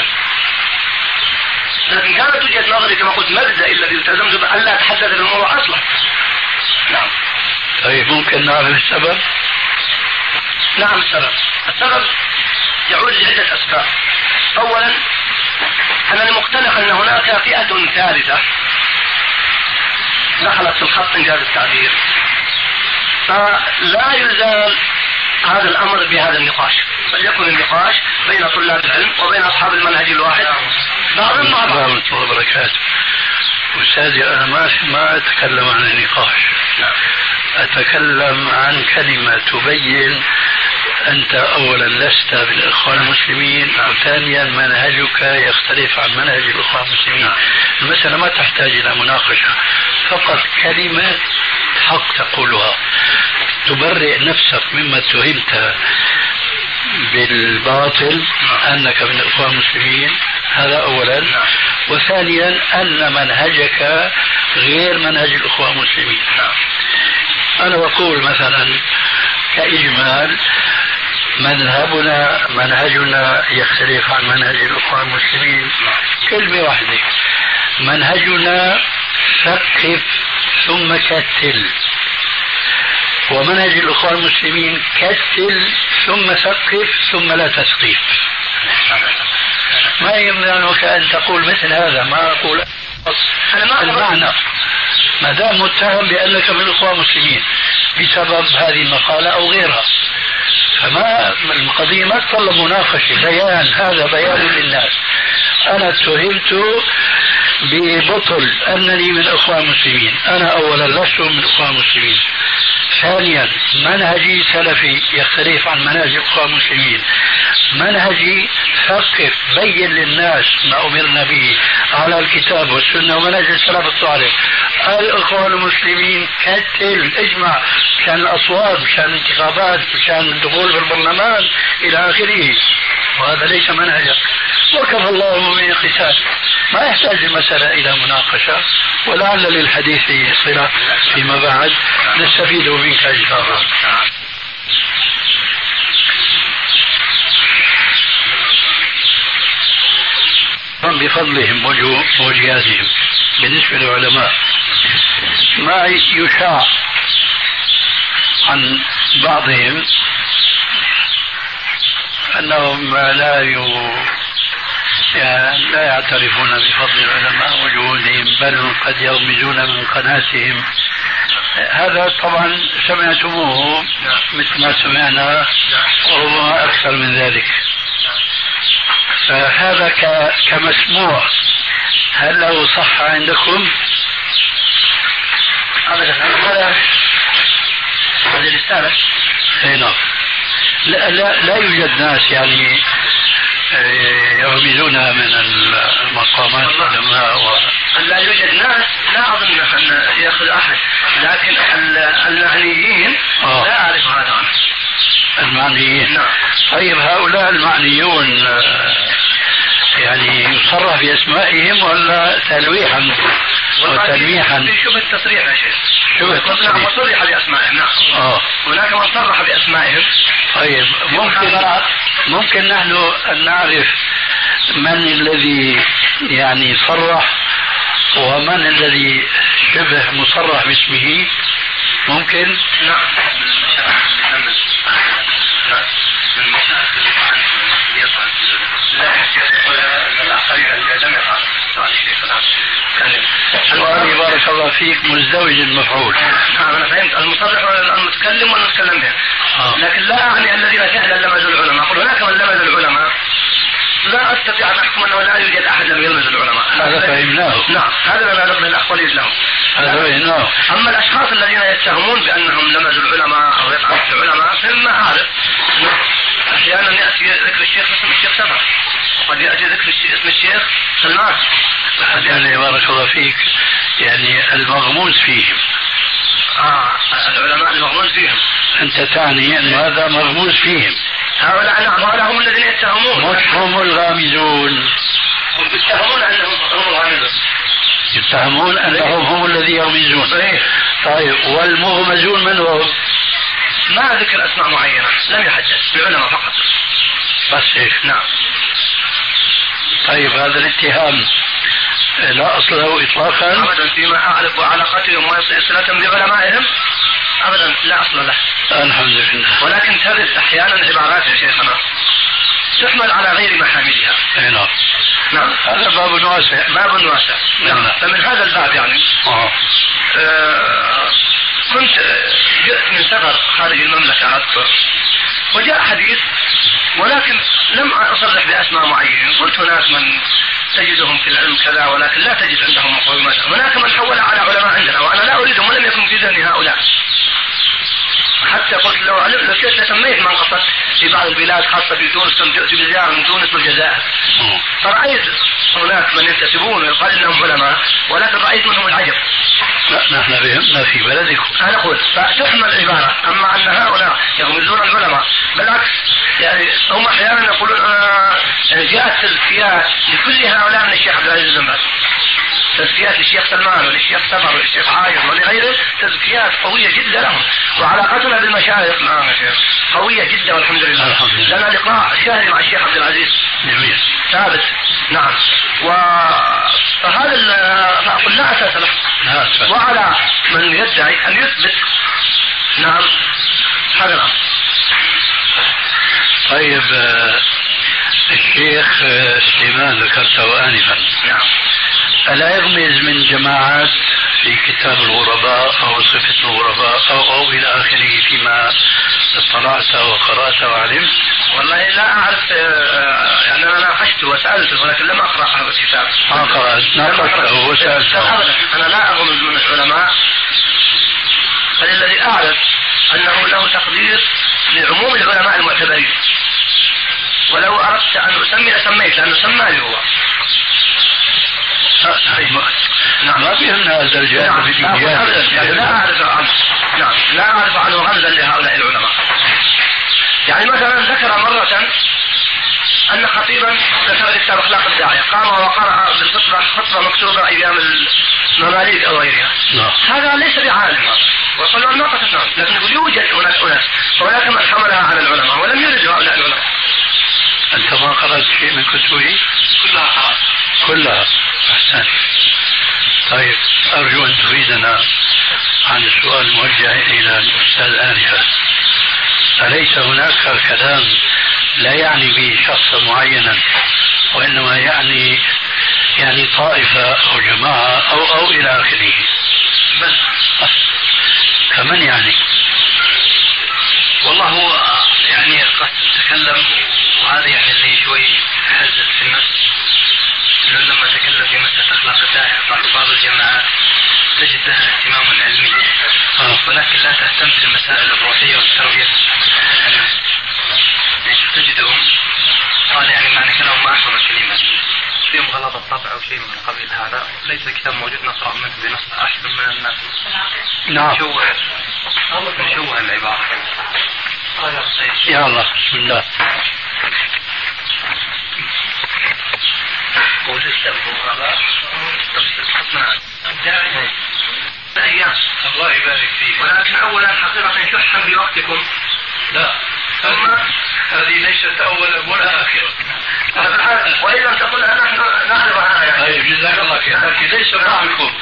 لكن كانت وجهة نظري كما قلت مبدأ الذي التزمت بألا أتحدث في الموضوع أصلا. نعم. طيب ممكن نعرف السبب؟ نعم السبب يعود لعدة أسباب. أولا أنا مقتنع أن هناك فئة ثالثة دخلت في الخط إنجاز التعبير، فلا يزال هذا الأمر بهذا النقاش، بل يكون النقاش بين طلاب العلم وبين أصحاب المنهج الواحد بعضهم مع بعض. ورحمة الله وبركاته. أستاذي أنا ما أتكلم عن النقاش، أتكلم عن كلمة تبين أنت أولا لست بالإخوان المسلمين، وثانيا منهجك يختلف عن منهج الإخوان المسلمين. المسألة ما تحتاج إلى مناقشة، فقط كلمة حق تقولها تبرئ نفسك مما اتهمت بالباطل أنك من الإخوان المسلمين، هذا أولا. وثانيا أن منهجك غير منهج الإخوان المسلمين. أنا بقول مثلا كإجمال منهجنا يختلف عن منهج الإخوان المسلمين كلمة واحدة، منهجنا ثقف ثم كتل، ومنهج الإخوان المسلمين كتل ثم ثقف ثم لا تثقيف. ما يمنعك أن تقول مثل هذا، ما أقول المعنى ما دام متهم بأنك من الإخوان المسلمين بسبب هذه المقالة أو غيرها، فما القضية ما تطلب مناقشة، بيان، هذا بيان للناس. أنا اتهمت ببطل أنني من الإخوان المسلمين، أنا أولا لست من الإخوان المسلمين، ثانيا منهجي سلفي يختلف عن منهج الإخوان المسلمين، منهجي ثقف بين للناس ما أمرنا به على الكتاب والسنة ومنهج السلف الصالح. الإخوان المسلمين كتل اجمع مشان الأصوات مشان الانتخابات مشان الدخول في البرلمان إلى آخره، وهذا ليس منهجك. وكفى الله المؤمنين قتال. ما يحتاج المسألة إلى مناقشة، ولعل للحديث صلة فيما بعد نستفيد منك إن شاء الله. بفضلهم وجهازهم بالنسبة للعلماء ما يشاع عن بعضهم أنهم لا يعترفون بفضل العلماء وجهودهم، بل قد يغمزون من قناتهم. هذا طبعا سمعتموه مثل ما سمعنا وربما أكثر من ذلك. فهذا كمسموع، هل له صح عندكم؟ أبدا. هذه رسالة. نعم. لا يوجد ناس يعني يغمزونها من المقامات العلماء لا يوجد ناس، لا أظن أن يأخذ أحد، لكن المعنيين لا أعرف هذا. المعنيين. نعم. طيب هؤلاء المعنيون يعني يصرح بأسمائهم ولا تلويحا وتلميحا؟ في شبه التصريح يا شيخ. شبه التصريح. نعم، وصرح بأسمائهم. نعم. هناك من صرح بأسمائهم. طيب ممكن نحن أن نعرف من الذي يعني صرح ومن الذي شبه مصرح باسمه؟ ممكن؟ نعم. سؤالي بارك الله فيك مزدوج المفعول. أنا فهمت المصرح والمتكلم والمتكلم به. لكن لا أعني الذين فعلا لمزوا العلماء. أقول هناك من لمز العلماء، لا أستطيع أن أحكم أنه لا يوجد أحد لم يلمز العلماء. هذا فهمناه. نعم، هذا ما نقبل الأقوالين لهم. هذا فهمناه. أما الأشخاص الذين يتهمون بأنهم لمزوا العلماء أو يطعنوا في العلماء فما أعرف. أحيانا يأتي ذكر الشيخ اسم الشيخ سفر، وقد يأتي ذكر اسم الشيخ سلمان. يعني بارك الله فيك يعني المغموس فيهم. العلماء المغموس فيهم. أنت تعني أن هذا مغموس فيهم. هؤلاء نعم، هؤلاء هم الذين يتهمون. مش هم الغامزون. هم يتهمون أنهم هم الغامزون. يتهمون أنهم هم الذين يغمزون. طيب والمغمزون من هم؟ ما ذكر أسماء معينة، لم يحدد، العلماء فقط. بس هيك. نعم. طيب هذا الاتهام لا أصل له إطلاقا؟ أبدا، فيما أعرف وعلاقتهم وصلة بعلمائهم أبدا لا أصل له. الحمد لله. ولكن ترد أحيانا عبارات يا شيخنا تحمل على غير محاملها. نعم. نعم. هذا باب واسع. باب واسع. نعم. فمن هذا الباب يعني كنت جئت من سفر خارج المملكة أذكر، وجاء حديث ولكن لم أصرح بأسماء معينة. قلت هناك من تجدهم في العلم كذا ولكن لا تجد عندهم مقومات. هناك من حول على علماء عندنا وأنا لا أريدهم ولم يكن في ذهني هؤلاء. حتى قلت لو شئت لسميت من قصدت في بعض البلاد خاصة في تونس، كم جئت بزيارة من تونس والجزائر فرأيت هناك من ينتسبون ويقال إنهم علماء، ولكن رأيت منهم العجب. لا نحن بهمنا في بلدكم. أنا أقول فتحمل العبارة، أما أن هؤلاء يغمزون العلماء بالعكس. يعني هم أحيانا يقولون جاءت تزكيات لكل هؤلاء من الشيخ عبد العزيز بن باز، تزكيات للشيخ سلمان وللشيخ سفر وللشيخ عايض ولغيره، تزكيات قوية جدا لهم. وعلاقتنا بالمشايخ معنا قوية جدا والحمد لله. لنا لقاء شهري مع الشيخ عبد العزيز جميل ثابت. نعم. فهذا فأقول لا أساس له. وعلى من يدعي أن يثبت. نعم هذا الأمر. طيب الشيخ سليمان ذكرته آنفا. نعم. ألا يغمز من جماعات في كتاب الغرباء أو صفة الغرباء أو إلى آخره فيما اطلعت وقرأت وعلمت؟ والله لا أعرف، يعني أنا ناقشته وسألته ولكن لم أقرأ هذا الكتاب. ناقشته وسألته. أنا لا أغمز من العلماء، بل الذي أعرف أنه له تقدير لعموم العلماء المعتبرين، ولو أردت أن أسمي لسميت لأنه سماني هو. نعم. ما فيهمنا هذا الجانب. نعم. يعني لا أعرف عنه. نعم. لا أعرف عنه غمزا لهؤلاء العلماء. يعني مثلا ذكر مرة أن خطيبا كتب كتاب أخلاق الداعية قام وقرأ بالخطبة خطبة مكتوبة أيام المماليك أو غيرها. هذا ليس بعالم وصلوا الناقة الناس، لكن يوجد هناك من حملها على العلماء ولم يرد هؤلاء العلماء. أنت ما قرأت شيء من كتبه؟ كلها قرأت. كلها؟ أحسن. طيب أرجو أن تفيدنا عن السؤال الموجه إلى الأستاذ آنفا. أليس هناك كلام لا يعني به شخصا معينا وإنما يعني طائفة أو جماعة أو إلى آخره؟ بل كمن يعني؟ والله هو يعني قد تكلم، وهذا يعني اللي شوي حزت في النفس انه لما تكلم في مسألة اخلاق الداعية بعض الجماعات تجد لها اهتمام علمي ولكن لا تهتم في المسائل الروحية والتربية النفس. يعني تجدهم قال يعني معنى كلام ما احفظ الكلمات فيهم غلط الطبع او شيء من قبيل هذا. ليس الكتاب موجود نقرأ منه بنص احسن من الناس. نعم. نشوه العبارة. يا الله بسم الله. الله يبارك فيك. ولكن أولا حقيقة شحا بوقتكم. لا ثم هذه ليست أولا ولا آخرة. وإن لم تقلها نحن نعرفها يعني. طيب جزاك الله خير. لكن ليس معكم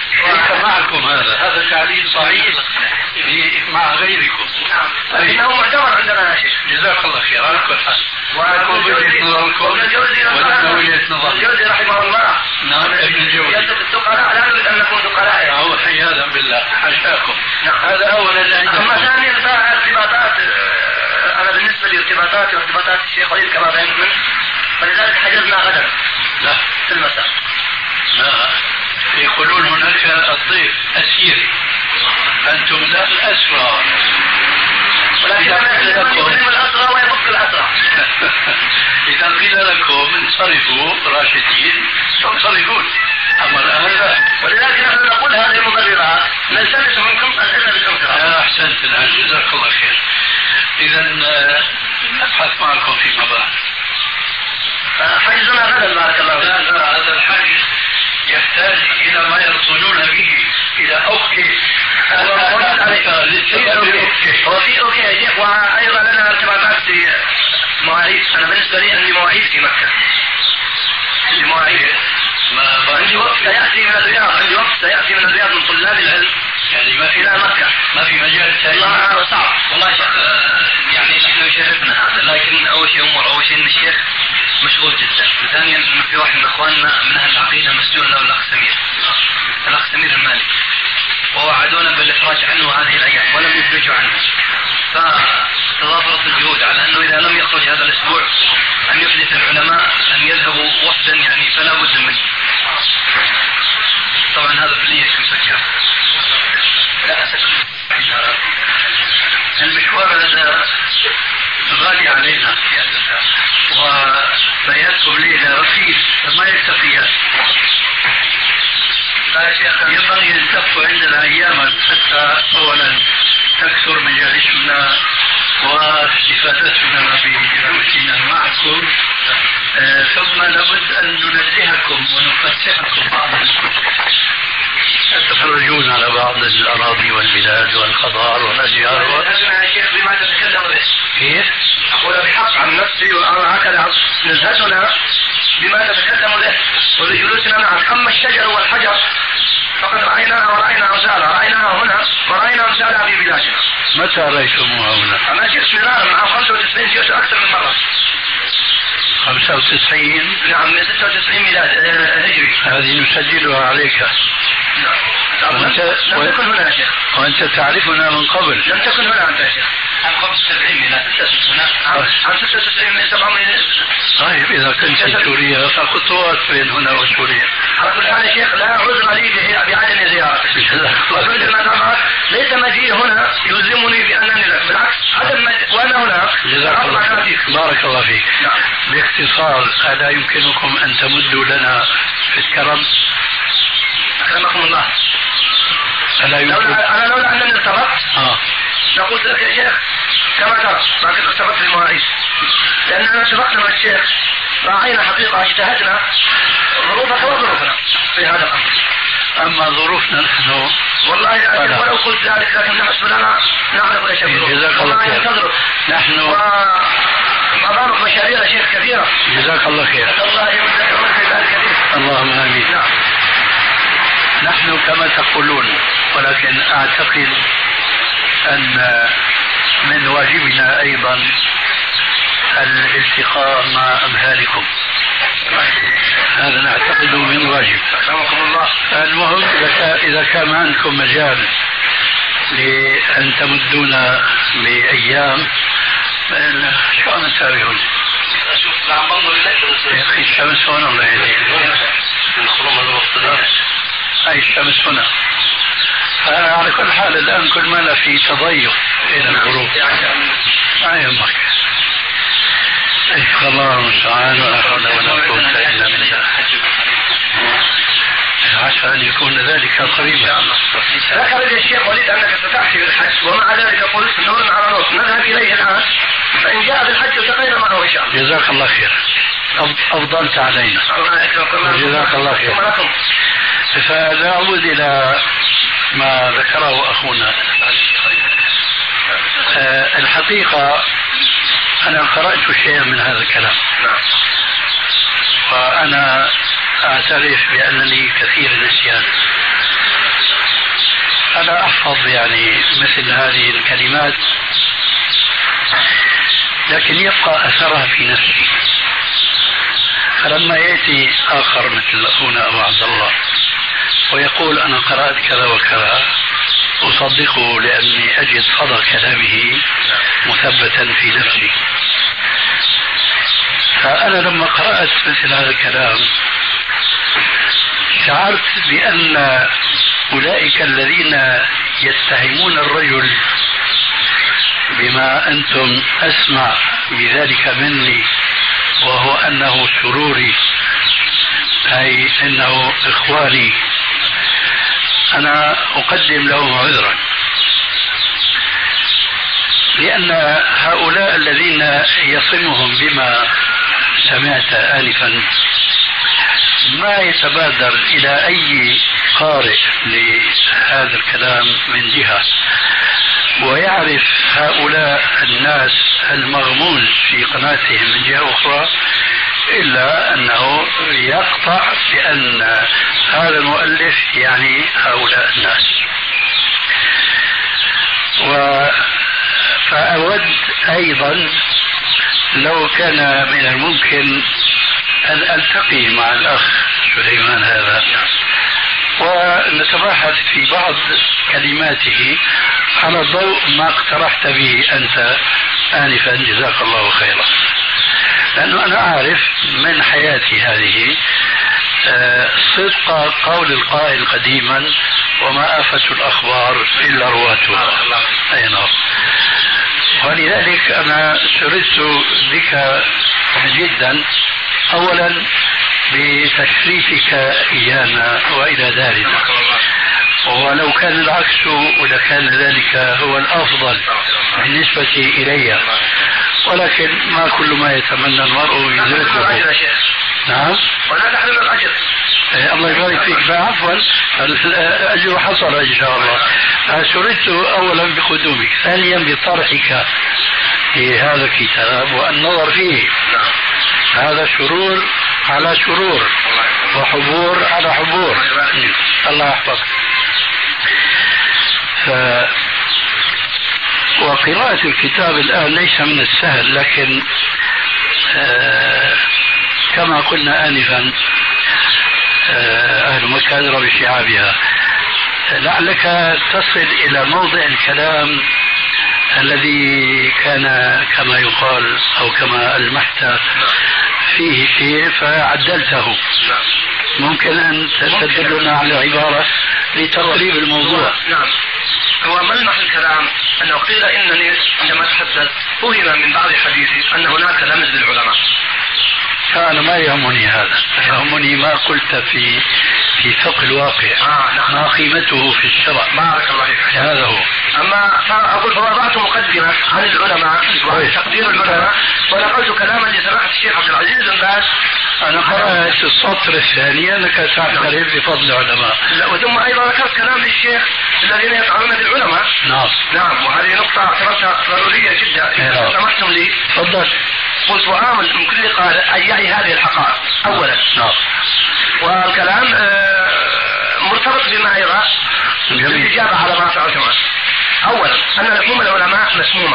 هذا تعليل صحيح مع غيركم. لكنه معتبر عندنا يا شيخ. جزاك الله خير على كل حال. والجوزي رحمه الله. نعم ابن الجوزي. يلتقي الثقلاء لا نريد أن نكون ثقلاء. أو حياذا بالله حشاكم. هذا أولا. أما ثانيا ارتباطات أنا بالنسبة لارتباطاتي وارتباطات الشيخ وليد كما فهمت منه فلذلك حجزنا غدا. لا في المساء. لا يقولون هناك الضيف أسير أنتم لا الأسرى. ولكن يكلم الأسرى ويفك الأسرى. إذا قيل لكم انصرفوا راشدين تنصرفون. أما الآن لا. ولذلك نحن نقول هذه المبررات نلتمس منكم العلم بالانصراف. أحسنت الآن جزاك الله خير. إذا أبحث معكم فيما بعد. حجزنا غدا بارك الله فيك. لا هذا الحجز يحتاج إلى ما يرصدون به إلى أوكي. وفي يا شيخ وأيضا لنا ارتباطات في مواعيد. أنا بالنسبة لي عندي مواعيد في مكة. عندي مواعيد. عندي وقت سيأتي من الرياض. عندي وقت سيأتي من الرياض من طلاب العلم يعني ما في إلى مكة. ما في مجال ثاني. والله صعب. والله شيخ يعني نحن يشرفنا هذا لكن أول شيء إن الشيخ مشغول جدا. وثانيا إنه في واحد من إخواننا من أهل العقيدة مسجون له الأخ سمير المالك ووعدونا بالإفراج عنه هذه الأيام ولم يفرجوا عنه. فتضافرت الجهود على أنه إذا لم يخرج هذا الأسبوع أن يحدث العلماء أن يذهبوا وفدا يعني فلا بد منه. طبعا هذا في ليش مسكر. لا أسكت. المشوار هذا غالي علينا وبياتكم ليلة رخيص فما يكتفي. ينبغي أن تبقوا عندنا أياما حتى أولا تكثر مجالسنا واستفادتنا بجلوسنا معكم ثم لابد أن ننزهكم ونفتحكم بعضا. تخرجون على بعض الأراضي والبلاد والخضار والأشجار يا شيخ بما تتكلم به. كيف؟ أقول بحق عن نفسي وهكذا نزهتنا بما تتكلم به ولجلوسنا معك. أما الشجر والحجر فقد رأيناها ورأينا أمثالها. رأيناها هنا ورأينا أمثالها في بلادنا. متى رأيتموها هنا؟ أنا جئت مرارا مع 95 جئت أكثر من مرة. 95 نعم من 96 ميلاد هجري. هذه نسجلها عليك. لم تكن هنا يا شيخ. وأنت تعرفنا من قبل. لم تكن هنا أنت يا شيخ. عن 75 ميلاد عن 96 من 7 ميلاد. طيب إذا كنت في سوريا فخطوات بين هنا وسوريا. على كل حال يا شيخ لا عذر لي بعدم زيارتك. ليس مجيء هنا يلزمني بأنني لك بالعكس عدم وأنا هنا. جزاك الله فيك. بارك الله فيك. باختصار ألا يمكنكم أن تمدوا لنا في الكرم؟ أكرمكم الله. أنا لولا أنني ارتبطت لقلت لك يا شيخ كما ترى لكن ارتبطت بالمواعيد. لأننا اتفقنا مع الشيخ، راعينا حقيقة، اجتهدنا ظروفك وظروفنا في هذا الأمر. أما ظروفنا نحن والله ولو قلت ذلك لكن نحسب لنا نعرف ايش يقولون. جزاك الله خير. نحن ومبارك مشاريع شيخ كثيرة. جزاك الله خير. الله يمدك في ذلك كثير. اللهم آمين. نعم. نحن كما تقولون، ولكن أعتقد أن من واجبنا أيضا الالتقاء مع أمثالكم. هذا نعتقد من واجب. أكرمكم الله. المهم إذا كان عندكم مجال لأن تمدونا بأيام شو أنا تابعون؟ يا أخي الشمس هنا الله يهديك. هاي الشمس هنا. على كل حال الآن كل ما في تضيق إلى الغروب. ما يهمك. الله المستعان ولا حول ولا قوة إلا بالله. عسى أن يكون ذلك قريبا. ذكر الشيخ وليد أنك ستأتي بالحج، ومع ذلك قلت نور على نور نذهب إليه الآن، فإن جاء بالحج التقينا معه إن شاء الله. جزاك الله خير. أفضلت علينا. جزاك الله خير. فنعود إلى ما ذكره أخونا. الحقيقة أنا قرأت شيئا من هذا الكلام، وأنا أعترف بأنني كثير النسيان. أنا أحفظ يعني مثل هذه الكلمات، لكن يبقى أثرها في نفسي. فلما يأتي آخر مثل أخونا أبو عبد الله ويقول أنا قرأت كذا وكذا، أصدقه لأني أجد صدى كلامه مثبتا في نفسي. فأنا لما قرأت مثل هذا الكلام شعرت بأن أولئك الذين يتهمون الرجل بما أنتم أسمع بذلك مني، وهو أنه سروري، أي أنه إخواني، أنا أقدم لهم عذرا، لأن هؤلاء الذين يصمهم بما سمعت آنفا ما يتبادر إلى أي قارئ لهذا الكلام من جهة، ويعرف هؤلاء الناس المغموس في قناتهم من جهة أخرى، إلا أنه يقطع بأن هذا المؤلف يعني هؤلاء الناس. فأود أيضا لو كان من الممكن أن ألتقي مع الأخ سليمان هذا ونتباحث في بعض كلماته على ضوء ما اقترحت به أنت آنفا، جزاك الله خيرا. لأنه أنا أعرف من حياتي هذه صدق قول القائل قديما وما آفة الأخبار إلا رواتها. أي نعم. ولذلك أنا سررت بك جدا، أولا بتشريفك إيانا وإلى دارنا، ولو كان العكس ولكان ذلك هو الأفضل بالنسبة إلي، ولكن ما كل ما يتمنى المرء يدركه. نعم. ولا تحرم الأجر. الله يبارك فيك. عفوا، الأجر حصل إن شاء الله. سررت أولا بقدومك، ثانيا بطرحك في هذا الكتاب والنظر فيه. هذا سرور على سرور وحبور على حبور. الله يحفظك. وقراءة الكتاب الآن ليس من السهل، لكن كما قلنا آنفا أهل مكة أدرى بشعابها. لعلك تصل إلى موضع الكلام الذي كان كما يقال أو كما ألمحت فيه شيء فعدلته. ممكن أن تدلنا على عبارة لتقريب الموضوع. نعم. هو ملمح الكلام أنه قيل إنني عندما تحدث فهم من بعض حديثي أن هناك لمز للعلماء. أنا ما يهمني هذا، يهمني ما قلت في فقه الواقع. نعم. ما قيمته في الشرع. بارك الله فيك. هذا هو. أما أقول فوضعت مقدمة عن العلماء وتقدير العلماء، ونقلت كلاما أنا قرأت السطر الثاني أنك تعترف بفضل العلماء. لا، وثم أيضا ذكرت كلام للشيخ الذين يطعنون في العلماء. نعم، وهذه نقطة اعتبرتها ضرورية جدا. إذا سمحتم لي. تفضل. قلت وآمل من كل قال أن يعي هذه الحقائق أولا. والكلام مرتبط بما يرى الإجابة على ما سألتم. أولا أن لحوم العلماء مسمومة.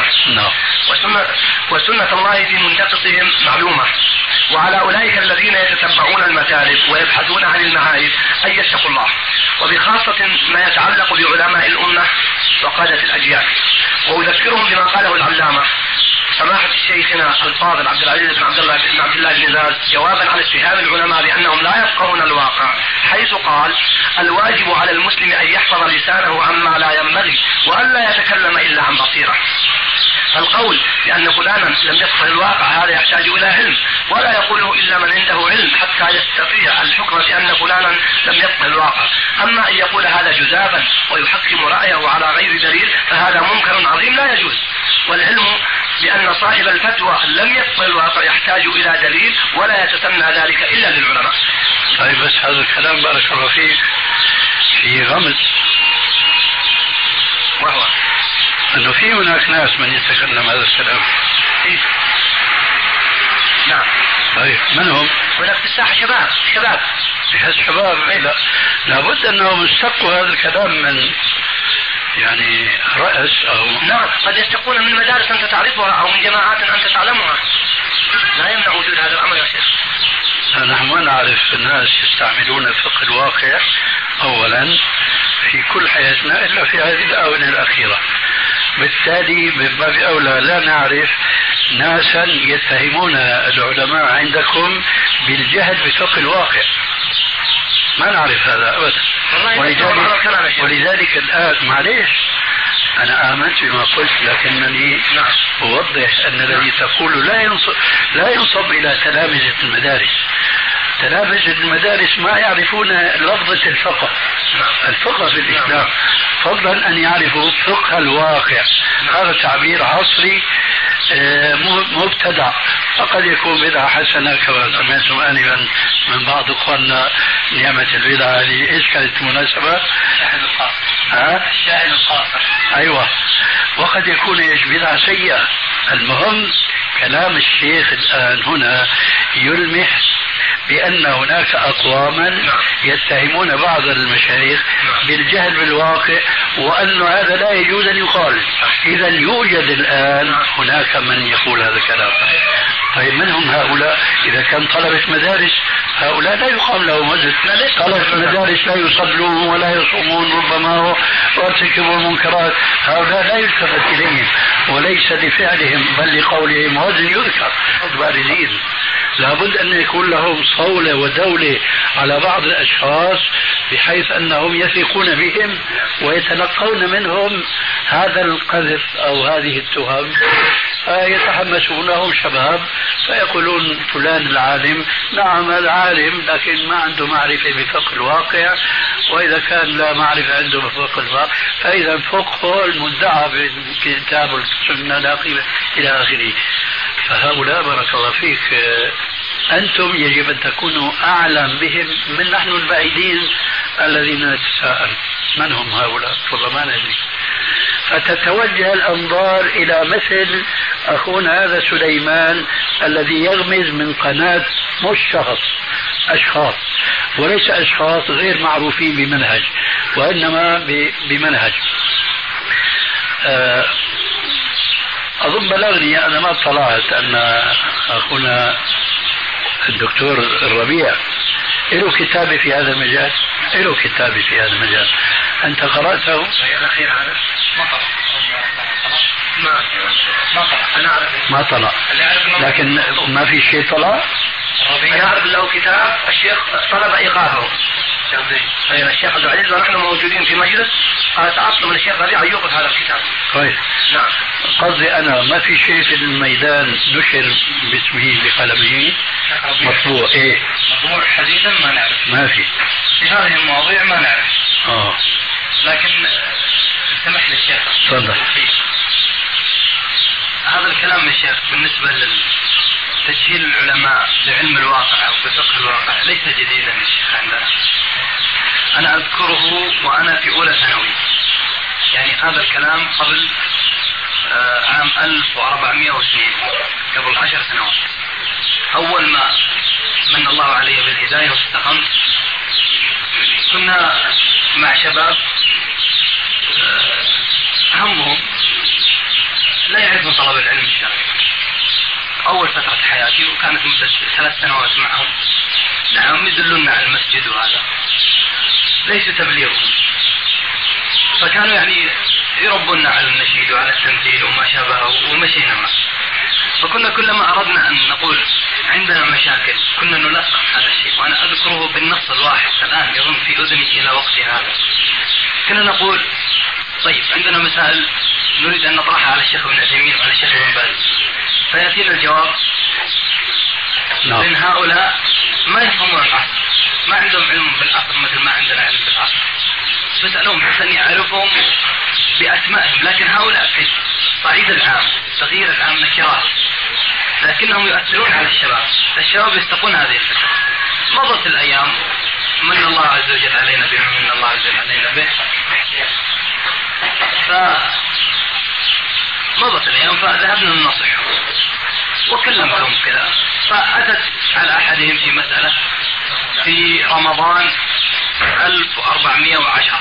وسنة الله في منتقصهم معلومة، وعلى أولئك الذين يتتبعون المثالب ويبحثون عن المعارف أن يتقوا الله، وبخاصة ما يتعلق بعلماء الأمة وقادة الأجيال. وأذكرهم بما قاله العلامة سماحة شيخنا الفاضل عبد العزيز بن عبد الله بن باز جوابا على اتهام العلماء بأنهم لا يفقهون الواقع، حيث قال: الواجب على المسلم أن يحفظ لسانه عما لا ينبغي وأن لا يتكلم إلا عن بصيرة. القول بأن فلانا لم يفقه الواقع هذا يحتاج إلى علم، ولا يقوله إلا من عنده علم حتى يستطيع الحكم بأن فلانا لم يفقه الواقع. أما أن يقول هذا جزافا ويحكم رأيه على غير دليل فهذا منكر عظيم لا يجوز. والعلم بأن صاحب الفتوى لم يفقه الواقع يحتاج إلى دليل، ولا يتسنى ذلك إلا للعلماء. طيب، بس هذا الكلام بارك الله فيك في غمز، وهو أنه في هناك ناس من يتكلم هذا الكلام. نعم. طيب، من هم؟ هناك في الساحة شباب. لا، لابد أنهم استقوا هذا الكلام من يعني رأس أو نعم، قد يستقون من مدارس أنت تعرفها أو من جماعات أنت تعلمها، لا يمنع وجود هذا الأمر يا شيخ. نحن ما نعرف الناس يستعملون فقه الواقع أولا في كل حياتنا إلا في هذه الآونة الأخيرة، بالتالي من باب أولى لا نعرف ناسا يتهمون العلماء عندكم بالجهل بفقه الواقع، ما نعرف هذا أبدا. ولذلك الآن معليش أنا آمنت بما قلت، لكنني أوضح أن الذي تقول لا ينصب إلى تلامذة المدارس. تلامذة المدارس ما يعرفون لفظة الفقه في الإسلام، فضلا أن يعرفوا فقه الواقع. هذا تعبير عصري مبتدع، فقد يكون بدعة حسنة كما سمعتم آنفا من بعض إخواننا. نعمة البدعة هذه إيش كانت المناسبة؟ الشاهد القاصر. أيوة، وقد يكون إيش بدعة سيئة. المهم كلام الشيخ الآن هنا يلمح بأن هناك أقواما يتهمون بعض المشايخ بالجهل بالواقع، وأن هذا لا يجوز أن يقال. إذا يوجد الآن هناك من يقول هذا الكلام. طيب، من هم هؤلاء؟ إذا كان طلبة مدارس هؤلاء لا يقام لهم وزن. طلبة مدارس لا يصلون ولا يصومون ربما وارتكبوا المنكرات، هؤلاء لا يلتفت إليهم وليس لفعلهم بل لقولهم وزن يذكر بارزين. لابد أن يكون لهم صولة ودولة على بعض الأشخاص بحيث أنهم يثقون بهم ويتلقون منهم هذا القذف أو هذه التهم، فيتحمسونهم شباب فيقولون فلان العالم. نعم العالم، لكن ما عنده معرفة بفقه الواقع، وإذا كان لا معرفة عنده بفقه الواقع فإذا فقه المدعى بالكتاب والسنة لا قيمة إلى آخره. فهؤلاء بارك الله فيك أنتم يجب أن تكونوا أعلم بهم من نحن البعيدين الذين نتساءل من هم هؤلاء، ربما ندري. فتتوجه الأنظار إلى مثل أخونا هذا سليمان الذي يغمز من قناة مش أشخاص، وليس أشخاص غير معروفين بمنهج، وإنما بمنهج. أظن بلغني، أنا ما اطلعت أن أخونا الدكتور الربيع له كتابة في هذا المجال. أنت قرأته؟ الأخير هذا ما طلع، لكن ما في شيء طلع. أنا أعرف له كتاب الشيخ طلب إيقافه. الشيخ عبد العزيز ونحن موجودين في مجلس تعطل من الشيخ ربيع أن يوقف هذا الكتاب. كويس. نعم. قصدي أنا ما في شيء في الميدان نشر باسمه بقلمه مطبوع. إيه مطبوع حديثا ما نعرف. ما في هذه المواضيع ما نعرف. لكن سمح لي الشيخ. تفضل. هذا الكلام يا شيخ بالنسبة تجهيل العلماء بعلم الواقع أو بفقه الواقع ليس جديدا يا شيخ عندنا. أنا أذكره وأنا في أولى ثانوي، يعني هذا الكلام قبل عام 1402، قبل 10 سنوات. أول ما من الله علي بالهداية واستقمت كنا مع شباب همهم لا يعرفون طلب العلم الشرعي. أول فترة حياتي وكانت مدة 3 سنوات معهم، نعم يدلون على المسجد وهذا ليس تبليغهم، فكانوا يعني يربونا على النشيد وعلى التمثيل وما شابهه ومشينا معه. فكنا كلما أردنا أن نقول عندنا مشاكل كنا نلقم هذا الشيء، وأنا أذكره بالنص الواحد الآن يظن في أذني إلى وقت هذا. كنا نقول طيب عندنا مسائل نريد أن نطرحها على الشيخ ابن عثيمين وعلى الشيخ ابن باز، فيأتينا الجواب من هؤلاء ما يفهمون العصر، ما عندهم علم بالعصر مثل ما عندنا علم بالعصر. بسألهم حسن يعرفهم بأسمائهم، لكن هؤلاء في الصعيد العام تغيير العام نكرات، لكنهم يؤثرون على الشباب يستقون هذه الفكرة. مضت الأيام من الله عز وجل علينا بما من الله عز وجل علينا به، فمضت الأيام فذهبنا ننصحهم وكلمتهم كذا، فأتت على أحدهم في مسألة في رمضان 1410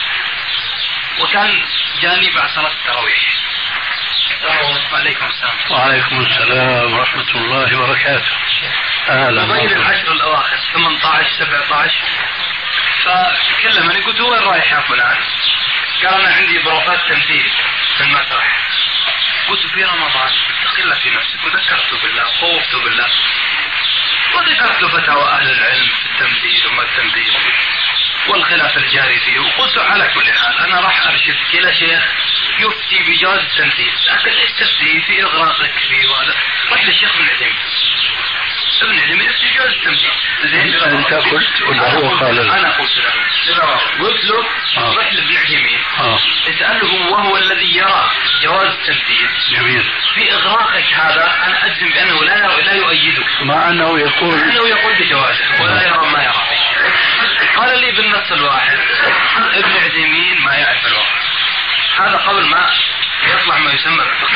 وكان جاني بعد صلاة التراويح. وعليكم السلام. وعليكم السلام ورحمة الله وبركاته. أهلا. بين العشر الأواخر 18 17 فكلمني قلت وين رايح يا فلان؟ قال أنا عندي بروفات تمثيل في المسرح. قلت في رمضان استقل في نفسك، وذكرته بالله وخوفته بالله وذكرت له فتاوى أهل العلم في التمثيل وما التمثيل والخلاف الجاري فيه، وقلت على كل حال أنا راح أرشدك إلى شيخ يفتي بجواز التمثيل، لكن إيش تفتي في إغراقك فيه وهذا؟ رحت للشيخ ابن عثيمين. ابن عثيمين يفتي بجواز التمثيل. أنت قلت ولا هو قال؟ أنا قلت له، قلت له رحت لابن عثيمين اسأله وهو الذي يرى جواز التمثيل. جميل. في إغراقك هذا أنا أجزم بأنه لا يؤيدك، مع أنه يقول بجوازه ولا يرى ما يرى. قال لي بالنص الواحد ابن عثيمين ما يعرف الواقع، هذا قبل ما يطلع ما يسمى بالفقه.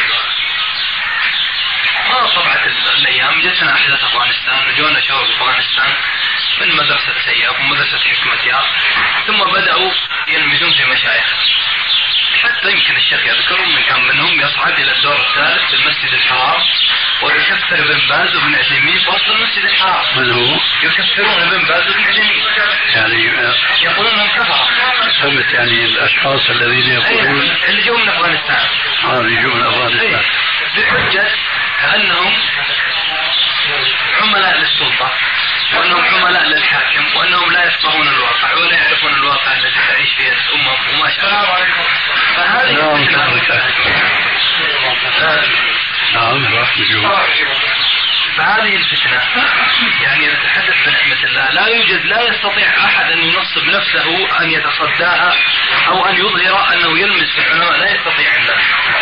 طبعت الأيام جتنا أحداث أفغانستان وجونا شباب أفغانستان من مدرسة سياف ومدرسة حكمة يار، ثم بدأوا يلمزون في مشايخ، حتى يمكن الشيخ يذكر من كان منهم يصعد إلى الدور الثالث في المسجد الحرام ويكفر ابن باز وابن عثيمين في وسط المسجد الحرام. من هو؟ يكفرون ابن باز وابن عثيمين، يعني يقولون انهم كفرة. سمت يعني الأشخاص الذين يقولون اللي جو من أفغانستان. اللي جو من أفغانستان بحجة كأنهم عملاء للسلطة وأنهم عملاء للحاكم وأنهم لا يفقهون الواقع ولا يعرفون الواقع الذي تعيش فيه الأمة وما شاء الله. فهذه فهذه الفتنة يعني نتحدث بنعمة الله، لا يستطيع أحد أن ينصب نفسه أن يتصداها أو أن يظهر أنه يلمس في العلماء، لا يستطيع عندنا.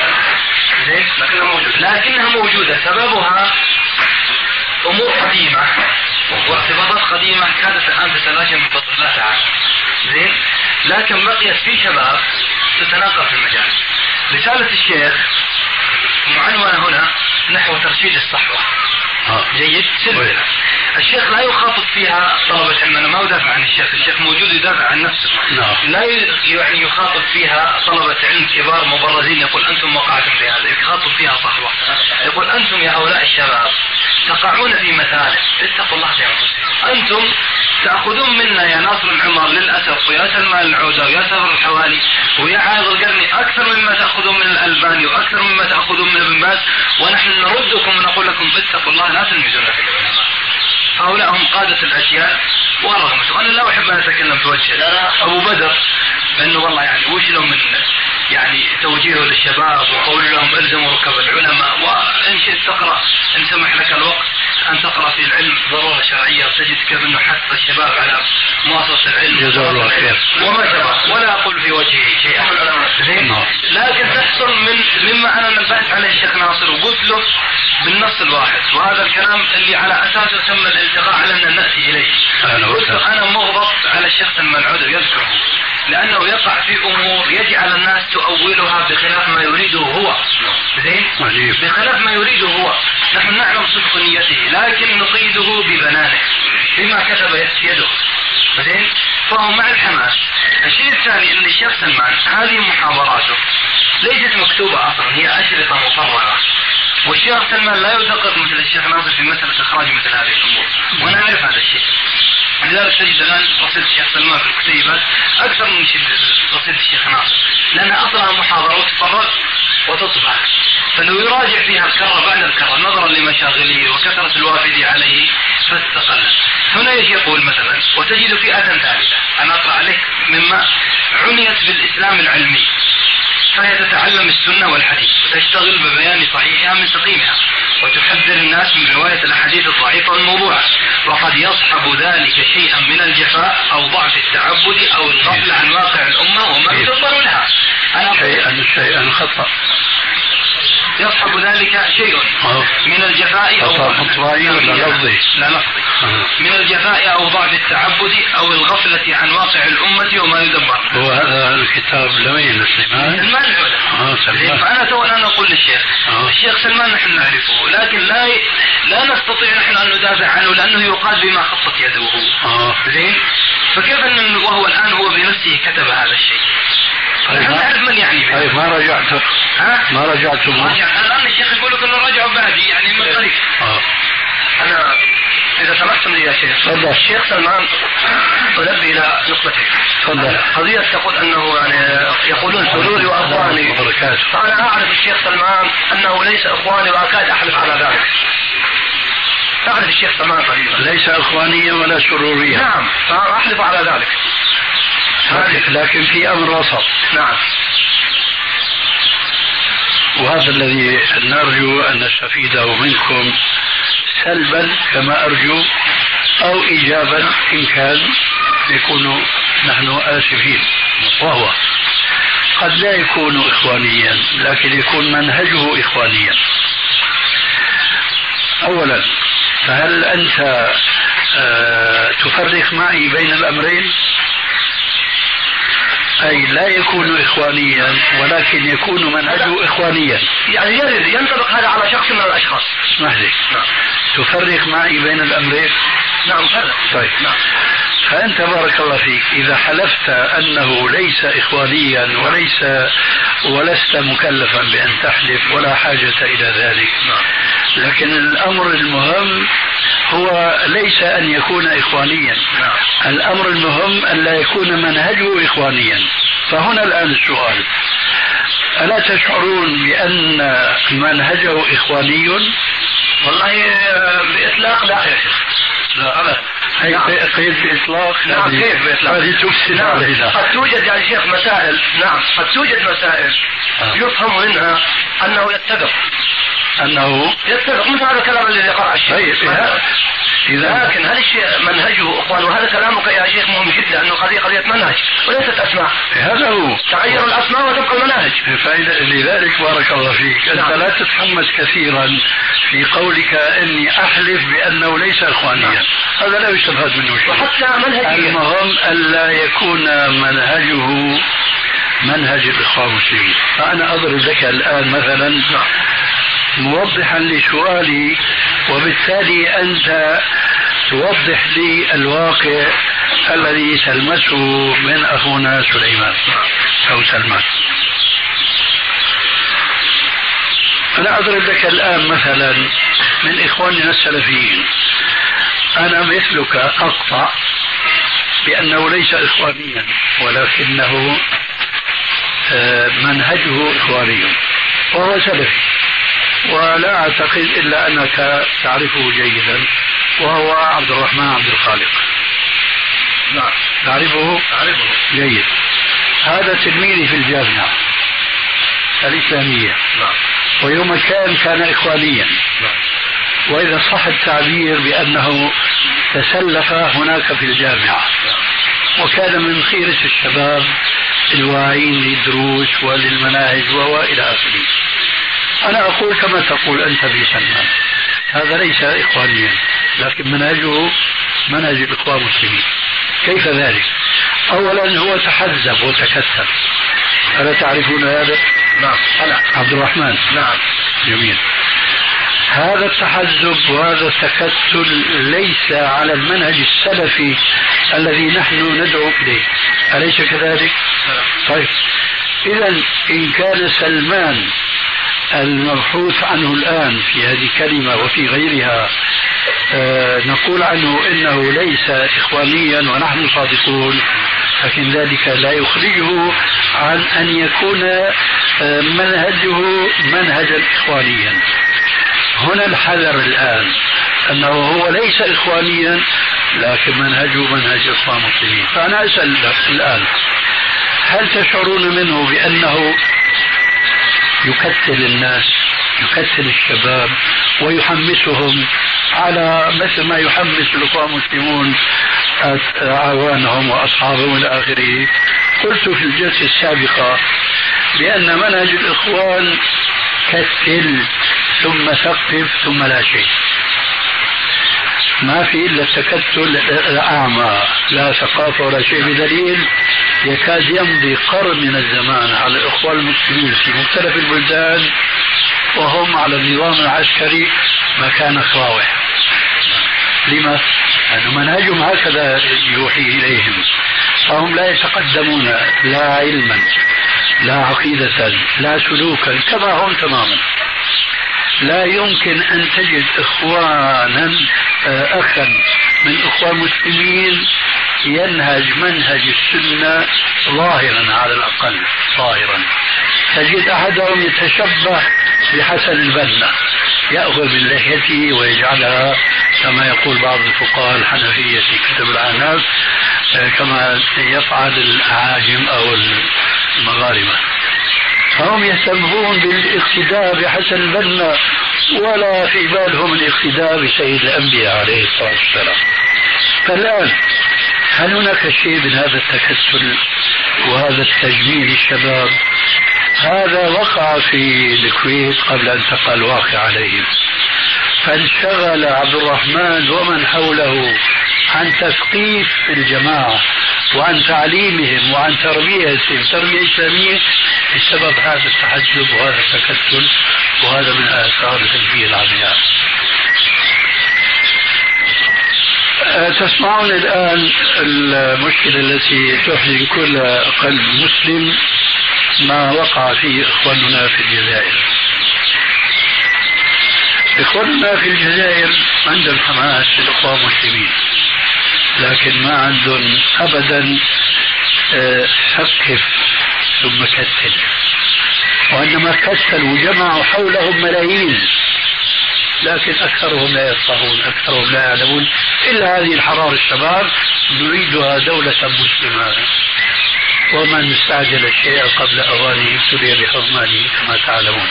لكنها موجودة، سببها أمور قديمة وارتباطات قديمة كانت الآن تتلاشى من فضل الله تعالى. زين، لكن بقيت في شباب تتناقل في المجال. رسالة الشيخ معنونة هنا نحو ترشيد الصحوة. جيد، سلسلة. الشيخ لا يخاطب فيها طلبة علم، أنا ما أدافع عن الشيخ موجود يدافع عن نفسه. لا يعني يخاطب فيها طلبة علم كبار مبرزين يقول أنتم وقعتم في هذا، يخاطب فيها صحوة يقول أنتم يا هؤلاء الشباب تقعون في مثالب، اتقوا الله في أنفسكم. أنتم تأخذون منا يا ناصر العمر للأسف ويا سلمان العودة ويا سفر الحوالي ويا عايض القرني أكثر مما تأخذون من الألباني وأكثر مما تأخذون من ابن باز، ونحن نردكم ونقول لكم اتقوا الله لا تلمزون في العلماء. هؤلاء هم قادة الأجيال ورغمته. أنا لا أحب أن أتكلم في وجهه أبو بدر بأنه والله يعني وش له من يعني توجيهه للشباب وقول لهم الزموا ركب العلماء، وإن شئت تقرأ إن سمح لك الوقت أن تقرأ في العلم ضرورة شرعية، وتجد كيف أنه حث الشباب على مواصلة العلم جزاه الله خير وما شابه، ولا أقول في وجهه شيء، لكن تحصل مما أنا نبهت عليه الشيخ ناصر وقلت له بالنص الواحد، وهذا الكلام اللي على أساسه تم الالتقاء على أن نأتي إليه. قلت له أنا مغضب على الشيخ سلمان عذر يذكره، لأنه يقع في أمور يجعل الناس تؤولها بخلاف ما يريده هو. زين؟ بخلاف ما يريده هو. نحن نعلم صدق نيته، لكن نقيده ببنانه بما كتب يده. زين؟ فهو مع الحماس. الشيء الثاني أن الشيخ سلمان هذه محاضراته ليست مكتوبة أصلا، هي أشرطة مفرغة، والشيخ سلمان لا يدقق مثل الشيخ ناصر في مسألة إخراج مثل هذه الأمور، وأنا أعرف هذا الشيء. لذلك تجد الآن رصيد الشيخ سلمان في الكتيبات أكثر من رصيد الشيخ ناصر، لأن أصلها محاضرة وتفرغ وتطبع، فلو يراجع فيها الكرة بعد الكرة نظرا لمشاغله وكثرة الوافد عليه فاستقل. هنا ايش يقول مثلا؟ وتجد فئة ثالثة، أنا أقرأ عليك مما عنيت بالإسلام العلمي، فهي تتعلم السنة والحديث وتشتغل ببيان صحيحها من سقيمها، وتحذر الناس من رواية الأحاديث الضعيفة والموضوعة، وقد يصحب ذلك شيئا من الجفاء أو ضعف التعبد أو الغفلة عن واقع الأمة وما يدبر لها. شيئا خطأ، يصحب ذلك شيء من الجفاء أو من الجفاء أو ضعف التعبد أو الغفلة عن واقع الأمة وما يدبر. وهذا الكتاب لمين؟ سلمان العلا. فأنا تو الآن أقول للشيخ الشيخ سلمان نحن نعرفه، لكن لا نستطيع نحن أن ندافع عنه لأنه يقال بما خطت يده. زين؟ فكيف أن وهو الآن هو بنفسه كتب هذا الشيء؟ نحن نعرف من يعني به. ما رجعته؟ ما رجعته؟ الآن الشيخ يقول لك أنه رجعوا بعدي يعني من طريق. أنا إذا سمحتم لي يا شيخ، الشيخ سلمان أنبه إلى نقطتين. قضية تقول أنه يعني يقولون سروري وأخواني، فأنا أعرف الشيخ سلمان أنه ليس أخواني وأكاد أحلف على ذلك. أعرف الشيخ سلمان قريبا ليس أخوانيا ولا سروريا. نعم، فأنا أحلف على ذلك. لكن في أمر وسط. نعم، وهذا الذي نرجو أن نستفيده منكم سلبا كما أرجو أو إيجابا إن كان يكون نحن آسفين. وهو قد لا يكون إخوانيا لكن يكون منهجه إخوانيا. أولا، فهل أنت تفرق معي بين الأمرين؟ أي لا يكون إخوانيا ولكن يكون منهجه إخوانيا، يعني ينطبق هذا على شخص من الأشخاص. اسمح لي. تفرق معي بين الأمرين؟ نعم فرق. طيب. نعم. فأنت بارك الله فيك إذا حلفت أنه ليس إخوانيا ولست مكلفا بأن تحلف ولا حاجة إلى ذلك. لكن الأمر المهم هو ليس أن يكون إخوانيا. الأمر المهم أن لا يكون منهجه إخوانيا. فهنا الآن السؤال، ألا تشعرون بأن منهجه إخواني؟ والله بإطلاق لا يا شيخ. لا قيد بإطلاق. نعم كيف بإطلاق؟ هذه تفسد علينا. قد توجد يا شيخ مسائل، نعم قد توجد مسائل يفهم منها أنه يتفق مثل هذا الكلام الذي قرأ الشيخ. لكن هل الشيء منهجه أخوان؟ وهذا كلامك يا شيخ مهم جدا، لأنه قضية منهج وليست أسماء. هذا هو تغير الأسماء وتبقى المناهج. لذلك بارك الله فيك أنت لا تتحمس كثيرا في قولك إني أحلف بأنه ليس إخوانيا. هذا لا يستفاد منه شيء. وحتى منهجيا المهم ألا يكون منهجه منهج الإخوان المسلمين. فأنا أضرب لك الآن مثلا موضحا لسؤالي، وبالتالي أنت توضح لي الواقع الذي تلمسه من أخونا سليمان أو سلمان. أنا أضرب لك الآن مثلا من إخواننا السلفيين، أنا مثلك أقطع بأنه ليس إخوانيا ولكنه منهجه إخواني وهو سلفي، ولا أعتقد إلا أنك تعرفه جيدا، وهو عبد الرحمن عبد الخالق. نعم تعرفه جيد. هذا تلميذي في الجامعة الإسلامية. نعم. ويوم كان إخوانيا. نعم. وإذا صح التعبير بأنه تسلف هناك في الجامعة، وكان من خيرة الشباب الواعين للدروس وللمناهج وإلى آخره. أنا أقول كما تقول أنت بسلمان، هذا ليس إخوانيا، لكن منهجه منهج الإخوان المسلمين. كيف ذلك؟ أولا هو تحزب وتكتل، ألا تعرفون هذا؟ نعم. عبد الرحمن. نعم. جميل. هذا التحزب وهذا التكتل ليس على المنهج السلفي الذي نحن ندعو إليه، أليس كذلك؟ طيب، إذا إن كان سلمان المبحوث عنه الآن في هذه الكلمة وفي غيرها نقول عنه إنه ليس إخوانيا ونحن صادقون، لكن ذلك لا يخرجه عن أن يكون منهجه منهجا إخوانيا. هنا الحذر الآن أنه هو ليس إخوانيا لكن منهجه منهج إخوان المسلمين. فأنا أسأل الآن، هل تشعرون منه بأنه يكتل الناس، يكتل الشباب ويحمسهم على مثل ما يحمس الإخوان المسلمون أعوانهم وأصحابهم إلى آخره؟ قلت في الجلسة السابقة بأن منهج الإخوان كتل ثم ثقف ثم لا شيء، ما في إلا التكتل الأعمى، لا ثقافة ولا شيء، بدليل يكاد يمضي قرن من الزمان على الإخوان المسلمين في مختلف البلدان وهم على النظام العسكري مكان خاوع. لما؟ لأن منهجهم هكذا يوحي إليهم، فهم لا يتقدمون لا علما لا عقيدة لا سلوكا، كما هم تماما. لا يمكن أن تجد إخوانا أخا من إخوان المسلمين ينهج منهج السنة ظاهرا، على الأقل ظاهرا. تجد أحدهم يتشبه بحسن البنا، يأخذ من لحيته ويجعلها كما يقول بعض الفقهاء الحنفية في كتب العناف كما يفعل الأعاجم أو المغاربة. فهم يهتمون بالاقتداء بحسن البنا ولا في بالهم الاقتداء بسيد الأنبياء عليه الصلاة والسلام. فالآن هل هناك شيء من هذا التكتل وهذا التجميل الشباب؟ هذا وقع في الكويت قبل أن تقع الواقع عليهم، فانشغل عبد الرحمن ومن حوله عن تثقيف الجماعة وعن تعليمهم وعن تربيتهم تربية إسلامية بسبب هذا التحجب وهذا التكتل، وهذا من آثار التلبية العمياء. تسمعون الآن المشكلة التي تحزن كل قلب مسلم، ما وقع فيه إخواننا في الجزائر. إخواننا في الجزائر عندهم حماس للإخوان المسلمين، لكن ما عندهم أبدا ثقف ثم كتل، وإنما كتلوا وجمعوا حولهم ملايين، لكن أكثرهم لا يفقهون، أكثرهم لا يعلمون إلا هذه الحرارة الشباب، نريدها دولة مسلمة، ومن استعجل الشيء قبل أوانه ابتلي بحرمانه كما تعلمون.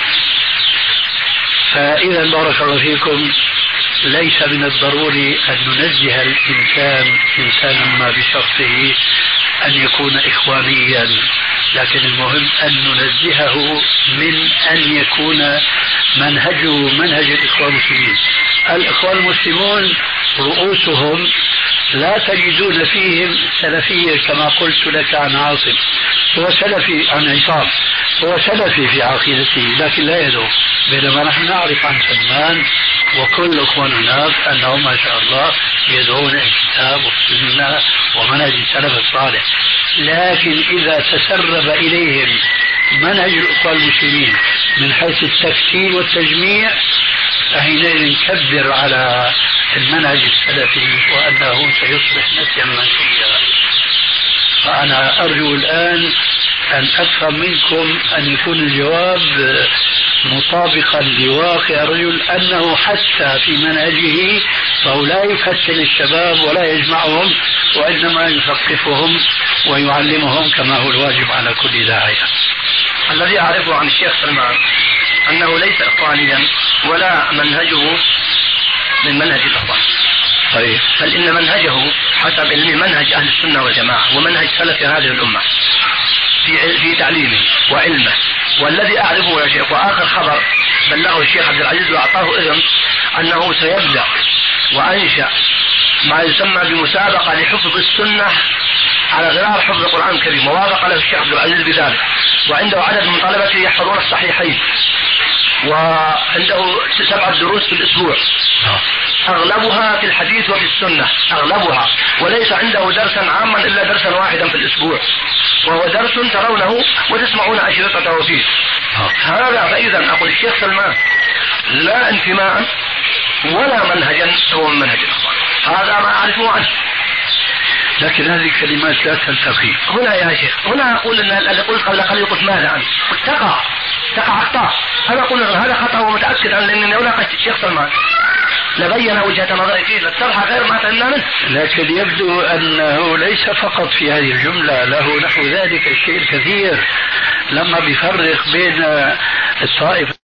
فإذا بارك الله فيكم، ليس من الضروري أن ننزه الإنسان إنسانا ما بشخصه أن يكون إخوانيا، لكن المهم أن ننزهه من أن يكون منهجه منهج الإخوان المسلمين. الإخوان المسلمون رؤوسهم لا تجدون فيهم سلفية كما قلت لك عن عاصم، هو سلفي عن عصام، هو سلفي في عقيدته لكن لا يدعو، بينما نحن نعرف عن سلمان وكل اخوان هناك انهم ما شاء الله يدعون الكتاب والسنه ومنهج السلف الصالح. لكن اذا تسرب اليهم منهج الاخوان المسلمين من حيث التكتيل والتجميع، فحينئذ نكبر على المنهج السلفي وانه سيصبح نسيا منسيا. فانا ارجو الان أن أفهم منكم أن يكون الجواب مطابقا لواقع الرجل، أنه حتى في منهجه فهو لا يكتل الشباب ولا يجمعهم، وإنما يثقفهم ويعلمهم كما هو الواجب على كل داعية. الذي أعرفه عن الشيخ سلمان أنه ليس إخوانيا ولا منهجه من منهج الإخوان. طيب. بل إن منهجه حسب علمي منهج أهل السنة والجماعة ومنهج سلف هذه الأمة في تعليمه وعلمه. والذي أعرفه يا شيخ، وآخر خبر بلغه الشيخ عبد العزيز وأعطاه إذن أنه سيبدأ وأنشأ ما يسمى بمسابقة لحفظ السنة على غرار حفظ القرآن الكريم، ووافق له الشيخ عبد العزيز بذلك، وعنده عدد من طلبته يحفظون الصحيحين، وعنده 7 دروس في الأسبوع أغلبها في الحديث وفي السنة أغلبها، وليس عنده درسا عاما إلا درسا واحدا في الأسبوع، وهو درس ترونه وتسمعون أشرطته فيه. هذا فإذا أقول الشيخ سلمان لا انتماء ولا منهجا هو من منهج الإخوان، هذا ما أعرفه عنه. لكن هذه الكلمات لا تلتقي هنا يا شيخ. هنا أقول أن الذي قلت قبل قليل قلت ماذا عنه؟ تقع أخطاء. أنا أقول هذا خطأ ومتأكد أن لأنني ألاقي الشيخ سلمان لبين وجهة نظري فيه للشرح غير ما فهمنا منه. لكن يبدو أنه ليس فقط في هذه الجملة، له نحو ذلك الشيء الكثير لما بيفرق بين الطائفة